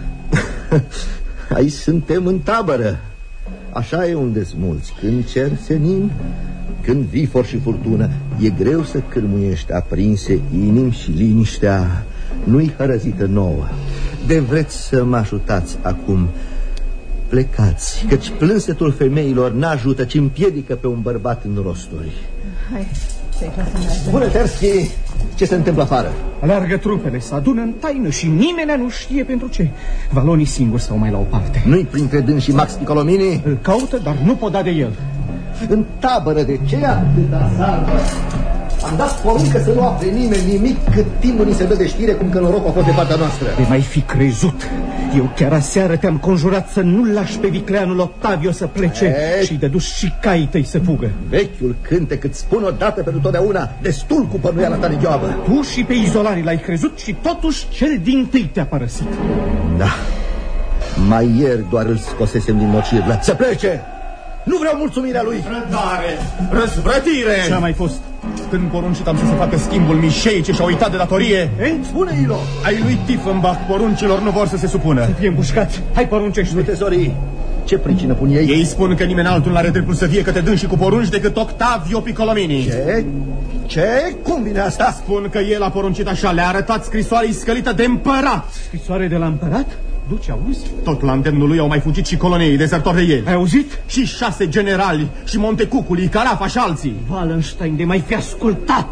Aici suntem în tabără. Așa e unde-s mulți. Când cer senin, când vifor și furtună, e greu să cârmuiești aprinse inimi și liniștea nu-i hărăzită nouă. De vreți să mă ajutați acum, plecați, căci plânsetul femeilor n-ajută, ci împiedică pe un bărbat în rosturi. Hai, Spune, Tersky, ce se întâmplă afară? Alergă trupele, se adună în taină și nimeni nu știe pentru ce. Valonii singuri stau mai la o parte. Nu-i printre dâns și Max Piccolomini? Îl caută, dar nu pot da de el. În tabără, de ce atâta zarvă? Am dat poruncă să nu afle nimeni nimic cât timp nu ni se dă de știre cum că norocul a fost de partea noastră. De mai fi crezut. Eu chiar aseară te-am conjurat să nu lași pe vicleanul Octavio să plece și de dus și caii tăi să fugă. Vechiul cântec îți spun odată pentru totdeauna, destul cu pănuiala ta de gheoabă. Tu și pe izolari l-ai crezut și totuși cel dintâi te-a părăsit. Da, mai ieri doar îl scosesem din nocirlă. Să plece! Nu vreau mulțumirea lui. Răzvrătire! Răzvrătire! Ce-a mai fost? Când poruncit am să se facă schimbul mișei ce și-a uitat de datorie. Spune, Ilo! Ai lui Tiefenbach, poruncilor nu vor să se supună. Să fie împușcați. Hai, poruncește. Nu, tezorii. Ce pricină pun ei? Ei spun că nimeni altul n-are dreptul să fie către dânsi cu porunci decât Octavio Piccolomini. Ce? Ce? Cum vine asta? Spun că el a poruncit așa, le-a arătat scrisoarea iscălită de împărat. Scrisoare de la împărat? Duce, auzi? Tot la îndemnul lui au mai fugit și coloneii dezertori de el. Ai auzit? Și 6 generali, și Montecuculi, Carafa și alții. Wallenstein, de mai fi ascultat.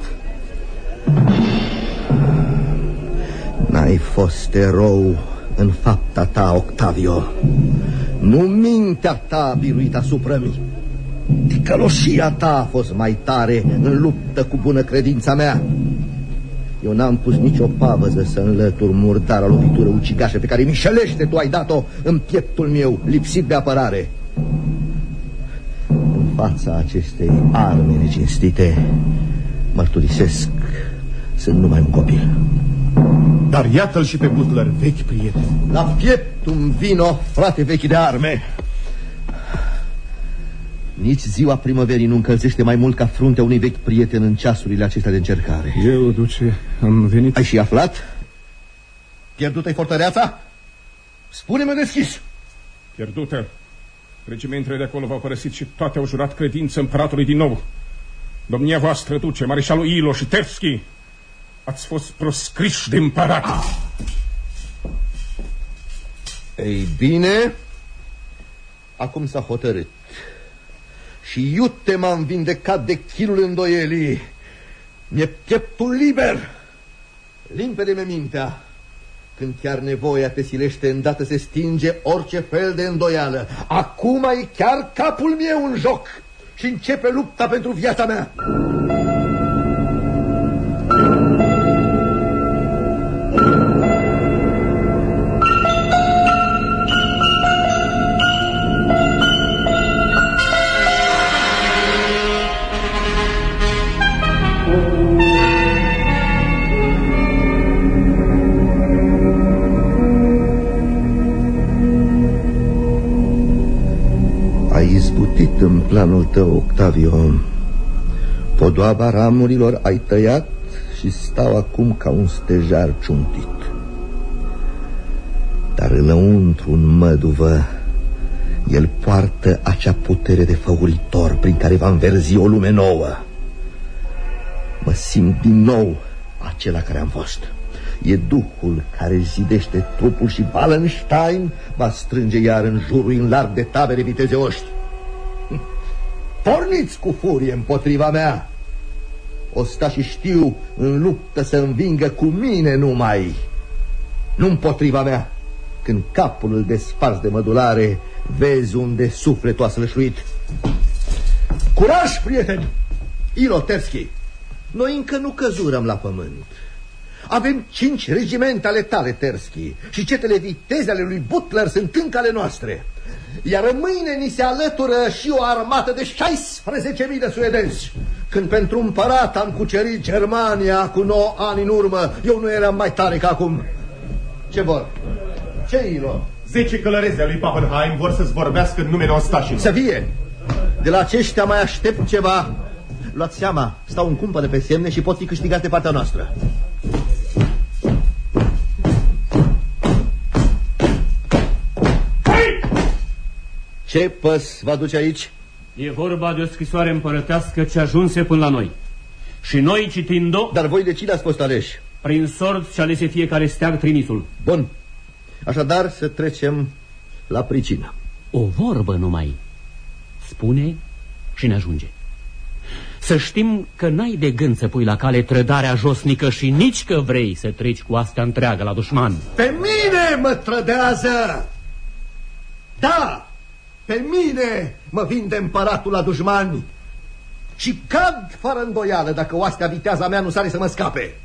N-ai fost erou în fapta ta, Octavio. Nu mintea ta biruit asupra mii. Ticăloșia ta a fost mai tare în luptă cu bună credința mea. Eu n-am pus nicio pavăză să înlătur murdara lovitură ucigașă pe care mișelește tu ai dat-o în pieptul meu, lipsit de apărare. În fața acestei arme necinstite, mărturisesc, sunt numai un copil. Dar iată-l și pe Butler, vechi prieten. La pieptul-mi vino, frate vechi de arme. Nici ziua primăverii nu încălzește mai mult ca fruntea unui vechi prieten în ceasurile acestea de încercare. Eu, duce, am venit... Ai și aflat? Pierdută-i fortăreața? Spune-mă deschis. Pierdută. Regimentele de acolo v-au părăsit și toate au jurat credință împăratului din nou. Domnia voastră, duce, mareșalul Ilo și Tersky, ați fost proscriși de împărat. Ei bine, acum s-a hotărât. Și iute m-am vindecat de chinul îndoielii. Mi-e pieptul liber. Limpede-mi mintea. Când chiar nevoia te silește, îndată se stinge orice fel de îndoială. Acum e chiar capul meu în joc și începe lupta pentru viața mea. Izbutit în planul tău, Octavio. Podoaba ramurilor ai tăiat și stau acum ca un stejar ciuntit. Dar înăuntru, în măduvă, el poartă acea putere de făuritor prin care va înverzi o lume nouă. Mă simt din nou acela care am fost. E Duhul care zidește trupul și Wallenstein va strânge iar în jurul în larg de tabere vitezeoști. Porniți cu furie împotriva mea. O sta și știu în luptă să învingă cu mine numai, nu împotriva mea. Când capul îl desparți de mădulare, vezi unde sufletul a slășluit. Curaj, prieteni! Ilo, Tersky, noi încă nu căzurăm la pământ. Avem 5 regimente ale tale, Tersky, și cetele viteze ale lui Butler sunt încă ale noastre. Iar mâine ni se alătură și o armată de 16.000 de suedezi. Când pentru împărat am cucerit Germania cu 9 ani în urmă, eu nu eram mai tare ca acum. Ce vor? Ce ilo? 10 călărezi al lui Pappenheim vor să-ți vorbească în numele ostașilor. Să fie! De la aceștia mai aștept ceva. Luați seama, stau în cumpăne pe semne și pot fi câștigate de partea noastră. Ce păs vă aduce aici? E vorba de o scrisoare împărătească ce ajunse până la noi. Și noi, citind-o... Dar voi de cine ați fost aleși? Prin sort și alese fiecare steag trimisul. Bun. Așadar să trecem la pricină. O vorbă numai. Spune și ne ajunge. Să știm că n-ai de gând să pui la cale trădarea josnică și nici că vrei să treci cu astea întreagă la dușman. Pe mine mă trădează! Da! Pe mine mă vinde împăratul la dușmani. Și cad fără îndoială dacă oastea viteaza mea nu sare să mă scape.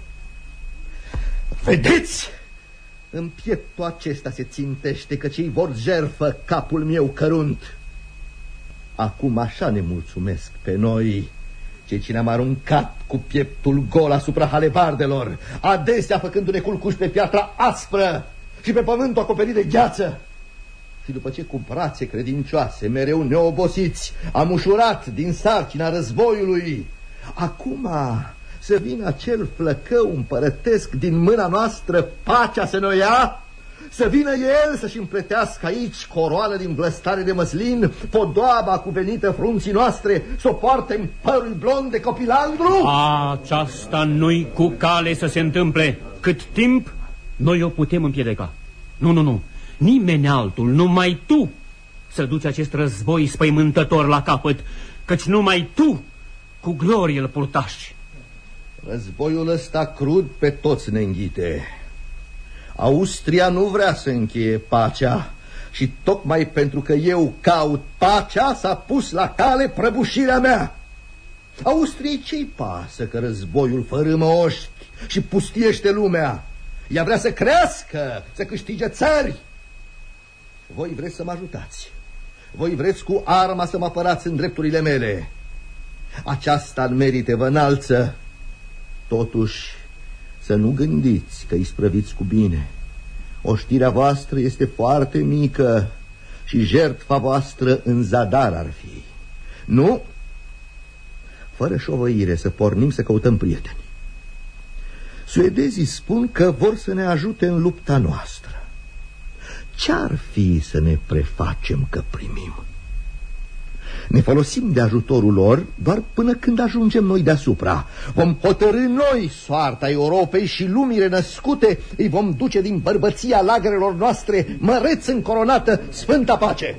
Vedeți? În pieptul acesta se țintește că cei vor jerfă capul meu cărunt. Acum așa ne mulțumesc pe noi, cei ce ne-am aruncat cu pieptul gol asupra halebardelor, adesea făcându-ne culcuși pe piatra aspră și pe pământul acoperit de gheață. Și după ce cu brațe credincioase, mereu neobosiți, am ușurat din sarcina războiului, acum să vină acel flăcău împărătesc din mâna noastră pacea să ne ia, să vină el să-și împletească aici coroană din blăstare de măslin, podoaba cuvenită frunții noastre, să o poarte în părul blond de copilandru? Aceasta nu-i cu cale să se întâmple. Cât timp noi o putem împiedica. Nu. Nimeni altul, numai tu, să duci acest război spăimântător la capăt, căci numai tu cu glorie îl purtași. Războiul ăsta crud pe toți ne înghite. Austria nu vrea să încheie pacea și tocmai pentru că eu caut pacea s-a pus la cale prăbușirea mea. Austriei ce-i pasă că războiul fărâmă oști și pustiește lumea? Ea vrea să crească, să câștige țări. Voi vreți să mă ajutați. Voi vreți cu arma să mă apărați în drepturile mele. Aceasta în merite vă înalță. Totuși, să nu gândiți că isprăviți cu bine. Oștirea voastră este foarte mică și jertfa voastră în zadar ar fi. Nu, fără șovăire să pornim să căutăm prieteni. Suedezii spun că vor să ne ajute în lupta noastră. Ce-ar fi să ne prefacem că primim? Ne folosim de ajutorul lor doar până când ajungem noi deasupra. Vom hotărî noi soarta Europei și lumii renăscute îi vom duce din bărbăția lagărelor noastre măreț încoronată Sfânta Pace.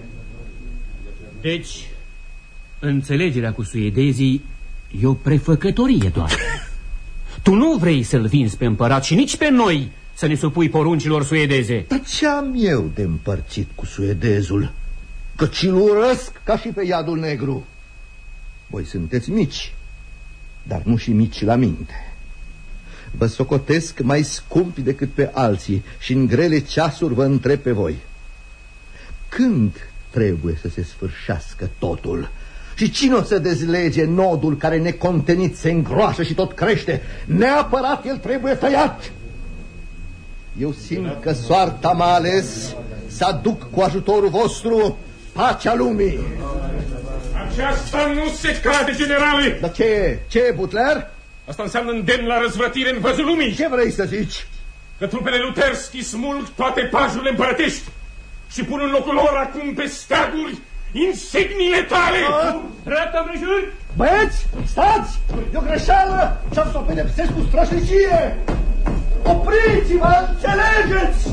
Deci, înțelegerea cu suedezii e o prefăcătorie doar. Tu nu vrei să-l vinzi pe împărat și nici pe noi să ne supui poruncilor suedeze. Dar ce am eu de împărțit cu suedezul? Căci îl urăsc ca și pe iadul negru. Voi sunteți mici, dar nu și mici la minte. Vă socotesc mai scumpi decât pe alții și în grele ceasuri vă întreb pe voi: când trebuie să se sfârșească totul? Și cine o să dezlege nodul care necontenit se îngroașă și tot crește? Neapărat el trebuie tăiat. Eu simt că soarta m-a ales să aduc cu ajutorul vostru pacea lumii. Aceasta nu se cade, generale! Dar ce e? Ce e, Butler? Asta înseamnă îndemn la răzvrătire în văzul lumii. Ce vrei să zici? Că trupele lui Tersky smulg toate pajurile împărătești și pun în locul lor acum pe steaguri insigniile tale! Dreapta împrejur! Băieți, stați! E o greșeală și am să o pedepsesc cu strășnicie! Opriți-vă, înțelegeți!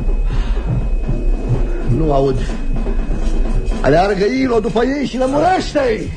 Nu aud. Aleargă Ilo după ei și lămurește-i!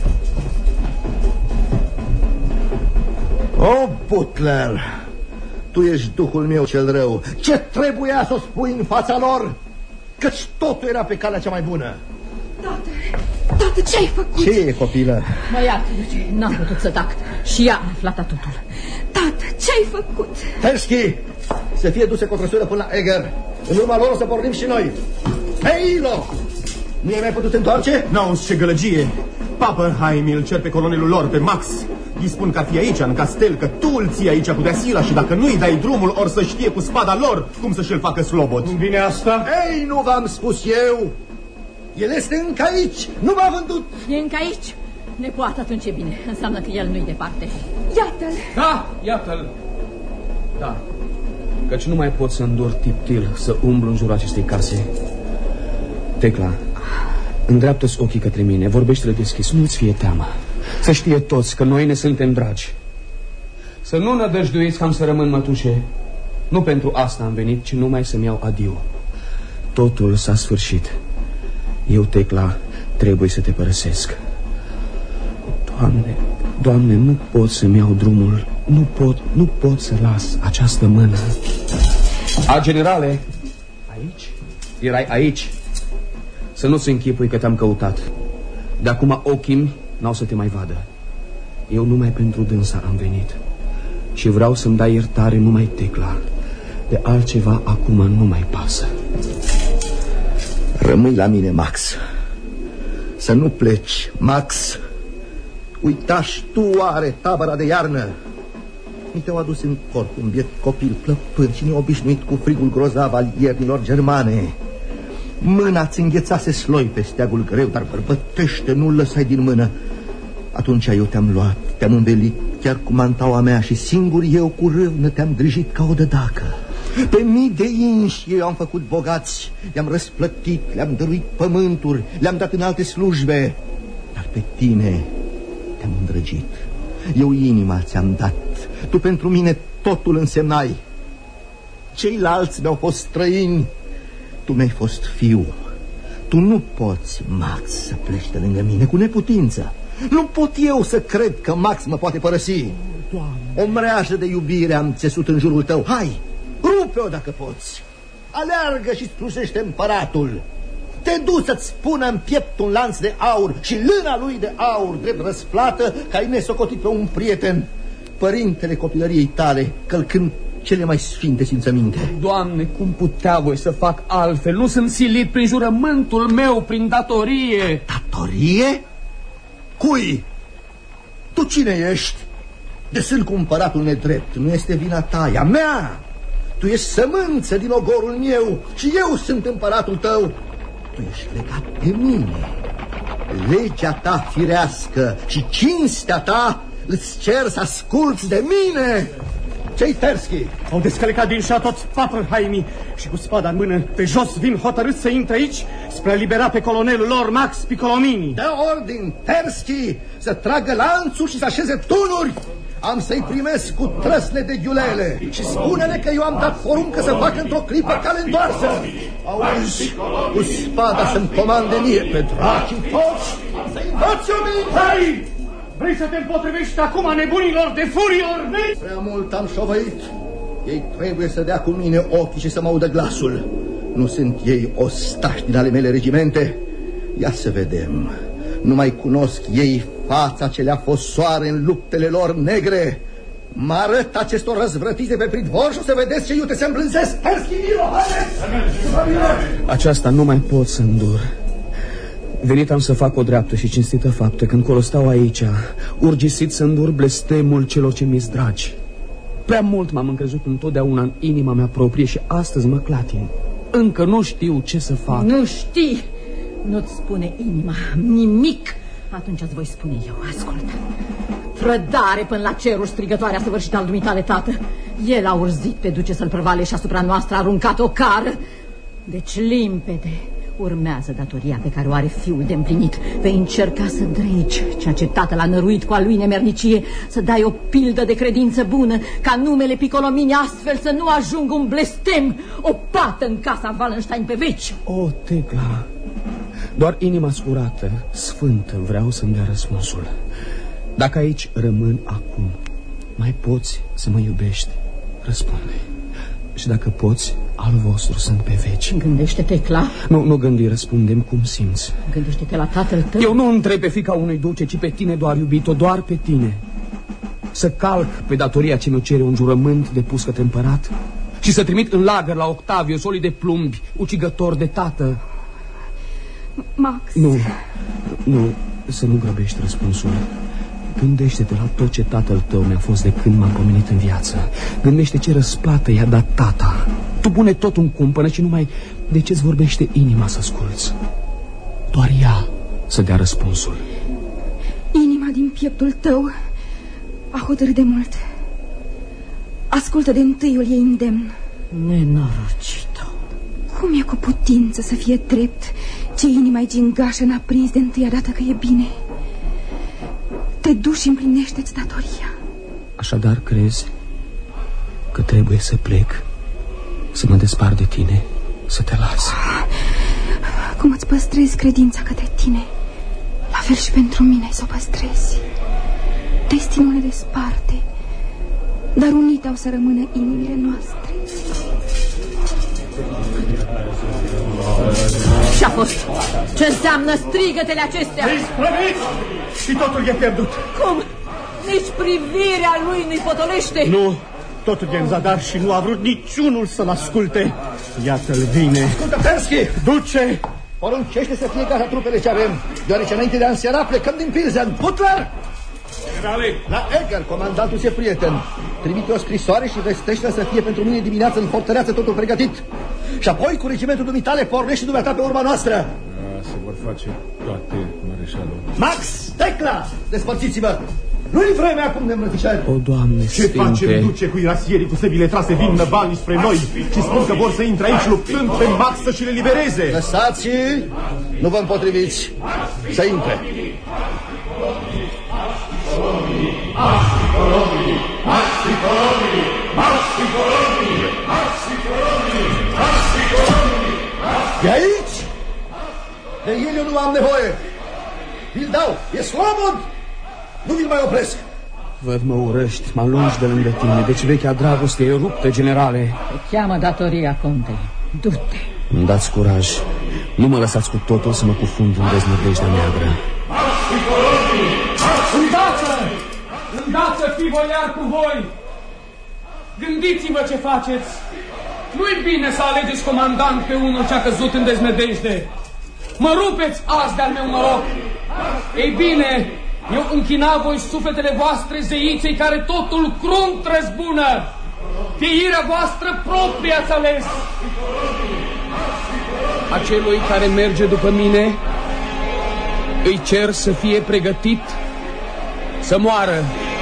O, Butler, tu ești duhul meu cel rău. Ce trebuia să o spui în fața lor? Căci totul era pe calea cea mai bună. Tată, ce ai făcut? Ce e, copilă? Mă iartă, duce, n-am putut să tac. Și ea a aflat totul. Tată, ce-ai făcut? Tersky, să fie duse cu o trăsură până la Eger. În urma lor o să pornim și noi. Hei, Ilo! Nu i-ai mai putut întoarce? N-auzi ce gălăgie. Pappenheim îl cer pe colonelul lor, pe Max. Îi spun că ar fi aici, în castel, că tu îl ții aici cu Deasila și dacă nu-i dai drumul, or să știe cu spada lor cum să-și-l facă slobod. Cum vine asta? Ei, nu v-am spus eu! El este încă aici, nu m-a vândut! E încă aici? Nepoată, atunci e bine. Înseamnă că el nu-i departe. Iată-l! Da, iată-l! Da, căci nu mai pot să îndur tiptil să umblu în jurul acestei case. Tecla, îndreaptă-ți ochii către mine, vorbește-le deschis, nu-ți fie teamă. Să știe toți că noi ne suntem dragi. Să nu nădăjduiți că am să rămân mătușe. Nu pentru asta am venit, ci numai să-mi iau adiu. Totul s-a sfârșit. Eu, Tecla, trebuie să te părăsesc. Doamne, Doamne, nu pot să-mi iau drumul. Nu pot să las această mână. A, generale! Aici? Erai aici? Să nu se închipui că te-am căutat. De acum ochii n-au să te mai vadă. Eu numai pentru dânsa am venit. Și vreau să-mi dai iertare numai, Tecla. De altceva acum nu mai pasă. Rămâi la mine, Max. Să nu pleci, Max. Uitași tu oare tabăra de iarnă? Mi te-au adus în corp un biet copil plăpând și neobișnuit cu frigul grozav al iernilor germane. Mâna-ți înghețase sloi pe steagul greu, dar bărbătește, nu-l lăsai din mână. Atunci eu te-am luat, te-am învelit chiar cu mantaua mea și singur eu cu râvnă te-am grijit ca o dădacă. Pe mii de inși eu am făcut bogați, le-am răsplătit, le-am dăruit pământuri, le-am dat în alte slujbe. Dar pe tine te-am îndrăgit. Eu inima ți-am dat, tu pentru mine totul însemnai. Ceilalți mi-au fost străini, tu mi-ai fost fiu. Tu nu poți, Max, să pleci de lângă mine cu neputință. Nu pot eu să cred că Max mă poate părăsi. Doamne. O mreajă de iubire am țesut în jurul tău. Hai, rupe-o dacă poți. Aleargă și slujește împăratul. Te duci să-ți pună în piept un lanț de aur și lâna lui de aur drept răsplată că ai nesocotit pe un prieten, părintele copilăriei tale, călcând cele mai sfinte simțăminte. Doamne, cum putea voi să fac altfel? Nu sunt silit prin jurământul meu, prin datorie. Datorie? Cui? Tu cine ești? De sunt cu împăratul nedrept, nu este vina ta, e a mea. Tu ești sămânță din ogorul meu și eu sunt împăratul tău. Tu ești legat de mine. Legea ta firească și cinstea ta îți cer să asculți de mine. Ce-i, Tersky? Au descălecat din șa toți Pappenheimii și cu spada în mână pe jos vin hotărât să intre aici spre a libera pe colonelul lor, Max Piccolomini. Dă ordin, Tersky, să tragă lanțul și să așeze tunuri. Am să-i primesc cu trăsne de ghiulele și spune-le că eu am dat poruncă să facă într-o clipă cale întoarsă. Auzi, cu spada să-mi comande mie pe dracii toți, să-i învăț eu minte. Vrei să te împotrivești acum nebunilor de furie orbi? Prea mult am șovăit. Ei trebuie să dea cu mine ochii și să mă audă glasul. Nu sunt ei ostași din ale mele regimente? Ia să vedem. Nu mai cunosc ei fața ce le-a fost soare în luptele lor negre. Mă arăt acestor răzvrătite pe pridvor și o să vedeți ce iute se îmblânzesc. Aceasta nu mai pot să îndur. Venit am să fac o dreaptă și cinstită faptă. Când colo stau aici, urgisit să îndur blestemul celor ce mi-s dragi. Prea mult m-am încrezut întotdeauna în inima mea proprie și astăzi mă clatin. Încă nu știu ce să fac. Nu știi? Nu-ți spune inima nimic. Atunci îți voi spune eu, ascultă. Trădare până la cerul strigătoare săvârșită al dumitale, tată. El a urzit pe duce să-l prăvale și asupra noastră a aruncat o cară. Deci limpede urmează datoria pe care o are fiul de împlinit. Vei încerca să dregi ceea ce tatăl a năruit cu a lui nemernicie, să dai o pildă de credință bună, ca numele Piccolomini astfel să nu ajungă un blestem, o pată în casa Wallenstein pe veci. O, Tecla, doar inima scurată, sfântă, vreau să-mi dea răspunsul. Dacă aici rămân acum, mai poți să mă iubești? Răspunde. Și dacă poți, al vostru sunt pe veci. Gândește-te, Tecla. Nu gândi, răspundem cum simți. Gândește-te la tatăl tău. Eu nu întreb pe fiica unui duce, ci pe tine doar, iubito, doar pe tine. să calc pe datoria ce mi-o cere un jurământ depus către împărat și să trimit în lagăr la Octavio solii de plumbi, ucigător de tată. Max. Nu, să nu grăbești răspunsul. Gândește-te la tot ce tatăl tău mi-a fost de când m-am pomenit în viață. Gândește ce răsplată i-a dat tata. Tu pune tot în cumpănă și numai de ce-ți vorbește inima să asculți. Doar ea să dea răspunsul. Inima din pieptul tău a hotărât de mult. Ascultă de întâiul ei îndemn. Nenorocito. Cum e cu putință să fie drept ce inima-i gingașă n-a prins de întâia dată că e bine? Te duci și împlinește-ți datoria. Așadar crezi că trebuie să plec, să mă despart de tine, să te las? Cum îți păstrezi credința către tine, la fel și pentru mine să o păstrezi. Destinul ne desparte, dar unite au să rămână inimile noastre. Ce-a fost? Ce înseamnă strigătele acestea? Isprăviți! Și totul e pierdut. Cum? Nici privirea lui nu-i potolește? Nu, totul e în zadar și nu a vrut niciunul să-l asculte. Iată-l vine. Ascultă, Persky! Duce! Poruncește să fie gata trupele ce avem, deoarece înainte de a înseara plecăm din Pilsen. Butler! Generale! La Eger, comandantul ți-e prieten. Trimite o scrisoare și vestește să fie pentru mine dimineață în fortăreață totul pregătit. Și apoi cu regimentul dumitale pornește dumneata pe urma noastră. Se vor face toate, mareșalul. Max, Tecla, despărțiți-vă. Nu-i vremea acum de îmbrățișări. O, Doamne Ce facem, duce, cu irasierii cu săbile trase vin năvalni spre noi și spun că vor să intre aici luptând pe Max să și le libereze. Lăsați-i, nu vă împotriviți, să intre. De aici? De el eu nu am nevoie. Vi-l dau, e slobod. Nu vi-l mai opresc. Văd, mă urăști, mă alungi de lângă tine. Deci vechea dragoste e ruptă, generale. Te cheamă datoria, conte. Du-te. Îmi dați curaj. Nu mă lăsați cu totul să mă cufund în deznădejdea neagră. Îndată fi voiar cu voi. Gândiți-vă ce faceți. Nu-i bine să alegeți comandant pe unul ce a căzut în deznădejde. Mă rupeți azi de-al meu noroc. Ei bine, eu închina voi sufletele voastre zeiței care totul crunt răzbună. Fiirea voastră proprie ați ales. Acelui care merge după mine îi cer să fie pregătit să moară.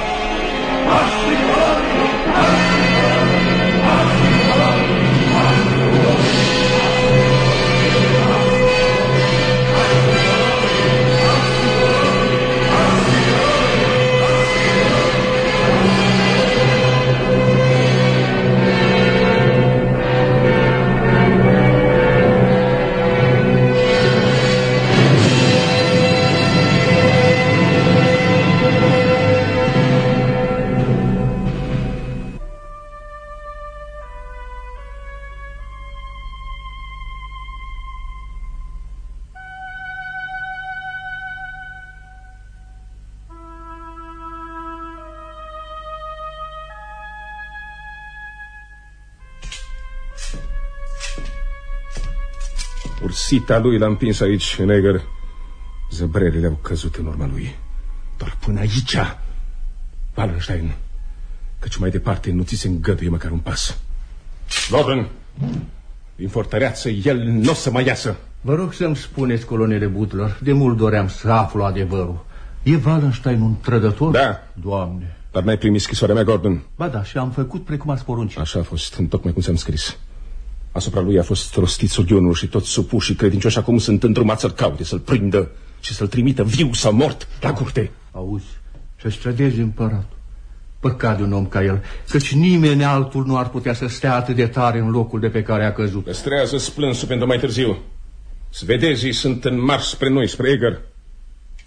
Ursita lui l-a împins aici, în Eger. Zăbrelele au căzut în urma lui. Doar până aici, Wallenstein, căci mai departe nu ți se îngăduie măcar un pas. Loden, din fortăreață el nu o să mai iasă. Vă rog să-mi spuneți, colonele Butler, de mult doream să aflu adevărul. E Wallenstein un trădător? Da. Doamne. Dar n-ai primit scrisoarea mea, Gordon? Ba da, și am făcut precum ați poruncit. Așa a fost, întocmai cum ți-am scris. Asupra lui a fost rostit sughiunul și toți supuși și credincioși acum sunt îndrumați să-l caute, să-l prindă și să-l trimită viu sau mort la curte. Auzi, să-și trădezi împăratul. Păcat de un om ca el, căci nimeni altul nu ar putea să stea atât de tare în locul de pe care a căzut. Păstrează splânsul pentru mai târziu. Svedezii sunt în marș spre noi, spre Eger.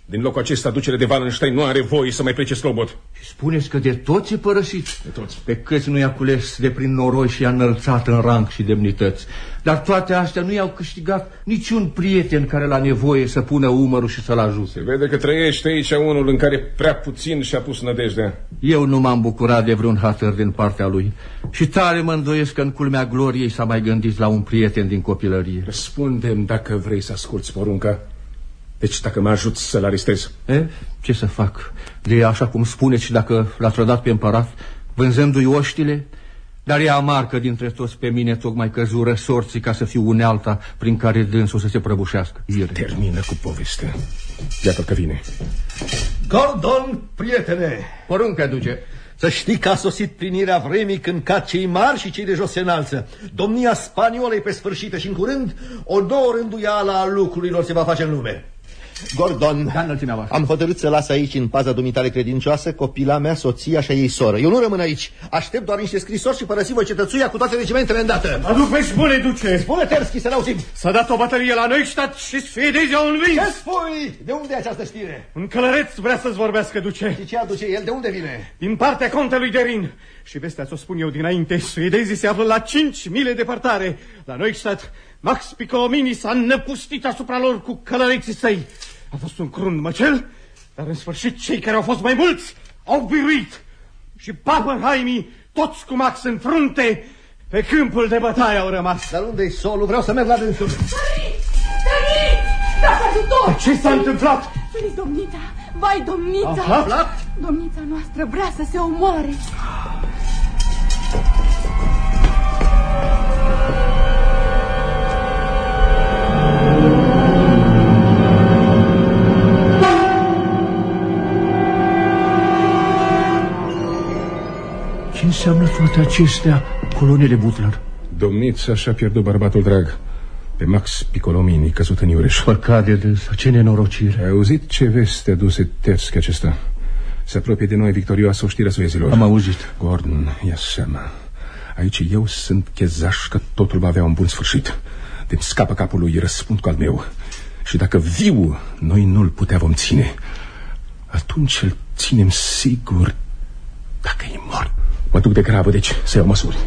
Din locul acesta, ducele de Wallenstein nu are voie să mai plece slobod. Și spuneți că de toți e părăsit? De toți. Pe câți nu i-a cules de prin noroi și i-a înălțat în rang și demnități. Dar toate astea nu i-au câștigat niciun prieten care l-a nevoie să pună umărul și să-l ajute. Se vede că trăiește aici unul în care prea puțin și-a pus nădejdea. Eu nu m-am bucurat de vreun hatăr din partea lui. Și tare mă îndoiesc că în culmea gloriei s-a mai gândit la un prieten din copilărie. Răspunde-mi dacă vrei să asculți porunca. Deci dacă mă ajut să-l arestez. Ce să fac? De așa cum spuneți, și dacă l-a trădat pe împărat, vânzându-i oștile, dar e amar că dintre toți pe mine tocmai căzură sorții ca să fiu unealta prin care dânsul să se prăbușească. Termină cu povestea. Iată că vine. Gordon, prietene! Poruncă, duce. Să știi că a sosit plinirea vremii când cad cei mari și cei de jos se înalță. Domnia spaniolă e pe sfârșită și în curând o nouă rânduială a lucrurilor se va face în lume. Gordon, am hotărât să las aici, în paza dumitale credincioasă, copila mea, soția și a ei soră. Eu nu rămân aici. Aștept doar niște scrisori și părăsi voi cetățuia cu toate regimentele îndată. Aduc vești bune, duce. Spune, Tersky, să ne auzim. S-a dat o bătălie la Neustadt și suedezii au învins. Ce spui? De unde e această știre? Un călăreț vrea să-ți vorbească, duce. Și ce aduce el? De unde vine? Din partea contelui de Rin. Și vestea ți-o spun eu dinainte. Suedezii se află la 5 mile departare. La Neustadt, Max Piccolomini s-a năpustit asupra lor cu călăreții săi. A fost un crunt măcel, dar în sfârșit cei care au fost mai mulți au biruit. Și Pappenheimii, toți cu Max în frunte, pe câmpul de bătaie au rămas. Dar unde-i solul? Vreau să merg la dânsul. Tăriți! Dați ajutor! Ce s-a întâmplat? Veniți, domnița! Vai, domnița! Aflat? Domnița noastră vrea să se omoare. Ce înseamnă toate acestea, colonele Butler? Domnița și-a pierdut bărbatul drag, pe Max Piccolomini, căzut în Iureș. Păcat de dânsa, ce nenorocire. Ai auzit ce veste aduse Tersky acesta? Se apropie de noi victorioasă oștirea suezilor. Am auzit. Gordon, ia seama. Aici eu sunt chezaș că totul va avea un bun sfârșit. De-mi scapă capul lui, răspund cu al meu. Și dacă viu noi nu-l putea vom ține, atunci îl ținem sigur dacă e mort. Mă duc de grabă, deci, să iau măsuri.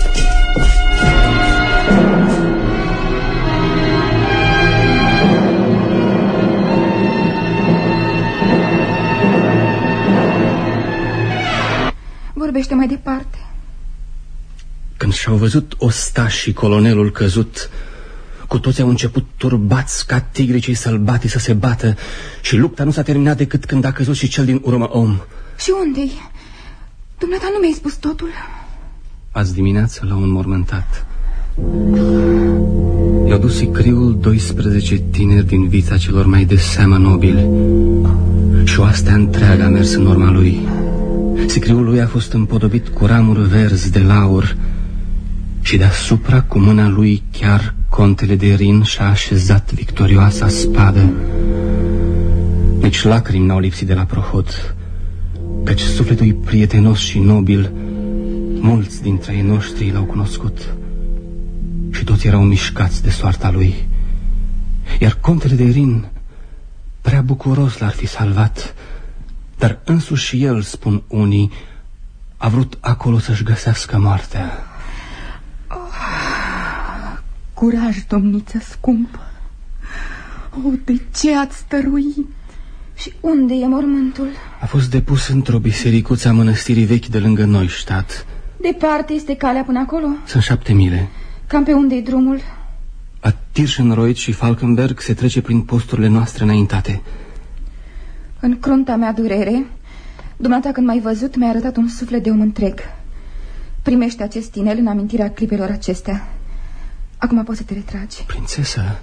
Vorbește mai departe. Când și-au văzut ostașii colonelul căzut, cu toți au început turbați ca tigrii cei sălbati să se bată. Și lupta nu s-a terminat decât când a căzut și cel din urmă om. Și unde-i? Dumneata nu mi-ai spus totul? Azi dimineață l-au înmormântat. I-au dus sicriul 12 tineri din vița celor mai de seamă nobili. Și oastea întreagă a mers în urma lui. Sicriul lui a fost împodobit cu ramuri verzi de laur. Și deasupra, cu mâna lui, chiar contele de Rin și-a așezat victorioasa spadă. Nici lacrimi n-au lipsit de la prohod, căci sufletul prietenos și nobil, mulți dintre ei noștri l-au cunoscut și toți erau mișcați de soarta lui. Iar contele de Rin, prea bucuros l-ar fi salvat, dar însuși el, spun unii, a vrut acolo să-și găsească moartea. Curaj, domniță scumpă. De ce ați stăruit? Și unde e mormântul? A fost depus într-o bisericuță a mănăstirii vechi de lângă Neustadt. Departe este calea până acolo? Sunt 7 mile. Cam pe unde e drumul? La Tirschenreuth și Falkenberg se trece prin posturile noastre înaintate. În crunta mea durere, dumneata când m-ai văzut mi-ai arătat un suflet de om întreg. Primește acest inel în amintirea clipelor acestea. Acum poți să te retragi. Prințesă.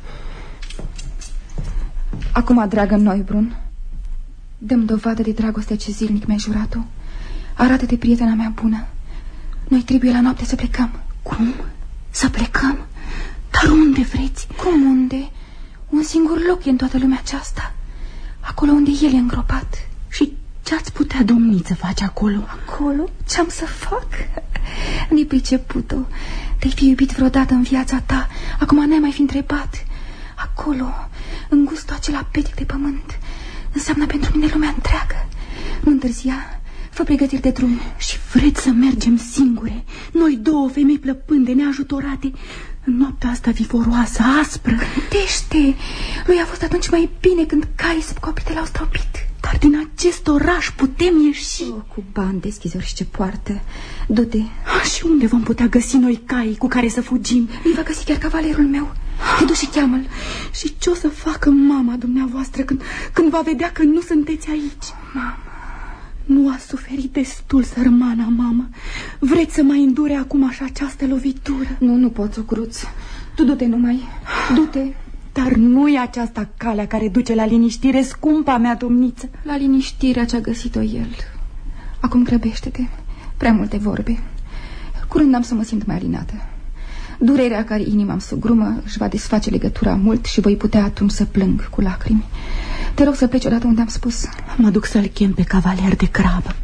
Acum, dragă Neubrunn, dă-mi dovadă de dragostea ce zilnic mi-ai jurat-o. Arată-te, prietena mea bună. Noi trebuie la noapte să plecăm. Cum? Să plecăm? Dar unde vreți? Cum unde? Un singur loc e în toată lumea aceasta. Acolo unde el e îngropat. Și ce-ați putea, domniță, face acolo? Acolo? Ce-am să fac? N-ai priceput-o. Te-ai fi iubit vreodată în viața ta. Acum n-ai mai fi întrebat. Acolo, în gustul acela petic de pământ, înseamnă pentru mine lumea întreagă. Nu întârzia, fă pregătiri de drum. Și vreți să mergem singure? Noi două femei plăpânde, neajutorate, în noaptea asta vivoroasă, aspră. Gândește, lui a fost atunci mai bine când caii subcoprite l-au stropit. Dar din acest oraș putem ieși. Cu bani, deschizori și ce poartă. Du-te. Și unde vom putea găsi noi cai cu care să fugim? Îi va găsi chiar cavalerul meu. Te duci și cheamă-l. Și ce o să facă mama dumneavoastră când va vedea că nu sunteți aici? Mama, nu a suferit destul sărmana mama. Vreți să mai îndure acum așa această lovitură? Nu pot, Ocruț. Tu du-te numai, du-te. Dar nu e aceasta calea care duce la liniștire, scumpa mea domniță. La liniștirea ce-a găsit-o el. Acum grăbește-te. Prea multe vorbe. Curând am să mă simt mai alinată. Durerea care inima îmi sugrumă își va desface legătura mult și voi putea atunci să plâng cu lacrimi. Te rog să pleci odată unde am spus. Mă duc să-l chem pe cavaler de grabă.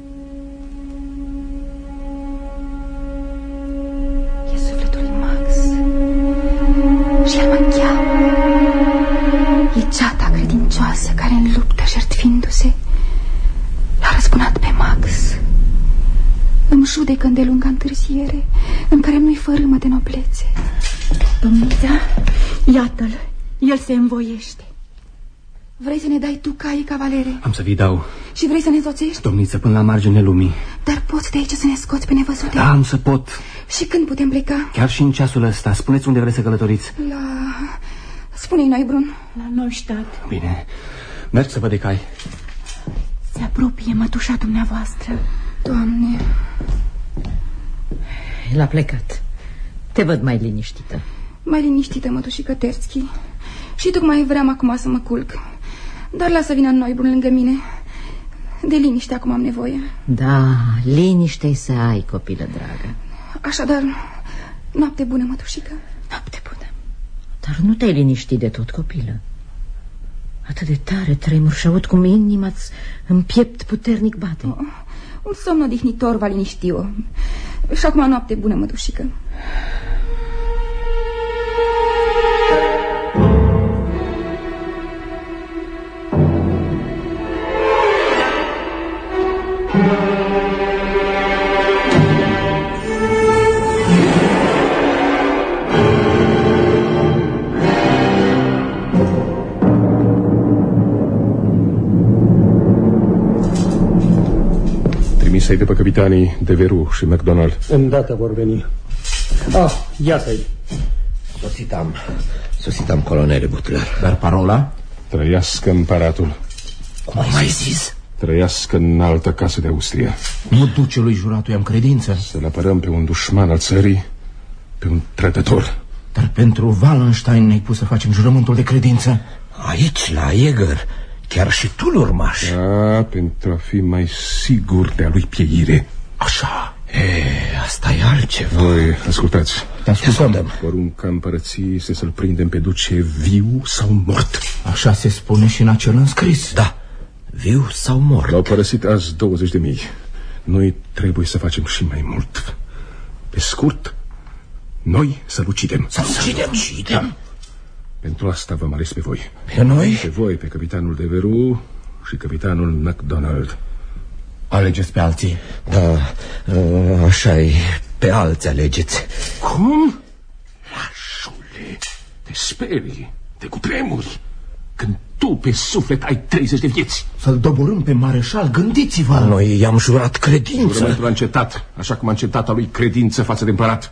E sufletul lui Max. Și el mă cheamă. E ceata credincioasă care în luptă, jertfindu-se, l-a răzbunat pe Max. Îmi judecă îndelunga întârziere în care nu-i fărâmă de noblețe. Domnița, iată-l, el se învoiește. Vrei să ne dai tu caii, cavalere? Am să vi dau. Și vrei să ne însoțești? Domniță, până la marginea lumii. Dar poți de aici să ne scoți pe nevăzute? Da, am să pot. Și când putem pleca? Chiar și în ceasul ăsta. Spuneți unde vreți să călătoriți. Spune-i noi, Brun. La Neustadt. Bine, merg să văd de cai. Se apropie mătușa dumneavoastră. Doamne. El a plecat. Te văd mai liniștită. Mai liniștită, mătușică Terzky. Și tocmai vreau acum să mă culc. Dar lasă vină noi, Brun, lângă mine. De liniște acum am nevoie. Da, liniște-i să ai, copilă dragă. Așadar, noapte bună, mătușică. Noapte bună. Dar nu te-ai liniștit de tot, copilă. Atât de tare tremur și aud cum inima-ți în piept puternic bate. Un somn odihnitor va liniști-o. Și acum noapte bună, mătușică. Să-i de pe capitanii Devereux și MacDonald. Îndată vor veni. Iată-i. Sositam, colonele Butler. Dar parola? Trăiască împăratul. Cum ai mai zis? Trăiască în altă casă de Austria. Nu ducelui juratul i-am credință. Să-l apărăm pe un dușman al țării, pe un trădător. Dar pentru Wallenstein ne-ai pus să facem jurământul de credință. Aici, la Jäger, chiar și tu l-urmași. Da, pentru a fi mai sigur de a lui pieire. Așa. Asta e altceva. Voi, ascultați. Te ascultăm. Porunca împărăției este să-l prindem pe duce viu sau mort. Așa se spune și în acel înscris. Da, viu sau mort. L-au părăsit azi 20.000. Noi trebuie să facem și mai mult. Pe scurt, noi să-l ucidem. Să-l ucidem? Da. Pentru asta v-am ales pe voi. Pe noi? Pe voi, pe capitanul Devereux și capitanul MacDonald. Alegeți pe alții. Da, așa-i. Pe alții alegeți. Cum? Lașule, te sperii, te cutremuri când tu pe suflet ai 30 de vieți. Să-l doborâm pe mareșal, gândiți-vă. Noi i-am jurat credință. Jurământul a încetat, așa cum a încetat a lui credință față de împărat.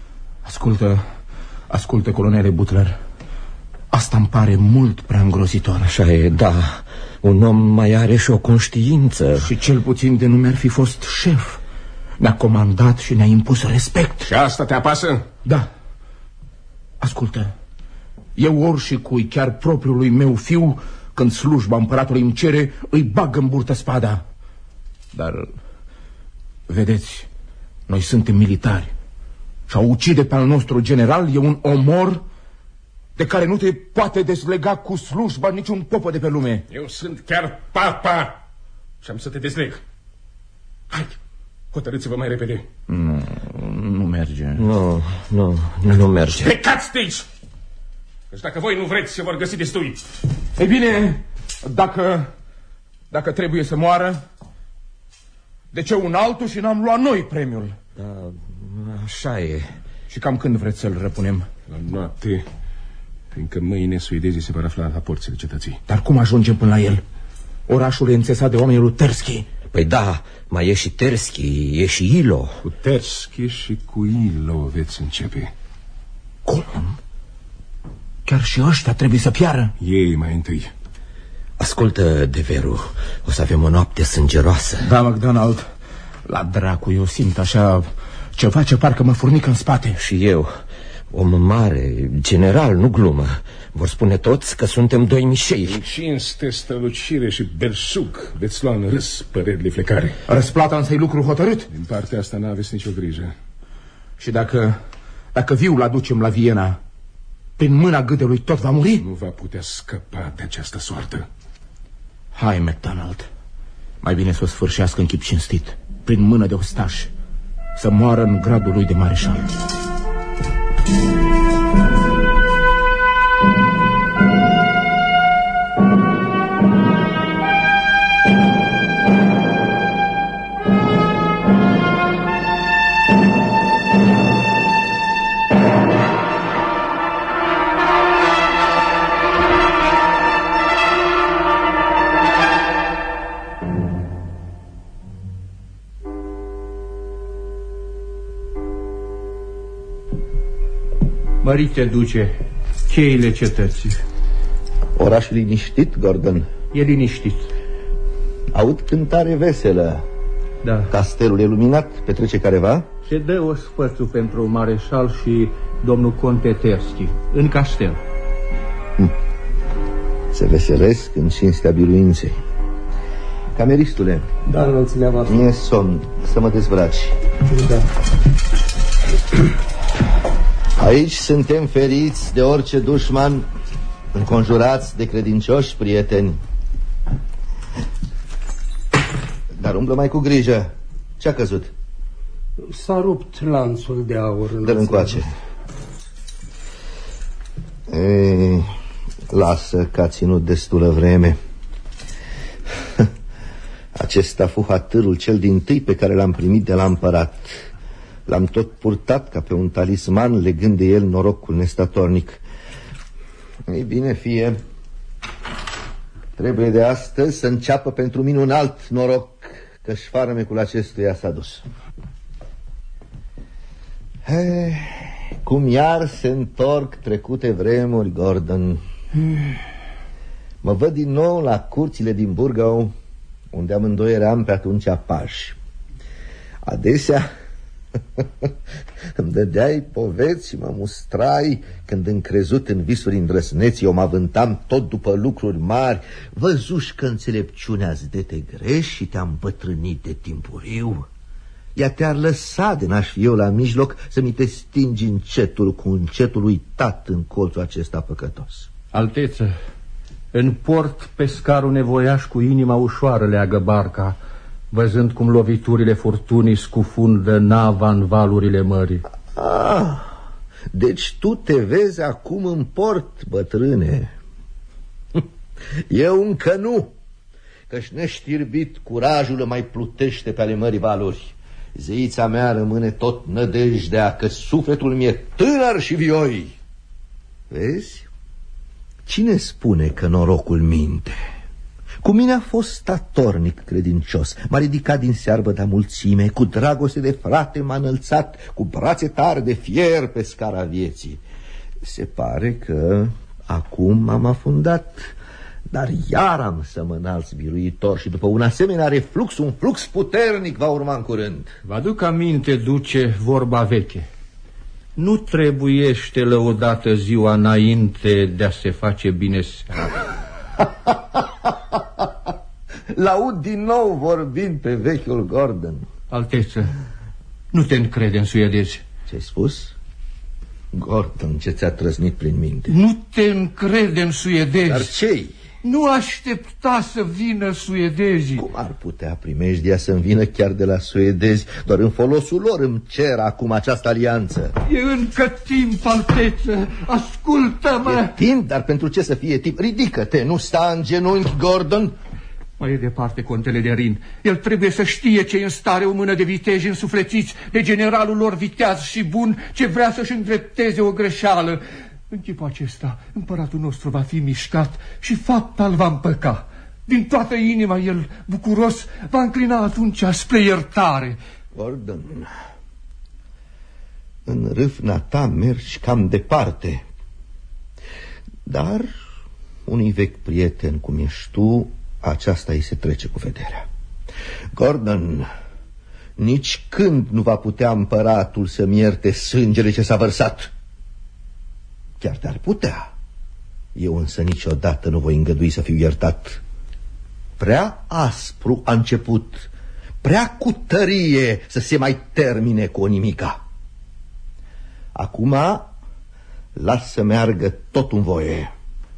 Ascultă, colonele Butler. Asta îmi pare mult prea îngrozitor. Așa e, da. Un om mai are și o conștiință. Și cel puțin de nume ar fi fost șef. Ne-a comandat și ne-a impus respect. Și asta te apasă? Da. Ascultă. Eu oricui, chiar propriului meu fiu, când slujba împăratului îmi cere, îi bag în burtă spada. Dar, vedeți, noi suntem militari. Și a ucide pe al nostru general e un omor de care nu te poate dezlega cu slujba niciun popă de pe lume. Eu sunt chiar papa și am să te dezleg. Hai, hotărâți-vă mai repede. Nu merge. Nu merge. Plecați de aici! Deci dacă voi nu vreți, se vor găsi destui. Ei bine, Dacă trebuie să moară, de ce un altul și n-am luat noi premiul? Da, așa e. Și cam când vreți să-l răpunem? La noapte, fiindcă mâine suedezii se vor afla la porțile cetății. Dar cum ajungem până la el? Orașul e înțesat de oamenii lui Terschi. Păi da, mai e și Terschi, e și Ilo. Cu Terschi și cu Ilo veți începe. Cum? Chiar și ăștia trebuie să piară? Ei mai întâi. Ascultă, Deveru, o să avem o noapte sângeroasă. Da, MacDonald, la dracu, eu simt așa ceva ce parcă mă furnică în spate. Și eu, om mare, general, nu glumă. Vor spune toți că suntem doi mișei. În cinste, strălucire și belșug veți lua în râs părerile flecare. Răsplata însă e lucru hotărât. Din partea asta n-aveți nicio grijă. Și dacă viul aducem la Viena, prin mâna gâdelui tot va muri? Nu va putea scăpa de această soartă. Hai, MacDonald, mai bine să o sfârșească în chip cinstit, prin mână de ostaș, să moară în gradul lui de mareșal. Mărite duce, cheile cetății. Orașul liniștit, Gordon? E liniștit. Aud cântare veselă. Da. Castelul e luminat, petrece careva? Se dă ospățul pentru mareșal și domnul conte Terschi, în castel. Se veselesc în cinstea biruinței. Cameristule, da, înălțimea voastră. Mie somn, să mă dezbraci. Da. Aici suntem feriți de orice dușman, înconjurați de credincioși prieteni. Dar umblă mai cu grijă. Ce-a căzut? S-a rupt lanțul de aur. Dă-l încoace. Ei, lasă că a ținut destulă vreme. Acesta fu hatârul cel dintâi pe care l-am primit de la împărat. L-am tot purtat ca pe un talisman, legând de el norocul nestatornic. Ei bine, fie. Trebuie de astăzi să înceapă pentru mine un alt noroc, că-și farmecul acestuia s-a dus. Cum iar se întorc trecute vremuri, Gordon. Mă văd din nou la curțile din Burgau, unde amândoi eram pe atunci pași. Adesea îmi dădeai poveți și mă mustrai când, încrezut în visuri îndrăsneți, eu mă avântam tot după lucruri mari. Văzuși că înțelepciunea-ți dete greș și te-am îmbătrânit de timpuriu. Ea te-ar lăsa, de n-aș fi eu la mijloc, să mi te stingi încetul cu încetul uitat în colțul acesta păcătos. Alteță, în port pescarul nevoiaș cu inima ușoară leagă barca, văzând cum loviturile furtunii scufundă nava în valurile mării. Deci tu te vezi acum în port, bătrâne. Eu încă nu, că-și neștirbit curajul mai plutește pe ale mării valuri. Zeița mea rămâne tot nădejdea că sufletul mi-e tânăr și vioi. Vezi? Cine spune că norocul minte? Cu mine a fost statornic credincios. M-a ridicat din searbă de mulțime, cu dragoste de frate m-a înălțat, cu brațe tari de fier pe scara vieții. Se pare că acum m-am afundat, dar iar am să mă înalț biruitor și după un asemenea reflux, un flux puternic va urma în curând. Vă aduc aminte, duce, vorba veche. Nu trebuiește lăudată ziua înainte de a se face bine seara. L-aud din nou vorbind pe vechiul Gordon. Alteță, nu te încrede în suedezi. Ce-ai spus? Gordon, ce ți-a trăznit prin minte? Nu te încrede în suedezi. Dar ce-i? Nu aștepta să vină suedezii. Cum ar putea primejdia să-mi vină chiar de la suedezi? Doar în folosul lor îmi cer acum această alianță. E încă timp, Alteță. Ascultă-mă. E timp, dar pentru ce să fie timp? Ridică-te, nu sta în genunchi, Gordon. Mai e departe contele de Rin. El trebuie să știe ce e în stare o mână de viteji însuflețiți de generalul lor viteaz și bun, ce vrea să-și îndrepteze o greșeală. În chipul acesta, împăratul nostru va fi mișcat și fapta îl va împăca. Din toată inima el, bucuros, va înclina atunci spre iertare. Gordon, în râvna ta mergi cam departe. Dar unui vechi prieten cum ești tu, aceasta îi se trece cu vederea. Gordon, nici când nu va putea împăratul să-mi ierte sângele ce s-a vărsat. Chiar te-ar putea. Eu însă niciodată nu voi îngădui să fiu iertat. Prea aspru a început, prea cu tărie să se mai termine cu o nimica. Acum las să meargă tot în voie.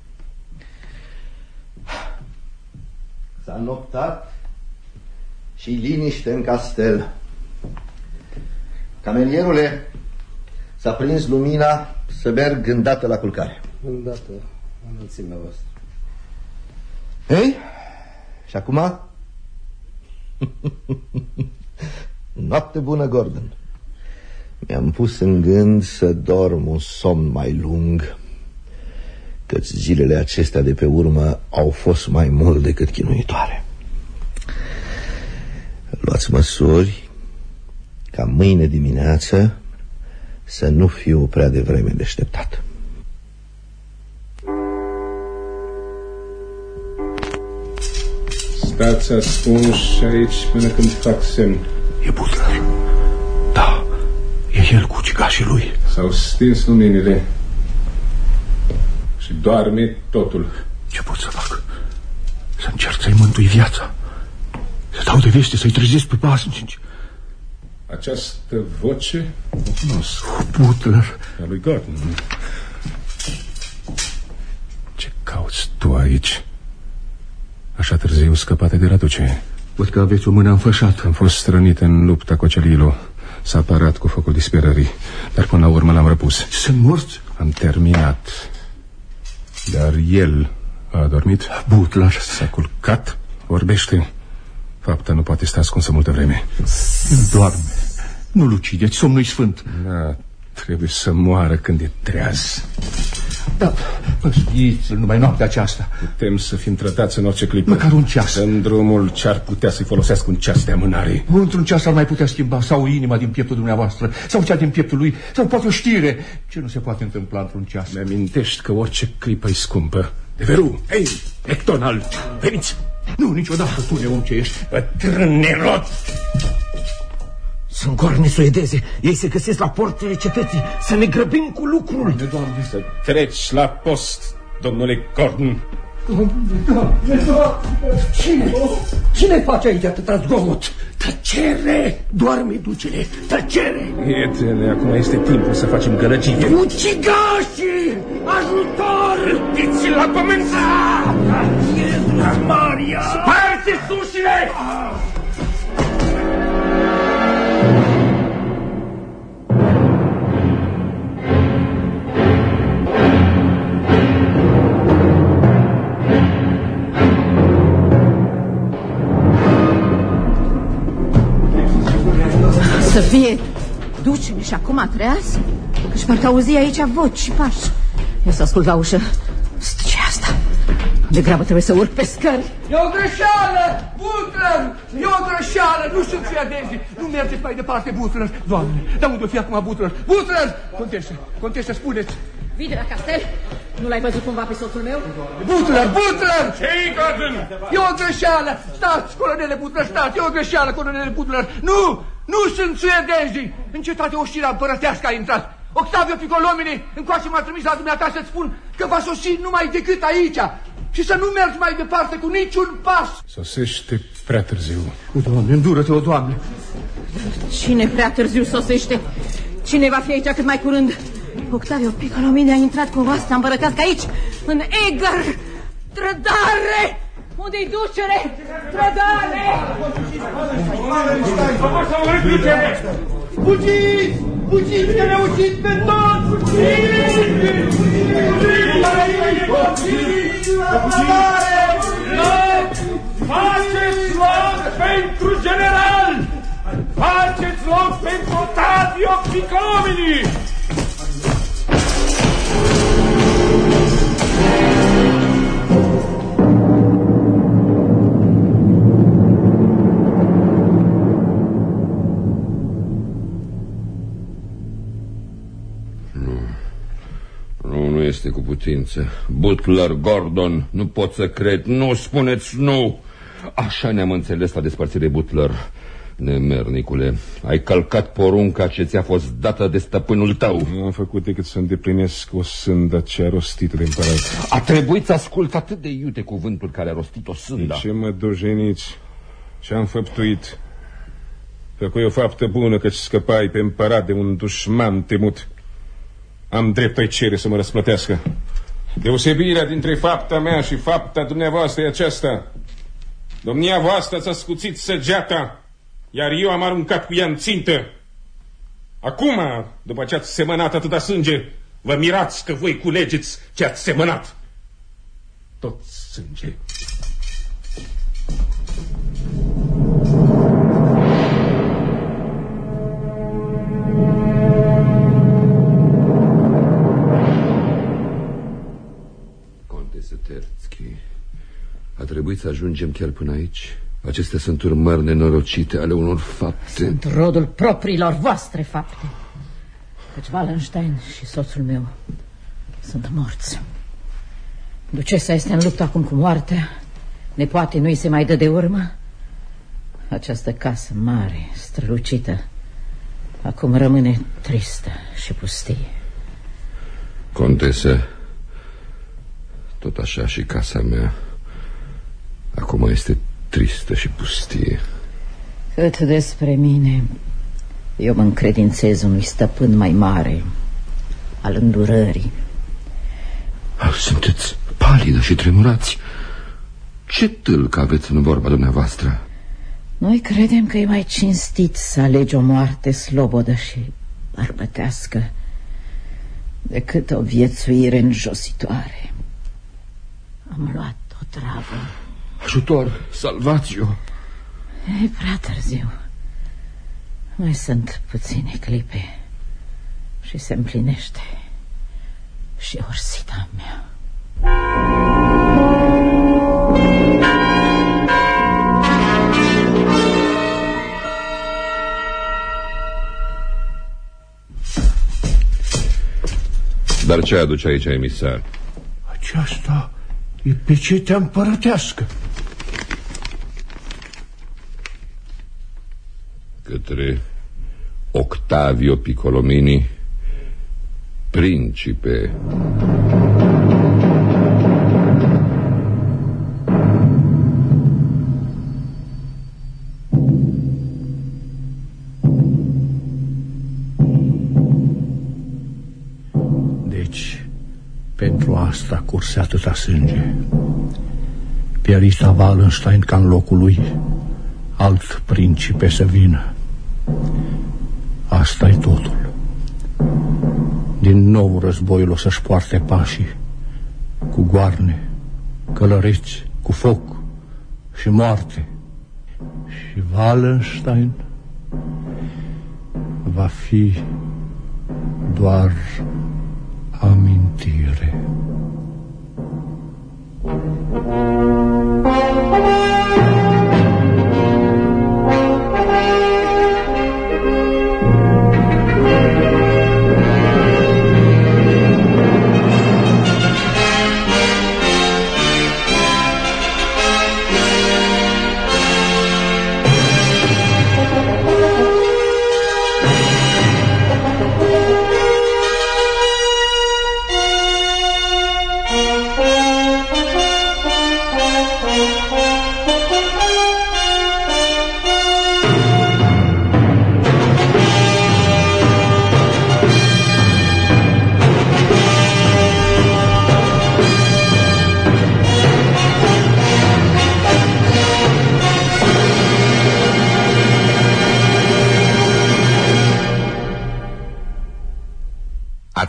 S-a noptat și liniște în castel. Camelierule, s-a prins lumina, să merg îndată la culcare. Îndată, înălțimea voastră. Ei? Și acum? Noapte bună, Gordon. Mi-am pus în gând să dorm un somn mai lung, căci zilele acestea de pe urmă au fost mai mult decât chinuitoare. Luați măsuri ca mâine dimineață să nu fiu prea devreme deșteptat. Stați ascunși aici până când fac semn. E Butler. Da, e el cu ucigașii lui. S-au stins luminile și doarme totul. Ce pot să fac? Să încerc să-i mântui viața, să dau de veste, să-i trezesc pe pasnici. Această voce o cunosc. Butler. A lui Gordon. Ce cauți tu aici? Așa târziu scăpate de Raduce. Văd că aveți o mână înfășată. Am fost strănit în lupta cu Acelilo. S-a apărat cu focul disperării, dar până la urmă l-am răpus. Sunt morți? Am terminat. Dar el a adormit. Butler. S-a culcat, vorbește. Fapta nu poate sta ascunsă multă vreme. Doarme. Nu-l ucideți, somnul-i sfânt. Da, trebuie să moară când e treaz. Da, păschiți-l numai noaptea aceasta. Putem să fim tratați în orice clipă. Măcar un ceas. În drumul ce-ar putea să-i folosească un ceas de amânare. Într-un ceas ar mai putea schimba sau inima din pieptul dumneavoastră, sau cea din pieptul lui, sau poate o știre. Ce nu se poate întâmpla într-un ceas? Mi-amintești că orice clipă-i scumpă. Deveru, hei, MacDonald, veniți! Nu, niciodată, tu neom ce ești. Bătrân nerod! Sunt corne suedeze. Ei se găsesc la portele cetății. Să ne grăbim cu lucrul. Doamne, să treci la post, domnule Gordon. Cine face aici atâta zgomot? Tăcere! Doarme, ducele! Tăcere! Prietene, acum este timpul să facem gălăgie. Ucigașii! Ajutor! Îți la pământ! Iesus Maria! Spargeți ușile! Să fie, duce-ne și acum treaz, că-și parcă auzi aici voci și pași. Eu să ascult la ușă. Ce asta? De grabă trebuie să urc pe scări. E o greșeală, Butler! E o greșeală, nu sunt suedezii. Nu mergeți mai departe, Butler. Doamne, dar unde o fi acum Butler? Butler! Contese, spuneți. Vii de la castel? Nu l-ai văzut cumva pe soțul meu? Butler! Ce-i, Gordon? E o greșeală! Stați, colonele Butler, stați! E o greșeală, colonele Butler! Nu sunt suedezii! În cetate oștirea împărătească a intrat. Octavio Piccolomini încoace m-a trimis la dumneata să-ți spun că va sosi numai decât aici și să nu mergi mai departe cu niciun pas. Sosește prea târziu. Doamne, îndură-te, o Doamne. Cine prea târziu sosește? Cine va fi aici cât mai curând? Octavio Piccolomini a intrat cu oastea împărătească aici, în Eger. Trădare! Unde-i ducere? Trădare! Fugiți! Fugiți, că ne-au ucis pe toți! Faceți loc pentru general! Faceți loc pentru Ottavio Piccolomini! Nu este cu putință. Butler, Gordon, nu pot să cred. Nu spuneți nu. Așa ne-am înțeles la despărțire, Butler. Nemernicule, ai călcat porunca ce ți-a fost dată de stăpânul tău. Nu am făcut decât să îndeplinesc o sândă ce a rostit de împărat. A trebuit să ascult atât de iute cuvântul care a rostit o sânda. De ce mă dojeniți? Ce-am făptuit? Făcui o faptă bună că-ți scăpai pe împărat de un dușman temut. Am dreptul ai cere să mă răsplătească. Deosebirea dintre fapta mea și fapta dumneavoastră e aceasta. Domnia voastră ți-a scuțit săgeata, iar eu am aruncat cu ea în țintă. Acum, după ce ați semănat atâta sânge, vă mirați că voi culegeți ce ați semănat. Tot sânge. A trebuit să ajungem chiar până aici. Acestea sunt urmări nenorocite ale unor fapte. Sunt rodul propriilor voastre fapte. Căci Wallenstein și soțul meu sunt morți. Ducesa este în luptă acum cu moartea. Nepoate nu-i se mai dă de urmă. Această casă mare, strălucită, acum rămâne tristă și pustie. Contesă, tot așa și casa mea acum este tristă și pustie. Cât despre mine, eu mă încredințez unui stăpân mai mare al îndurării. Sunteți palidă și tremurați. Ce tâlc aveți în vorba dumneavoastră? Noi credem că e mai cinstit să alegi o moarte slobodă și bărbătească decât o viețuire înjositoare. Am luat o travă. Ajutor, salvați-o! E prea târziu. Mai sunt puține clipe și se împlinește și orsita mea. Dar ce aduce aici, emisar? Aceasta e pecetea împărătească. Către Ottavio Piccolomini, principe. Deci, pentru asta curse atâta sânge. Pierita Wallenstein ca în locul lui alt principe să vină. Asta e totul. Din nou războiul o să-și poarte pașii, cu goarne, călăreți, cu foc și moarte. Și Wallenstein va fi doar amintire.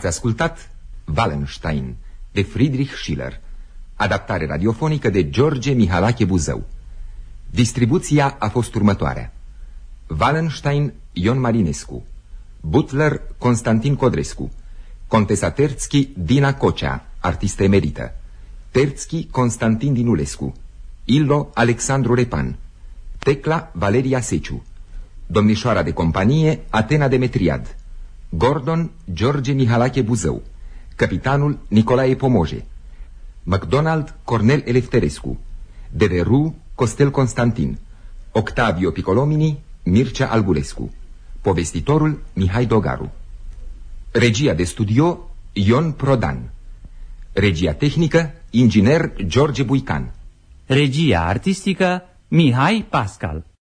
Ați ascultat Wallenstein de Friedrich Schiller, adaptare radiofonică de George Mihalache Buzău. Distribuția a fost următoarea: Wallenstein Ion Marinescu, Butler Constantin Codrescu, Contesa Terzchi Dina Cocea, artistă emerită, Terzchi Constantin Dinulescu, Illo Alexandru Repan, Tecla Valeria Seciu, domnișoara de companie Atena Demetriad, Gordon George Mihalache Buzău, capitanul Nicolae Pomoje, MacDonald Cornel Elefterescu, Deveru Costel Constantin, Octavio Piccolomini Mircea Albulescu, povestitorul Mihai Dogaru. Regia de studio Ion Prodan. Regia tehnică inginer George Buican. Regia artistică Mihai Pascal.